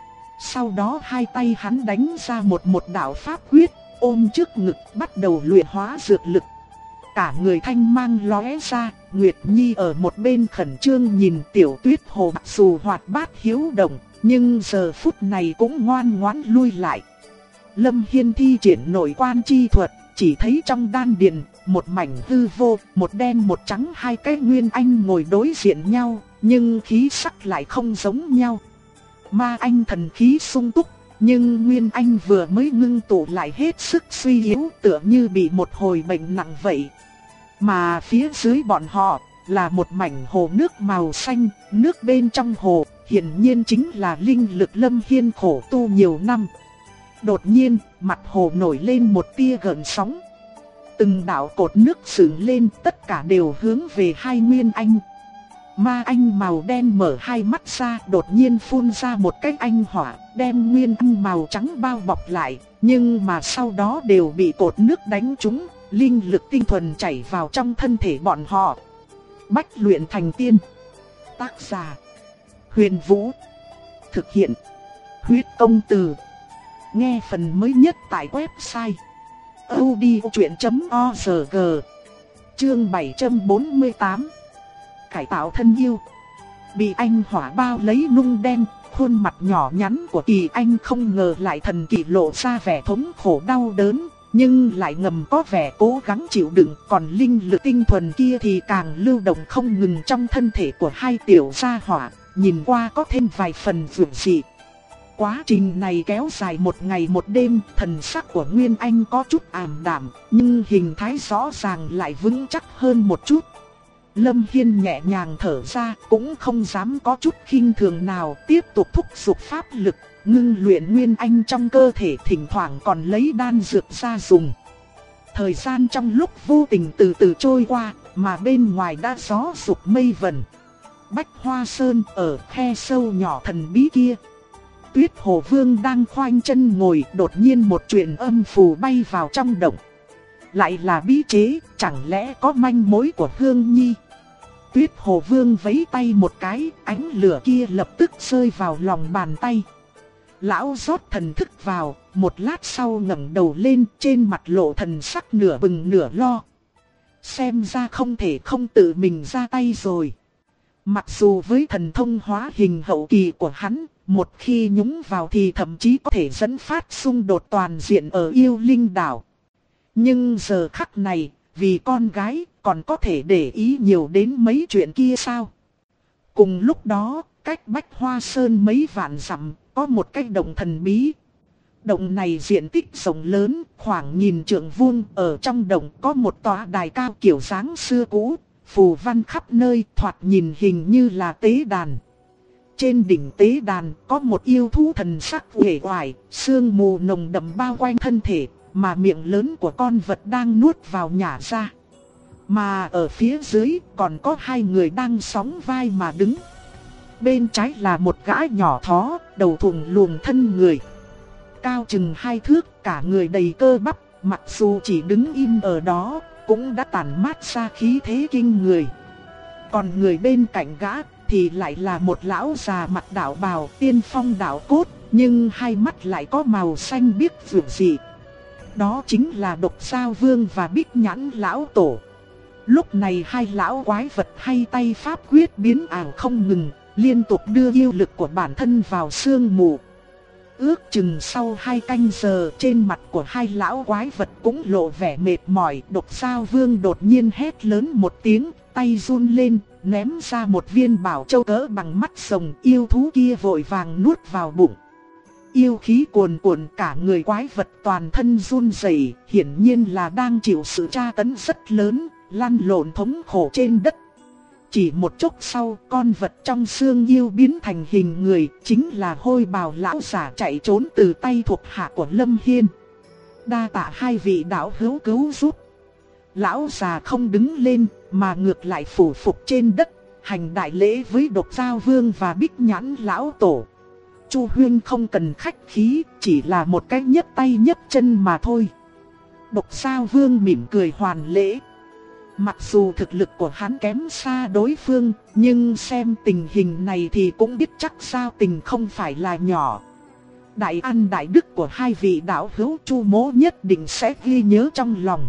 Sau đó hai tay hắn đánh ra một đạo pháp quyết, ôm trước ngực bắt đầu luyện hóa dược lực. Cả người thanh mang lóe ra, Nguyệt Nhi ở một bên khẩn trương nhìn Tiểu Tuyết Hồ, mặc dù hoạt bát hiếu động, nhưng giờ phút này cũng ngoan ngoãn lui lại. Lâm Hiên thi triển nội quan chi thuật, chỉ thấy trong đan điền, một mảnh hư vô, một đen một trắng, hai cái Nguyên Anh ngồi đối diện nhau, nhưng khí sắc lại không giống nhau. Ma Anh thần khí sung túc, nhưng Nguyên Anh vừa mới ngưng tụ lại hết sức suy yếu, tựa như bị một hồi bệnh nặng vậy. Mà phía dưới bọn họ là một mảnh hồ nước màu xanh, nước bên trong hồ hiển nhiên chính là linh lực Lâm Hiên khổ tu nhiều năm. Đột nhiên, mặt hồ nổi lên một tia gợn sóng. Từng đạo cột nước dựng lên, tất cả đều hướng về hai Nguyên Anh. Ma Anh màu đen mở hai mắt ra, đột nhiên phun ra một cái anh hỏa, đem Nguyên Anh màu trắng bao bọc lại, nhưng mà sau đó đều bị cột nước đánh trúng, linh lực tinh thuần chảy vào trong thân thể bọn họ. Bách luyện thành tiên. Tác giả: Huyền Vũ. Thực hiện: Huyết Công Từ. Nghe phần mới nhất tại website audiochuyện.org. Chương 748. Cải tạo thân yêu. Bị anh hỏa bao lấy nung đen, khuôn mặt nhỏ nhắn của Kỳ Anh không ngờ lại thần kỳ lộ ra vẻ thống khổ đau đớn, nhưng lại ngầm có vẻ cố gắng chịu đựng, còn linh lực tinh thuần kia thì càng lưu động không ngừng trong thân thể của hai tiểu gia hỏa, nhìn qua có thêm vài phần vượng dị. Quá trình này kéo dài một ngày một đêm, thần sắc của Nguyên Anh có chút ảm đạm, nhưng hình thái rõ ràng lại vững chắc hơn một chút. Lâm Hiên nhẹ nhàng thở ra, cũng không dám có chút khinh thường nào, tiếp tục thúc giục pháp lực, ngưng luyện Nguyên Anh trong cơ thể, thỉnh thoảng còn lấy đan dược ra dùng. Thời gian trong lúc vô tình từ từ trôi qua, mà bên ngoài đã gió sụp mây vần. Bách Hoa Sơn ở khe sâu nhỏ thần bí kia. Tuyết Hồ Vương đang khoanh chân ngồi, đột nhiên một chuyện âm phù bay vào trong động. Lại là bí chế, chẳng lẽ có manh mối của Hương Nhi? Tuyết Hồ Vương vẫy tay một cái, ánh lửa kia lập tức rơi vào lòng bàn tay. Lão rót thần thức vào, một lát sau ngẩng đầu lên, trên mặt lộ thần sắc nửa bừng nửa lo. Xem ra không thể không tự mình ra tay rồi. Mặc dù với thần thông hóa hình hậu kỳ của hắn, một khi nhúng vào thì thậm chí có thể dẫn phát xung đột toàn diện ở Yêu Linh đảo. Nhưng giờ khắc này, vì con gái, còn có thể để ý nhiều đến mấy chuyện kia sao? Cùng lúc đó, cách Bách Hoa Sơn mấy vạn dặm, có một cái động thần bí. Động này diện tích rộng lớn, khoảng 1000 trượng vuông, ở trong động có một tòa đài cao kiểu dáng xưa cũ, phù văn khắp nơi, thoạt nhìn hình như là tế đàn. Trên đỉnh tế đàn có một yêu thú thần sắc uể oải, sương mù nồng đậm bao quanh thân thể, mà miệng lớn của con vật đang nuốt vào nhả ra. Mà ở phía dưới còn có hai người đang sóng vai mà đứng. Bên trái là một gã nhỏ thó, đầu thùng luồng thân người, cao chừng 2 thước, cả người đầy cơ bắp, mặc dù chỉ đứng im ở đó, cũng đã tản mát ra khí thế kinh người. Còn người bên cạnh gã thì lại là một lão già mặc đạo bào tiên phong đạo cốt, nhưng hai mắt lại có màu xanh biếc rực rỡ. Đó chính là Độc Giao Vương và Bích Nhãn lão tổ. Lúc này hai lão quái vật hay tay pháp quyết biến ảo không ngừng, liên tục đưa yêu lực của bản thân vào sương mù. Ước chừng sau 2 canh giờ, trên mặt của hai lão quái vật cũng lộ vẻ mệt mỏi. Độc Giao Vương đột nhiên hét lớn một tiếng, tay run lên, ném ra một viên bảo châu cỡ bằng mắt rồng. Yêu thú kia vội vàng nuốt vào bụng. Yêu khí cuồn cuộn, cả người quái vật toàn thân run rẩy, hiển nhiên là đang chịu sự tra tấn rất lớn, lăn lộn thống khổ trên đất. Chỉ một chốc sau, con vật trong xương yêu biến thành hình người, chính là Hôi Bào lão giả chạy trốn từ tay thuộc hạ của Lâm Hiên. Đa tạ hai vị đạo hữu cứu giúp. Lão già không đứng lên, mà ngược lại phủ phục trên đất, hành đại lễ với Độc Giao Vương và Bích Nhãn lão tổ. Chu huynh không cần khách khí, chỉ là một cái nhấc tay nhấc chân mà thôi. Độc Giao Vương mỉm cười hoàn lễ. Mặc dù thực lực của hắn kém xa đối phương, nhưng xem tình hình này thì cũng biết chắc giao tình không phải là nhỏ. Đại ân đại đức của hai vị đạo hữu, Chu mỗ nhất định sẽ ghi nhớ trong lòng.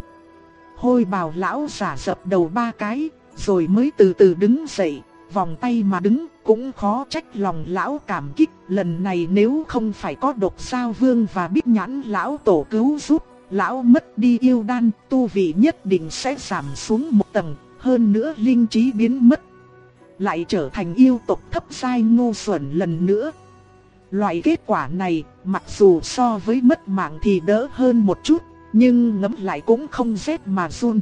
Hôi Bào lão giả dập đầu 3 cái, rồi mới từ từ đứng dậy, vòng tay mà đứng. Cũng khó trách lòng lão cảm kích, lần này nếu không phải có Độc Giao Vương và Bích Nhãn lão tổ cứu giúp, lão mất đi yêu đan, tu vị nhất định sẽ giảm xuống một tầng, hơn nữa linh trí biến mất, lại trở thành yêu tộc thấp giai ngu xuẩn lần nữa. Loại kết quả này, mặc dù so với mất mạng thì đỡ hơn một chút, nhưng ngẫm lại cũng không rét mà run.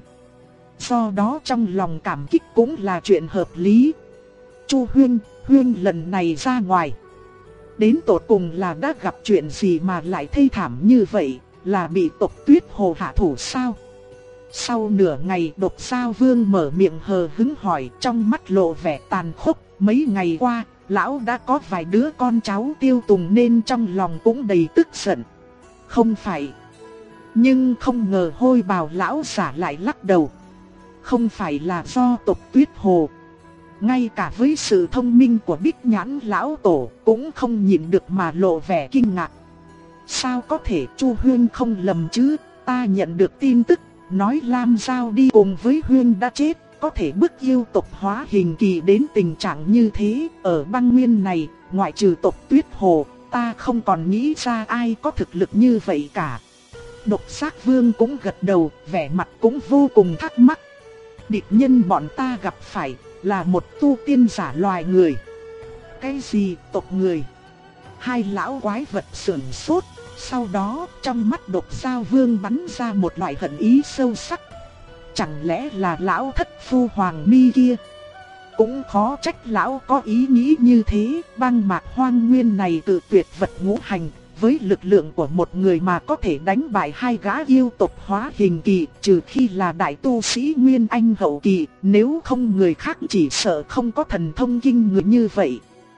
Do đó trong lòng cảm kích cũng là chuyện hợp lý. Chu huynh lần này ra ngoài, Đến tột cùng là đã gặp chuyện gì mà lại thê thảm như vậy, là bị tộc Tuyết Hồ hạ thủ sao? Sau nửa ngày Độc Sao Vương mở miệng hờ hững hỏi, trong mắt lộ vẻ tàn khốc. Mấy ngày qua, lão đã có vài đứa con cháu tiêu tùng nên trong lòng cũng đầy tức giận. Không phải. Nhưng không ngờ Hôi Bào lão giả lại lắc đầu. Không phải là do tộc Tuyết Hồ. Ngay cả với sự thông minh của Bích Nhãn lão tổ cũng không nhịn được mà lộ vẻ kinh ngạc. Sao có thể? Chu Huyên không lầm chứ? Ta nhận được tin tức nói Lam Giao đi cùng với Huyên đã chết, có thể bức yêu tộc hóa hình kỳ đến tình trạng như thế. Ở băng nguyên này, ngoại trừ tộc Tuyết Hồ, ta không còn nghĩ ra ai có thực lực như vậy cả. Độc Giác Vương cũng gật đầu, vẻ mặt cũng vô cùng thắc mắc. Địch nhân bọn ta gặp phải là một tu tiên giả loài người. Cái gì tộc người? Hai lão quái vật sửng sốt. Sau đó trong mắt Độc Sao Vương bắn ra một loại hận ý sâu sắc. Chẳng lẽ là lão thất phu Hoàng Mi kia? Cũng khó trách lão có ý nghĩ như thế. Băng mạc hoang nguyên này tự tuyệt vật ngũ hành, với lực lượng của một người mà có thể đánh bại hai gã yêu tộc hóa hình kỳ, trừ khi là đại tu sĩ Nguyên Anh hậu kỳ, nếu không người khác chỉ sợ không có thần thông kinh người như vậy.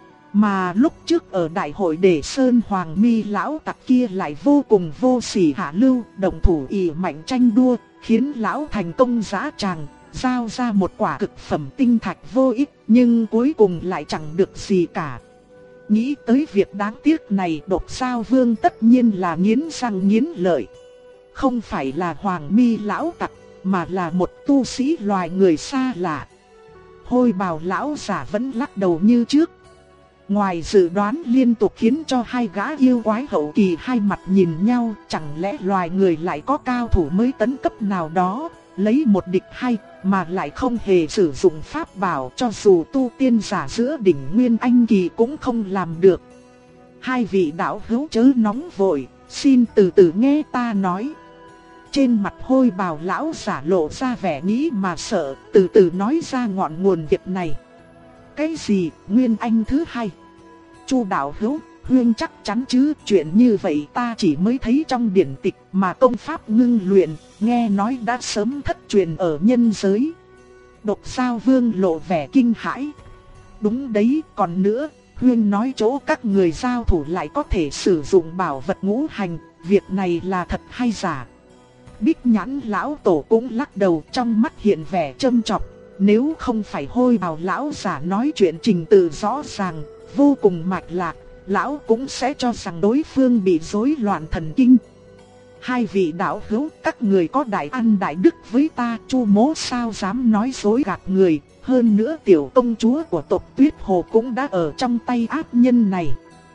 Mà lúc trước ở đại hội Đề Sơn, Hoàng Mi lão tặc kia lại vô cùng vô sỉ hạ lưu, động thủ ỷ mạnh tranh đua, khiến lão thành công dã tràng, giao ra một quả cực phẩm tinh thạch vô ích, nhưng cuối cùng lại chẳng được gì cả. Nghĩ tới việc đáng tiếc này, Độc Sao Vương tất nhiên là nghiến răng nghiến lợi. Không phải là Hoàng Mi lão tặc, mà là một tu sĩ loài người xa lạ. Hôi Bào lão giả vẫn lắc đầu như trước. Ngoài dự đoán liên tục khiến cho hai gã yêu quái hậu kỳ hai mặt nhìn nhau, chẳng lẽ loài người lại có cao thủ mới tấn cấp nào đó, lấy một địch hai, mà lại không hề sử dụng pháp bảo, cho dù tu tiên giả giữa đỉnh Nguyên Anh kỳ cũng không làm được. Hai vị đạo hữu chớ nóng vội, xin từ từ nghe ta nói. Trên mặt Hôi Bào lão giả lộ ra vẻ nghĩ mà sợ, từ từ nói ra ngọn nguồn việc này. Cái gì Nguyên Anh thứ hai? Chu đạo hữu, Huyên chắc chắn chứ? Chuyện như vậy ta chỉ mới thấy trong điển tịch, mà công pháp ngưng luyện, nghe nói đã sớm thất truyền ở nhân giới. Độc Sao Vương lộ vẻ kinh hãi. Đúng đấy, còn nữa, Huyên nói chỗ các người giao thủ lại có thể sử dụng bảo vật ngũ hành, việc này là thật hay giả? Bích Nhãn lão tổ cũng lắc đầu, trong mắt hiện vẻ châm chọc. Nếu không phải Hôi Bào lão giả nói chuyện trình tự rõ ràng, vô cùng mạch lạc, lão cũng sẽ cho rằng đối phương bị rối loạn thần kinh. Hai vị đạo hữu, các người có đại ăn đại đức với ta, Chu Mỗ sao dám nói dối gạt người, hơn nữa tiểu công chúa của tộc Tuyết Hồ cũng đã ở trong tay ác nhân này.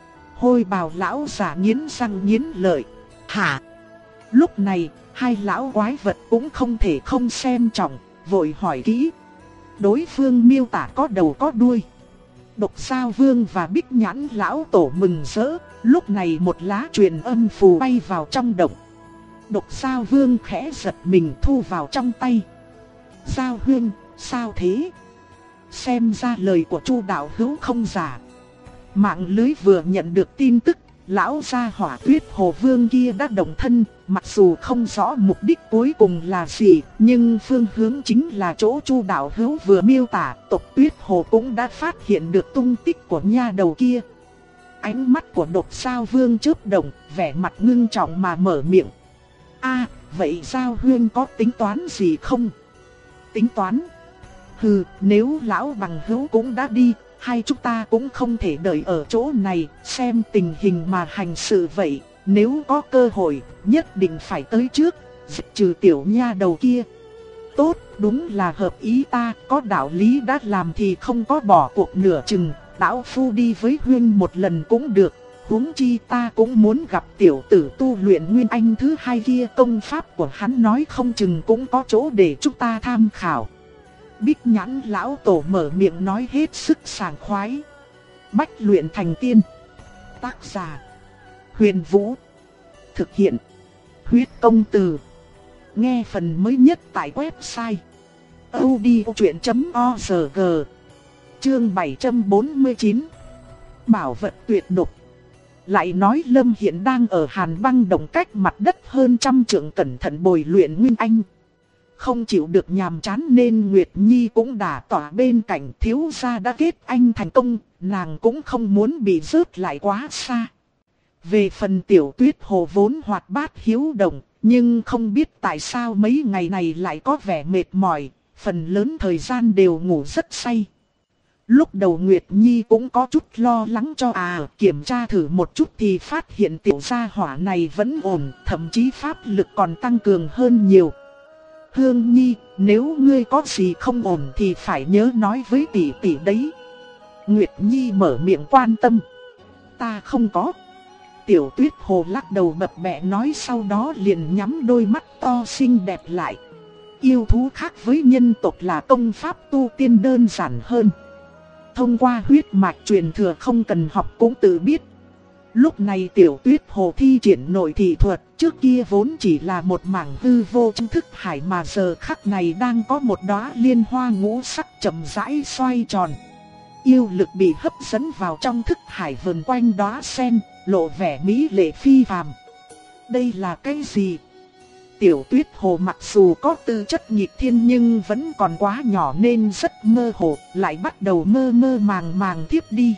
Hôi Bào lão giả nghiến răng nghiến lợi. Hả? Lúc này, hai lão quái vật cũng không thể không xem trọng, vội hỏi kỹ. Đối phương miêu tả có đầu có đuôi. Độc Sao Vương và Bích Nhãn lão tổ mừng rỡ, lúc này một lá truyền âm phù bay vào trong động. Độc Sao Vương khẽ giật mình thu vào trong tay. Giao Huyên, sao thế? Xem ra lời của Chu đạo hữu không giả. Mạng lưới vừa nhận được tin tức, lão gia hỏa Tuyết Hồ Vương kia đã động thân, mặc dù không rõ mục đích cuối cùng là gì, nhưng phương hướng chính là chỗ Chu đạo hữu vừa miêu tả, tộc Tuyết Hồ cũng đã phát hiện được tung tích của nha đầu kia. Ánh mắt của Độc Sao Vương chớp động, vẻ mặt ngưng trọng mà mở miệng. Vậy Giao Huyên có tính toán gì không? Tính toán? Hừ, nếu lão bằng hữu cũng đã đi, hai chúng ta cũng không thể đợi ở chỗ này, xem tình hình mà hành sự vậy. Nếu có cơ hội, nhất định phải tới trước, diệt trừ tiểu nha đầu kia. Tốt, đúng là hợp ý ta, có đạo lý đã làm thì không có bỏ cuộc nửa chừng. Lão phu đi với Huyên một lần cũng được, huống chi ta cũng muốn gặp tiểu tử tu luyện Nguyên Anh thứ hai kia, công pháp của hắn nói không chừng cũng có chỗ để chúng ta tham khảo. Bích Nhãn lão tổ mở miệng nói hết sức sảng khoái. Bách luyện thành tiên. Tác giả Huyền Vũ. Thực hiện Huyết Công Từ. Nghe phần mới nhất tại website audiochuyện.org. Chương 749. Bảo vật tuyệt độc. Lại nói Lâm hiện đang ở Hàn Băng Động cách mặt đất hơn 100 trượng cẩn thận bồi luyện Nguyên Anh. Không chịu được nhàm chán nên Nguyệt Nhi cũng đã tỏa bên cạnh, thiếu gia đã kết anh thành công, nàng cũng không muốn bị rớt lại quá xa. Về phần Tiểu Tuyết Hồ vốn hoạt bát hiếu động, nhưng không biết tại sao mấy ngày này lại có vẻ mệt mỏi, phần lớn thời gian đều ngủ rất say. Lúc đầu Nguyệt Nhi cũng có chút lo lắng cho kiểm tra thử một chút thì phát hiện tiểu gia hỏa này vẫn ổn, thậm chí pháp lực còn tăng cường hơn nhiều. Hương Nhi, nếu ngươi có gì không ổn thì phải nhớ nói với tỷ tỷ đấy. Nguyệt Nhi mở miệng quan tâm. Ta không có. Tiểu Tuyết Hồ lắc đầu bập bẹ nói, sau đó liền nhắm đôi mắt to xinh đẹp lại. Yêu thú khác với nhân tộc là công pháp tu tiên đơn giản hơn. Thông qua huyết mạch truyền thừa không cần học cũng tự biết. Lúc này Tiểu Tuyết Hồ thi triển nội thị thuật, trước kia vốn chỉ là một mảng hư vô trong thức hải mà giờ khắc này đang có một đóa liên hoa ngũ sắc chậm rãi xoay tròn. Yêu lực bị hấp dẫn vào trong thức hải vần quanh đóa sen, lộ vẻ mỹ lệ phi phàm. Đây là cái gì? Tiểu Tuyết Hồ mặc dù có tư chất nghịch thiên nhưng vẫn còn quá nhỏ nên rất mơ hồ, lại bắt đầu mơ mơ màng màng tiếp đi.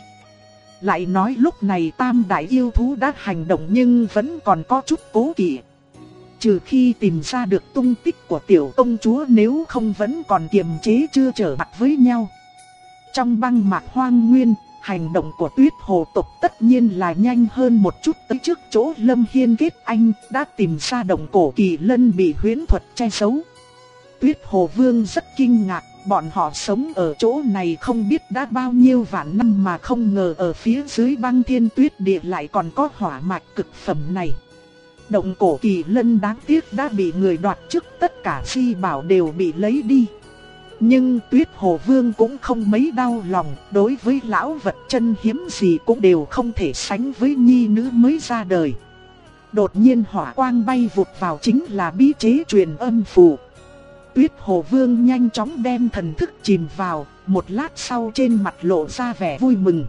Lại nói lúc này tam đại yêu thú đã hành động nhưng vẫn còn có chút cố kỵ. Trừ khi tìm ra được tung tích của tiểu công chúa, nếu không vẫn còn kiềm chế chưa trở mặt với nhau. Trong băng mạc hoang nguyên, hành động của Tuyết Hồ tộc tất nhiên là nhanh hơn một chút. Tới trước chỗ Lâm Hiên kết anh đã tìm ra động cổ kỳ lân bị huyễn thuật che giấu. Tuyết Hồ Vương rất kinh ngạc, bọn họ sống ở chỗ này không biết đã bao nhiêu vạn năm mà không ngờ ở phía dưới băng thiên tuyết địa lại còn có hỏa mạch cực phẩm này. Động cổ kỳ lân đáng tiếc đã bị người đoạt trước, tất cả di bảo đều bị lấy đi. Nhưng Tuyết Hồ Vương cũng không mấy đau lòng, đối với lão vật chân hiếm gì cũng đều không thể sánh với nhi nữ mới ra đời. Đột nhiên hỏa quang bay vụt vào, chính là bí chế truyền âm phù. Tuyết Hồ Vương nhanh chóng đem thần thức chìm vào, một lát sau trên mặt lộ ra vẻ vui mừng.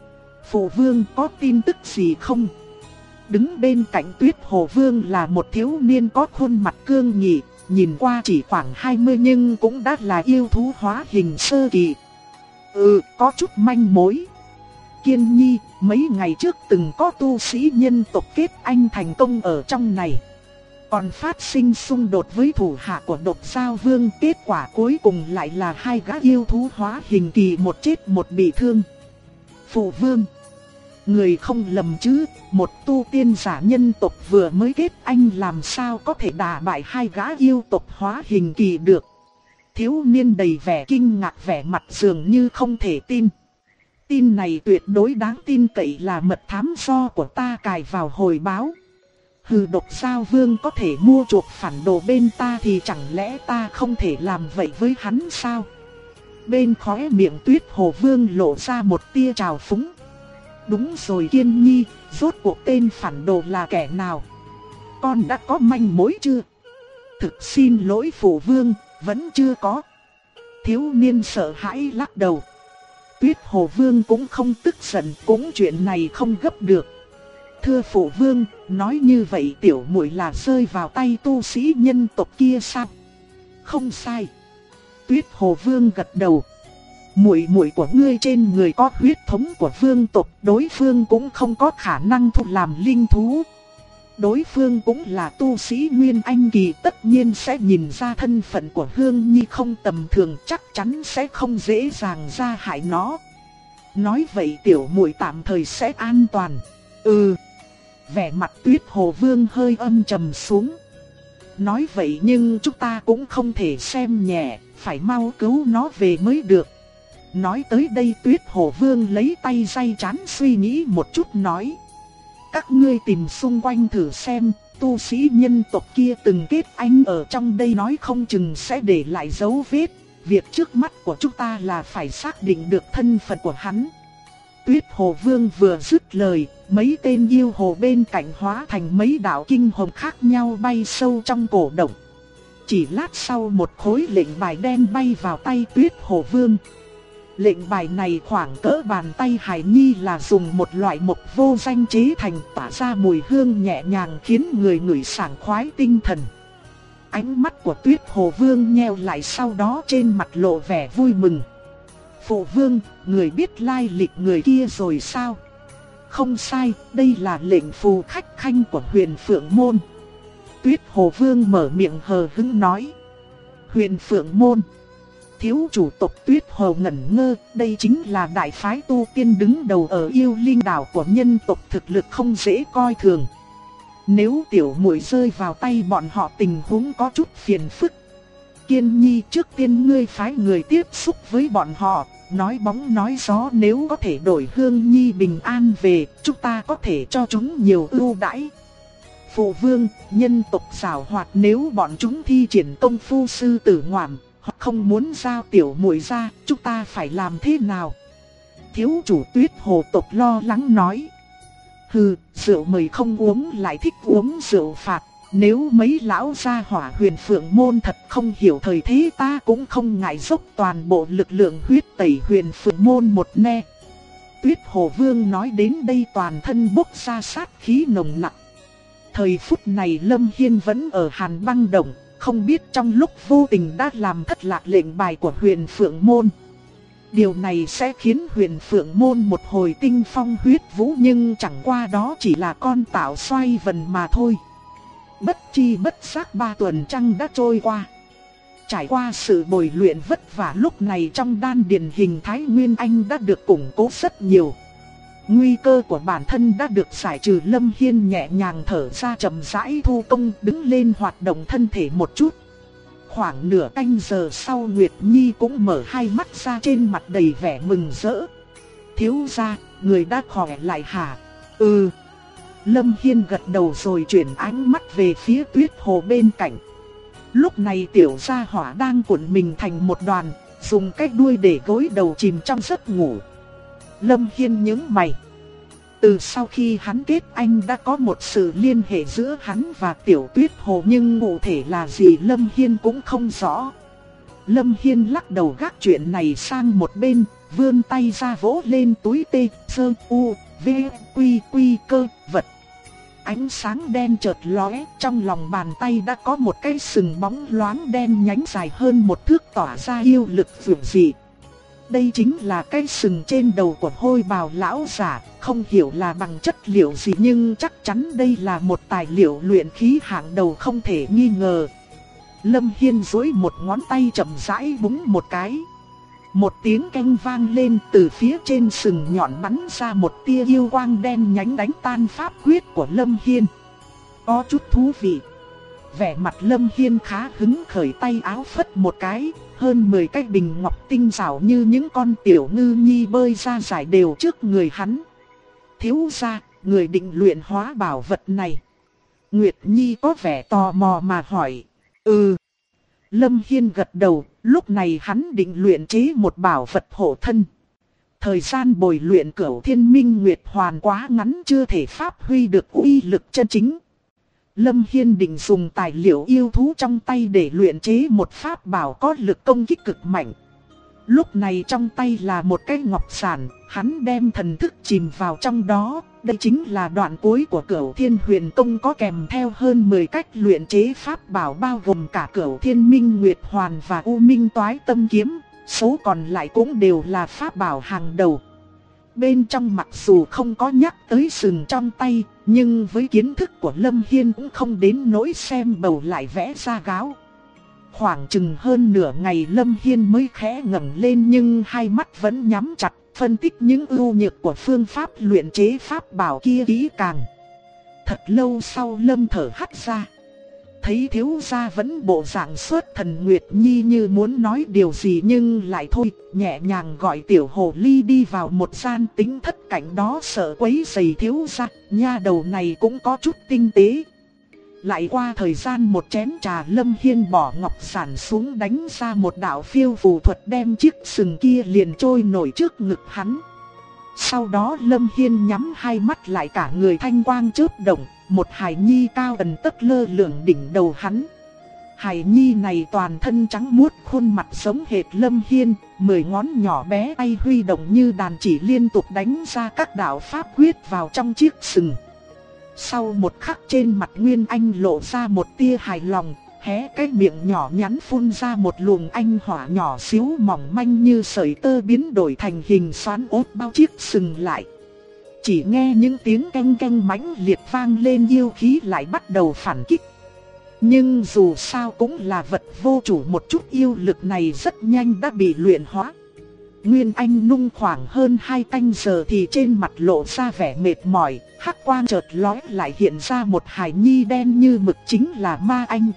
Phụ Vương có tin tức gì không? Đứng bên cạnh Tuyết Hồ Vương là một thiếu niên có khuôn mặt cương nghị, nhìn qua chỉ khoảng 20 nhưng cũng đã là yêu thú hóa hình sơ kỳ. Có chút manh mối. Kiên Nhi, mấy ngày trước từng có tu sĩ nhân tộc kết anh thành công ở trong này. Còn phát sinh xung đột với thủ hạ của Độc Giao Vương, kết quả cuối cùng lại là hai gã yêu thú hóa hình kỳ, một chết một bị thương. Phụ Vương, người không lầm chứ, một tu tiên giả nhân tộc vừa mới kết anh làm sao có thể đả bại hai gã yêu tộc hóa hình kỳ được. Thiếu niên đầy vẻ kinh ngạc, vẻ mặt dường như không thể tin. Tin này tuyệt đối đáng tin cậy, là mật thám do của ta cài vào hồi báo. Độc Giao Vương có thể mua chuộc phản đồ bên ta thì chẳng lẽ ta không thể làm vậy với hắn sao? Bên khóe miệng Tuyết Hồ Vương lộ ra một tia trào phúng. Đúng rồi Kiên Nhi, rốt cuộc tên phản đồ là kẻ nào? Con đã có manh mối chưa? Thực xin lỗi Phụ Vương, vẫn chưa có. Thiếu niên sợ hãi lắc đầu. Tuyết Hồ Vương cũng không tức giận, cũng chuyện này không gấp được. Thưa Phụ Vương, nói như vậy tiểu muội là rơi vào tay tu sĩ nhân tộc kia sao? Không sai. Tuyết Hồ Vương gật đầu. Muội muội của ngươi trên người có huyết thống của vương tộc, đối phương cũng không có khả năng thu làm linh thú. Đối phương cũng là tu sĩ Nguyên Anh kỳ, tất nhiên sẽ nhìn ra thân phận của Hương Nhi không tầm thường, chắc chắn sẽ không dễ dàng ra hại nó. Nói vậy tiểu muội tạm thời sẽ an toàn. Vẻ mặt Tuyết Hồ Vương hơi âm trầm xuống. Nói vậy nhưng chúng ta cũng không thể xem nhẹ, phải mau cứu nó về mới được. Nói tới đây Tuyết Hồ Vương lấy tay day trán suy nghĩ một chút nói. Các ngươi tìm xung quanh thử xem, tu sĩ nhân tộc kia từng kết anh ở trong đây nói không chừng sẽ để lại dấu vết. Việc trước mắt của chúng ta là phải xác định được thân phận của hắn. Tuyết Hồ Vương vừa dứt lời, mấy tên yêu hồ bên cạnh hóa thành mấy đạo kinh hồng khác nhau bay sâu trong cổ động. Chỉ lát sau một khối lệnh bài đen bay vào tay Tuyết Hồ Vương. Lệnh bài này khoảng cỡ bàn tay Hải Nhi là dùng một loại mộc vô danh chế thành, tỏa ra mùi hương nhẹ nhàng khiến người ngửi sảng khoái tinh thần. Ánh mắt của Tuyết Hồ Vương nheo lại, sau đó trên mặt lộ vẻ vui mừng. Phụ vương, người biết lai lịch người kia rồi sao? Không sai, đây là lệnh phù khách khanh của Huyền Phượng Môn. Tuyết Hồ Vương mở miệng hờ hững nói. Huyền Phượng Môn. Thiếu chủ tộc Tuyết Hồ ngẩn ngơ, đây chính là đại phái tu tiên đứng đầu ở Yêu Linh đảo của nhân tộc, thực lực không dễ coi thường. Nếu tiểu muội rơi vào tay bọn họ tình huống có chút phiền phức. Kiên Nhi, trước tiên ngươi phái người tiếp xúc với bọn họ, nói bóng nói gió, nếu có thể đổi Hương Nhi bình an về, chúng ta có thể cho chúng nhiều ưu đãi. Phụ vương, nhân tộc xảo hoạt, nếu bọn chúng thi triển công phu sư tử ngoạm, họ không muốn giao tiểu muội ra, chúng ta phải làm thế nào? Thiếu chủ Tuyết Hồ tộc lo lắng nói. Hừ, rượu mời không uống lại thích uống rượu phạt. Nếu mấy lão gia hỏa Huyền Phượng Môn thật không hiểu thời thế, ta cũng không ngại dốc toàn bộ lực lượng huyết tẩy Huyền Phượng Môn một ne. Tuyết Hồ Vương nói đến đây toàn thân bốc ra sát khí nồng nặc. Thời phút này Lâm Hiên vẫn ở Hàn Băng Động, không biết trong lúc vô tình đã làm thất lạc lệnh bài của Huyền Phượng Môn. Điều này sẽ khiến Huyền Phượng Môn một hồi tinh phong huyết vũ, nhưng chẳng qua đó chỉ là con tạo xoay vần mà thôi. Bất chi bất giác 3 tuần trăng đã trôi qua. Trải qua sự bồi luyện vất vả, lúc này trong đan điền hình thái Nguyên Anh đã được củng cố rất nhiều. Nguy cơ của bản thân đã được giải trừ. Lâm Hiên nhẹ nhàng thở ra, chậm rãi thu công, đứng lên hoạt động thân thể một chút. Khoảng nửa canh giờ sau, Nguyệt Nhi cũng mở hai mắt ra, trên mặt đầy vẻ mừng rỡ. Thiếu gia, người đã khỏe lại hả? Ừ. Lâm Hiên gật đầu rồi chuyển ánh mắt về phía Tuyết Hồ bên cạnh. Lúc này tiểu gia hỏa đang cuộn mình thành một đoàn, dùng cái đuôi để gối đầu chìm trong giấc ngủ. Lâm Hiên nhướng mày. Từ sau khi hắn kết anh đã có một sự liên hệ giữa hắn và tiểu Tuyết Hồ, nhưng cụ thể là gì Lâm Hiên cũng không rõ. Lâm Hiên lắc đầu gác chuyện này sang một bên, vươn tay ra vỗ lên túi tê, sơ, u, v, quy, quy cơ, vật. Ánh sáng đen chợt lóe, trong lòng bàn tay đã có một cái sừng bóng loáng đen nhánh dài hơn 1 thước tỏa ra yêu lực dữ dị. Đây chính là cái sừng trên đầu của Hôi Bào lão giả, không hiểu là bằng chất liệu gì nhưng chắc chắn đây là một tài liệu luyện khí hạng đầu không thể nghi ngờ. Lâm Hiên duỗi một ngón tay chậm rãi búng một cái. Một tiếng keng vang lên, từ phía trên sừng nhọn bắn ra một tia yêu quang đen nhánh đánh tan pháp quyết của Lâm Hiên. Có chút thú vị. Vẻ mặt Lâm Hiên khá hứng khởi, tay áo phất một cái, hơn 10 cái bình ngọc tinh xảo như những con tiểu ngư nhi bơi ra giải đều trước người hắn. Thiếu gia, người định luyện hóa bảo vật này. Nguyệt Nhi có vẻ tò mò mà hỏi. Ừ. Lâm Hiên gật đầu, lúc này hắn định luyện chế một bảo vật hộ thân. Thời gian bồi luyện Cửu Thiên Minh Nguyệt Hoàn quá ngắn, chưa thể phát huy được uy lực chân chính. Lâm Hiên định dùng tài liệu yêu thú trong tay để luyện chế một pháp bảo có lực công kích cực mạnh. Lúc này trong tay là một cái ngọc giản, hắn đem thần thức chìm vào trong đó. Đây chính là đoạn cuối của Cửu Thiên Huyền Công, có kèm theo hơn 10 cách luyện chế pháp bảo, bao gồm cả Cửu Thiên Minh Nguyệt Hoàn và U Minh Toái Tâm Kiếm. Số còn lại cũng đều là pháp bảo hàng đầu. Bên trong mặc dù không có nhắc tới sừng trong tay, nhưng với kiến thức của Lâm Hiên cũng không đến nỗi xem bầu lại vẽ ra gáo. Khoảng chừng hơn nửa ngày Lâm Hiên mới khẽ ngẩng lên, nhưng hai mắt vẫn nhắm chặt, phân tích những ưu nhược của phương pháp luyện chế pháp bảo kia kỹ càng. Thật lâu sau Lâm thở hắt ra. Thấy thiếu gia vẫn bộ dạng xuất thần, Nguyệt Nhi như muốn nói điều gì nhưng lại thôi, nhẹ nhàng gọi tiểu hồ ly đi vào một gian tính thất cạnh đó, sợ quấy rầy thiếu gia. Nha đầu này cũng có chút tinh tế. Lại qua thời gian một chén trà, Lâm Hiên bỏ ngọc giản xuống, đánh ra một đạo phiêu phù thuật, đem chiếc sừng kia liền trôi nổi trước ngực hắn. Sau đó Lâm Hiên nhắm hai mắt lại, cả người thanh quang chớp động, một hài nhi cao gần tấc lơ lửng đỉnh đầu hắn. Hài nhi này toàn thân trắng muốt, khuôn mặt giống hệt Lâm Hiên, 10 ngón nhỏ bé tay huy động như đàn chỉ liên tục đánh ra các đạo pháp quyết vào trong chiếc sừng. Sau một khắc trên mặt Nguyên Anh lộ ra một tia hài lòng, hé cái miệng nhỏ nhắn phun ra một luồng anh hỏa nhỏ xíu mỏng manh như sợi tơ biến đổi thành hình xoắn ốp bao chiếc sừng lại. Chỉ nghe những tiếng canh canh mãnh liệt vang lên, yêu khí lại bắt đầu phản kích. Nhưng dù sao cũng là vật vô chủ, một chút yêu lực này rất nhanh đã bị luyện hóa. Nguyên Anh nung khoảng hơn 2 canh giờ thì trên mặt lộ ra vẻ mệt mỏi, hắc quang chợt lóe lại hiện ra một hài nhi đen như mực, chính là Ma Anh.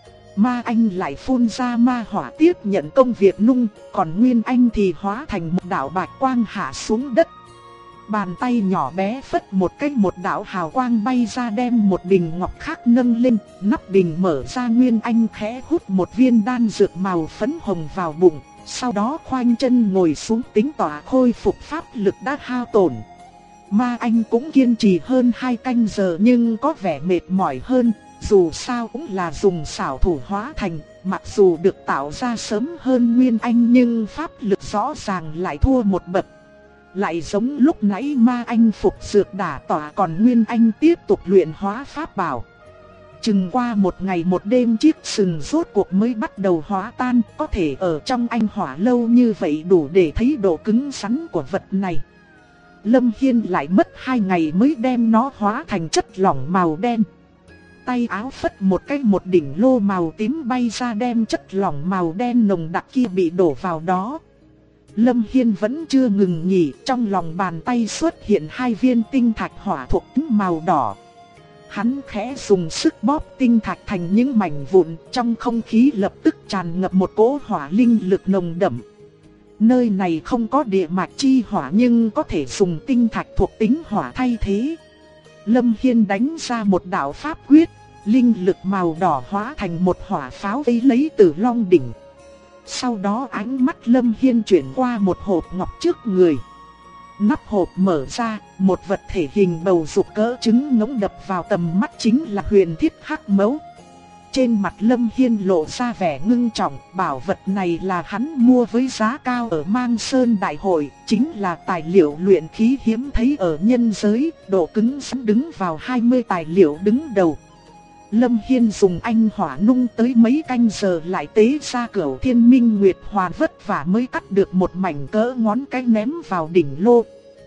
Ma Anh lại phun ra ma hỏa tiếp nhận công việc nung, còn Nguyên Anh thì hóa thành một đạo bạch quang hạ xuống đất. Bàn tay nhỏ bé phất một cái, một đạo hào quang bay ra đem một bình ngọc khác nâng lên, nắp bình mở ra. Nguyên Anh khẽ hút một viên đan dược màu phấn hồng vào bụng, sau đó khoanh chân ngồi xuống tính tỏa khôi phục pháp lực đã hao tổn. Ma Anh cũng kiên trì hơn 2 canh giờ nhưng có vẻ mệt mỏi hơn, dù sao cũng là dùng xảo thủ hóa thành, mặc dù được tạo ra sớm hơn Nguyên Anh nhưng pháp lực rõ ràng lại thua một bậc. Lại giống lúc nãy Ma Anh phục dược đả tỏa, còn Nguyên Anh tiếp tục luyện hóa pháp bảo. Chừng qua một ngày một đêm chiếc sừng rốt cuộc mới bắt đầu hóa tan, có thể ở trong anh hỏa lâu như vậy đủ để thấy độ cứng rắn của vật này. Lâm Hiên lại mất 2 ngày mới đem nó hóa thành chất lỏng màu đen. Tay áo phất một cái, một đỉnh lô màu tím bay ra đem chất lỏng màu đen nồng đặc kia bị đổ vào đó. Lâm Hiên vẫn chưa ngừng nghỉ, trong lòng bàn tay xuất hiện 2 viên tinh thạch hỏa thuộc tính màu đỏ. Hắn khẽ dùng sức bóp tinh thạch thành những mảnh vụn, trong không khí lập tức tràn ngập một cỗ hỏa linh lực nồng đậm. Nơi này không có địa mạch chi hỏa nhưng có thể dùng tinh thạch thuộc tính hỏa thay thế. Lâm Hiên đánh ra một đạo pháp quyết, linh lực màu đỏ hóa thành một hỏa pháo vây lấy Tử Long đỉnh. Sau đó ánh mắt Lâm Hiên chuyển qua một hộp ngọc trước người. Nắp hộp mở ra, một vật thể hình bầu dục cỡ trứng ngỗng đập vào tầm mắt chính là huyền thiết hắc mấu. Trên mặt Lâm Hiên lộ ra vẻ ngưng trọng, bảo vật này là hắn mua với giá cao ở Mang Sơn Đại Hội, chính là tài liệu luyện khí hiếm thấy ở nhân giới, độ cứng rắn đứng vào 20 tài liệu đứng đầu. Lâm Hiên dùng anh hỏa nung tới mấy canh giờ lại tế ra Cửu Thiên Minh Nguyệt Hoàn, vất vả mới cắt được một mảnh cỡ ngón cái ném vào đỉnh lô.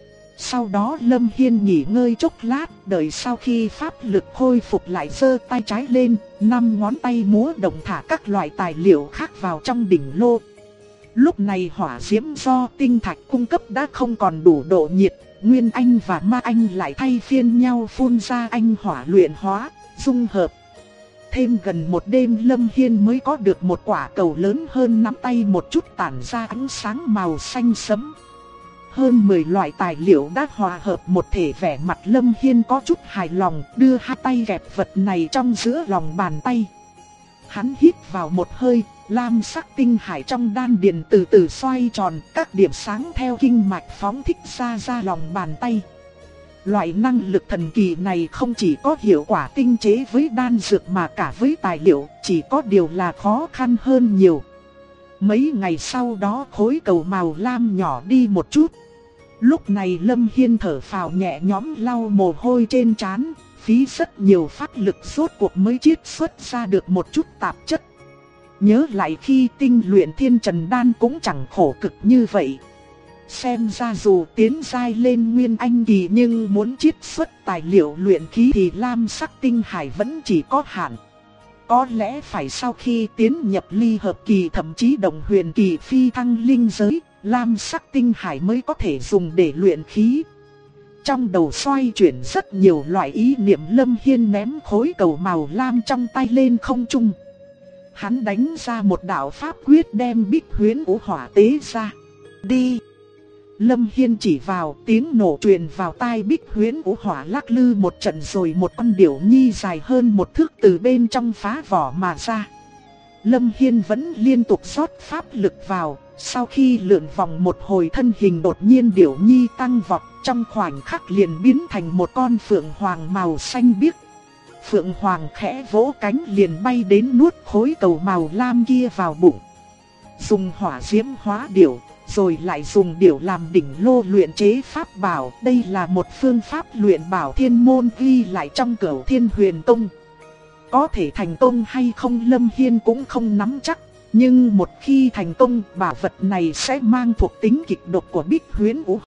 Sau đó Lâm Hiên nghỉ ngơi chốc lát, đợi sau khi pháp lực khôi phục lại giơ tay trái lên, 5 ngón tay múa động thả các loại tài liệu khác vào trong đỉnh lô. Lúc này hỏa diễm do tinh thạch cung cấp đã không còn đủ độ nhiệt, Nguyên Anh và Ma Anh lại thay phiên nhau phun ra anh hỏa luyện hóa, dung hợp. Thêm gần một đêm Lâm Hiên mới có được một quả cầu lớn hơn nắm tay một chút, tản ra ánh sáng màu xanh sẫm. Hơn 10 loại tài liệu đã hòa hợp một thể, vẻ mặt Lâm Hiên có chút hài lòng, đưa 2 tay kẹp vật này trong giữa lòng bàn tay. Hắn hít vào một hơi, lam sắc tinh hải trong đan điền từ từ xoay tròn, các điểm sáng theo kinh mạch phóng thích ra lòng bàn tay. Loại năng lực thần kỳ này không chỉ có hiệu quả tinh chế với đan dược mà cả với tài liệu, chỉ có điều là khó khăn hơn nhiều. Mấy ngày sau đó khối cầu màu lam nhỏ đi một chút. Lúc này Lâm Hiên thở phào nhẹ nhõm lau mồ hôi trên trán, phí rất nhiều pháp lực rốt cuộc mới chiết xuất ra được một chút tạp chất. Nhớ lại khi tinh luyện thiên trần đan cũng chẳng khổ cực như vậy. Xem ra dù tiến giai lên Nguyên Anh kỳ nhưng muốn chiết xuất tài liệu luyện khí thì lam sắc tinh hải vẫn chỉ có hạn. Có lẽ phải sau khi tiến nhập ly hợp kỳ thậm chí đồng huyền kỳ phi thăng linh giới, lam sắc tinh hải mới có thể dùng để luyện khí. Trong đầu xoay chuyển rất nhiều loại ý niệm, Lâm Hiên ném khối cầu màu lam trong tay lên không trung. Hắn đánh ra một đạo pháp quyết đem Bích Huyễn Vũ Hỏa tế ra. Đi! Lâm Hiên chỉ vào, tiếng nổ truyền vào tai, Bích Huyễn Vũ Hỏa lắc lư một trận rồi một con điểu nhi dài hơn 1 thước từ bên trong phá vỏ mà ra. Lâm Hiên vẫn liên tục rót pháp lực vào, sau khi lượn vòng một hồi thân hình đột nhiên điểu nhi tăng vọt, trong khoảnh khắc liền biến thành một con phượng hoàng màu xanh biếc. Phượng Hoàng khẽ vỗ cánh liền bay đến nuốt khối cầu màu lam kia vào bụng. Dùng hỏa diễm hóa điểu, rồi lại dùng điểu làm đỉnh lô luyện chế pháp bảo. Đây là một phương pháp luyện bảo thiên môn ghi lại trong Cửu Thiên Huyền Tông. Có thể thành công hay không Lâm Hiên cũng không nắm chắc. Nhưng một khi thành công, bảo vật này sẽ mang thuộc tính kịch độc của Bích Huyễn Vũ.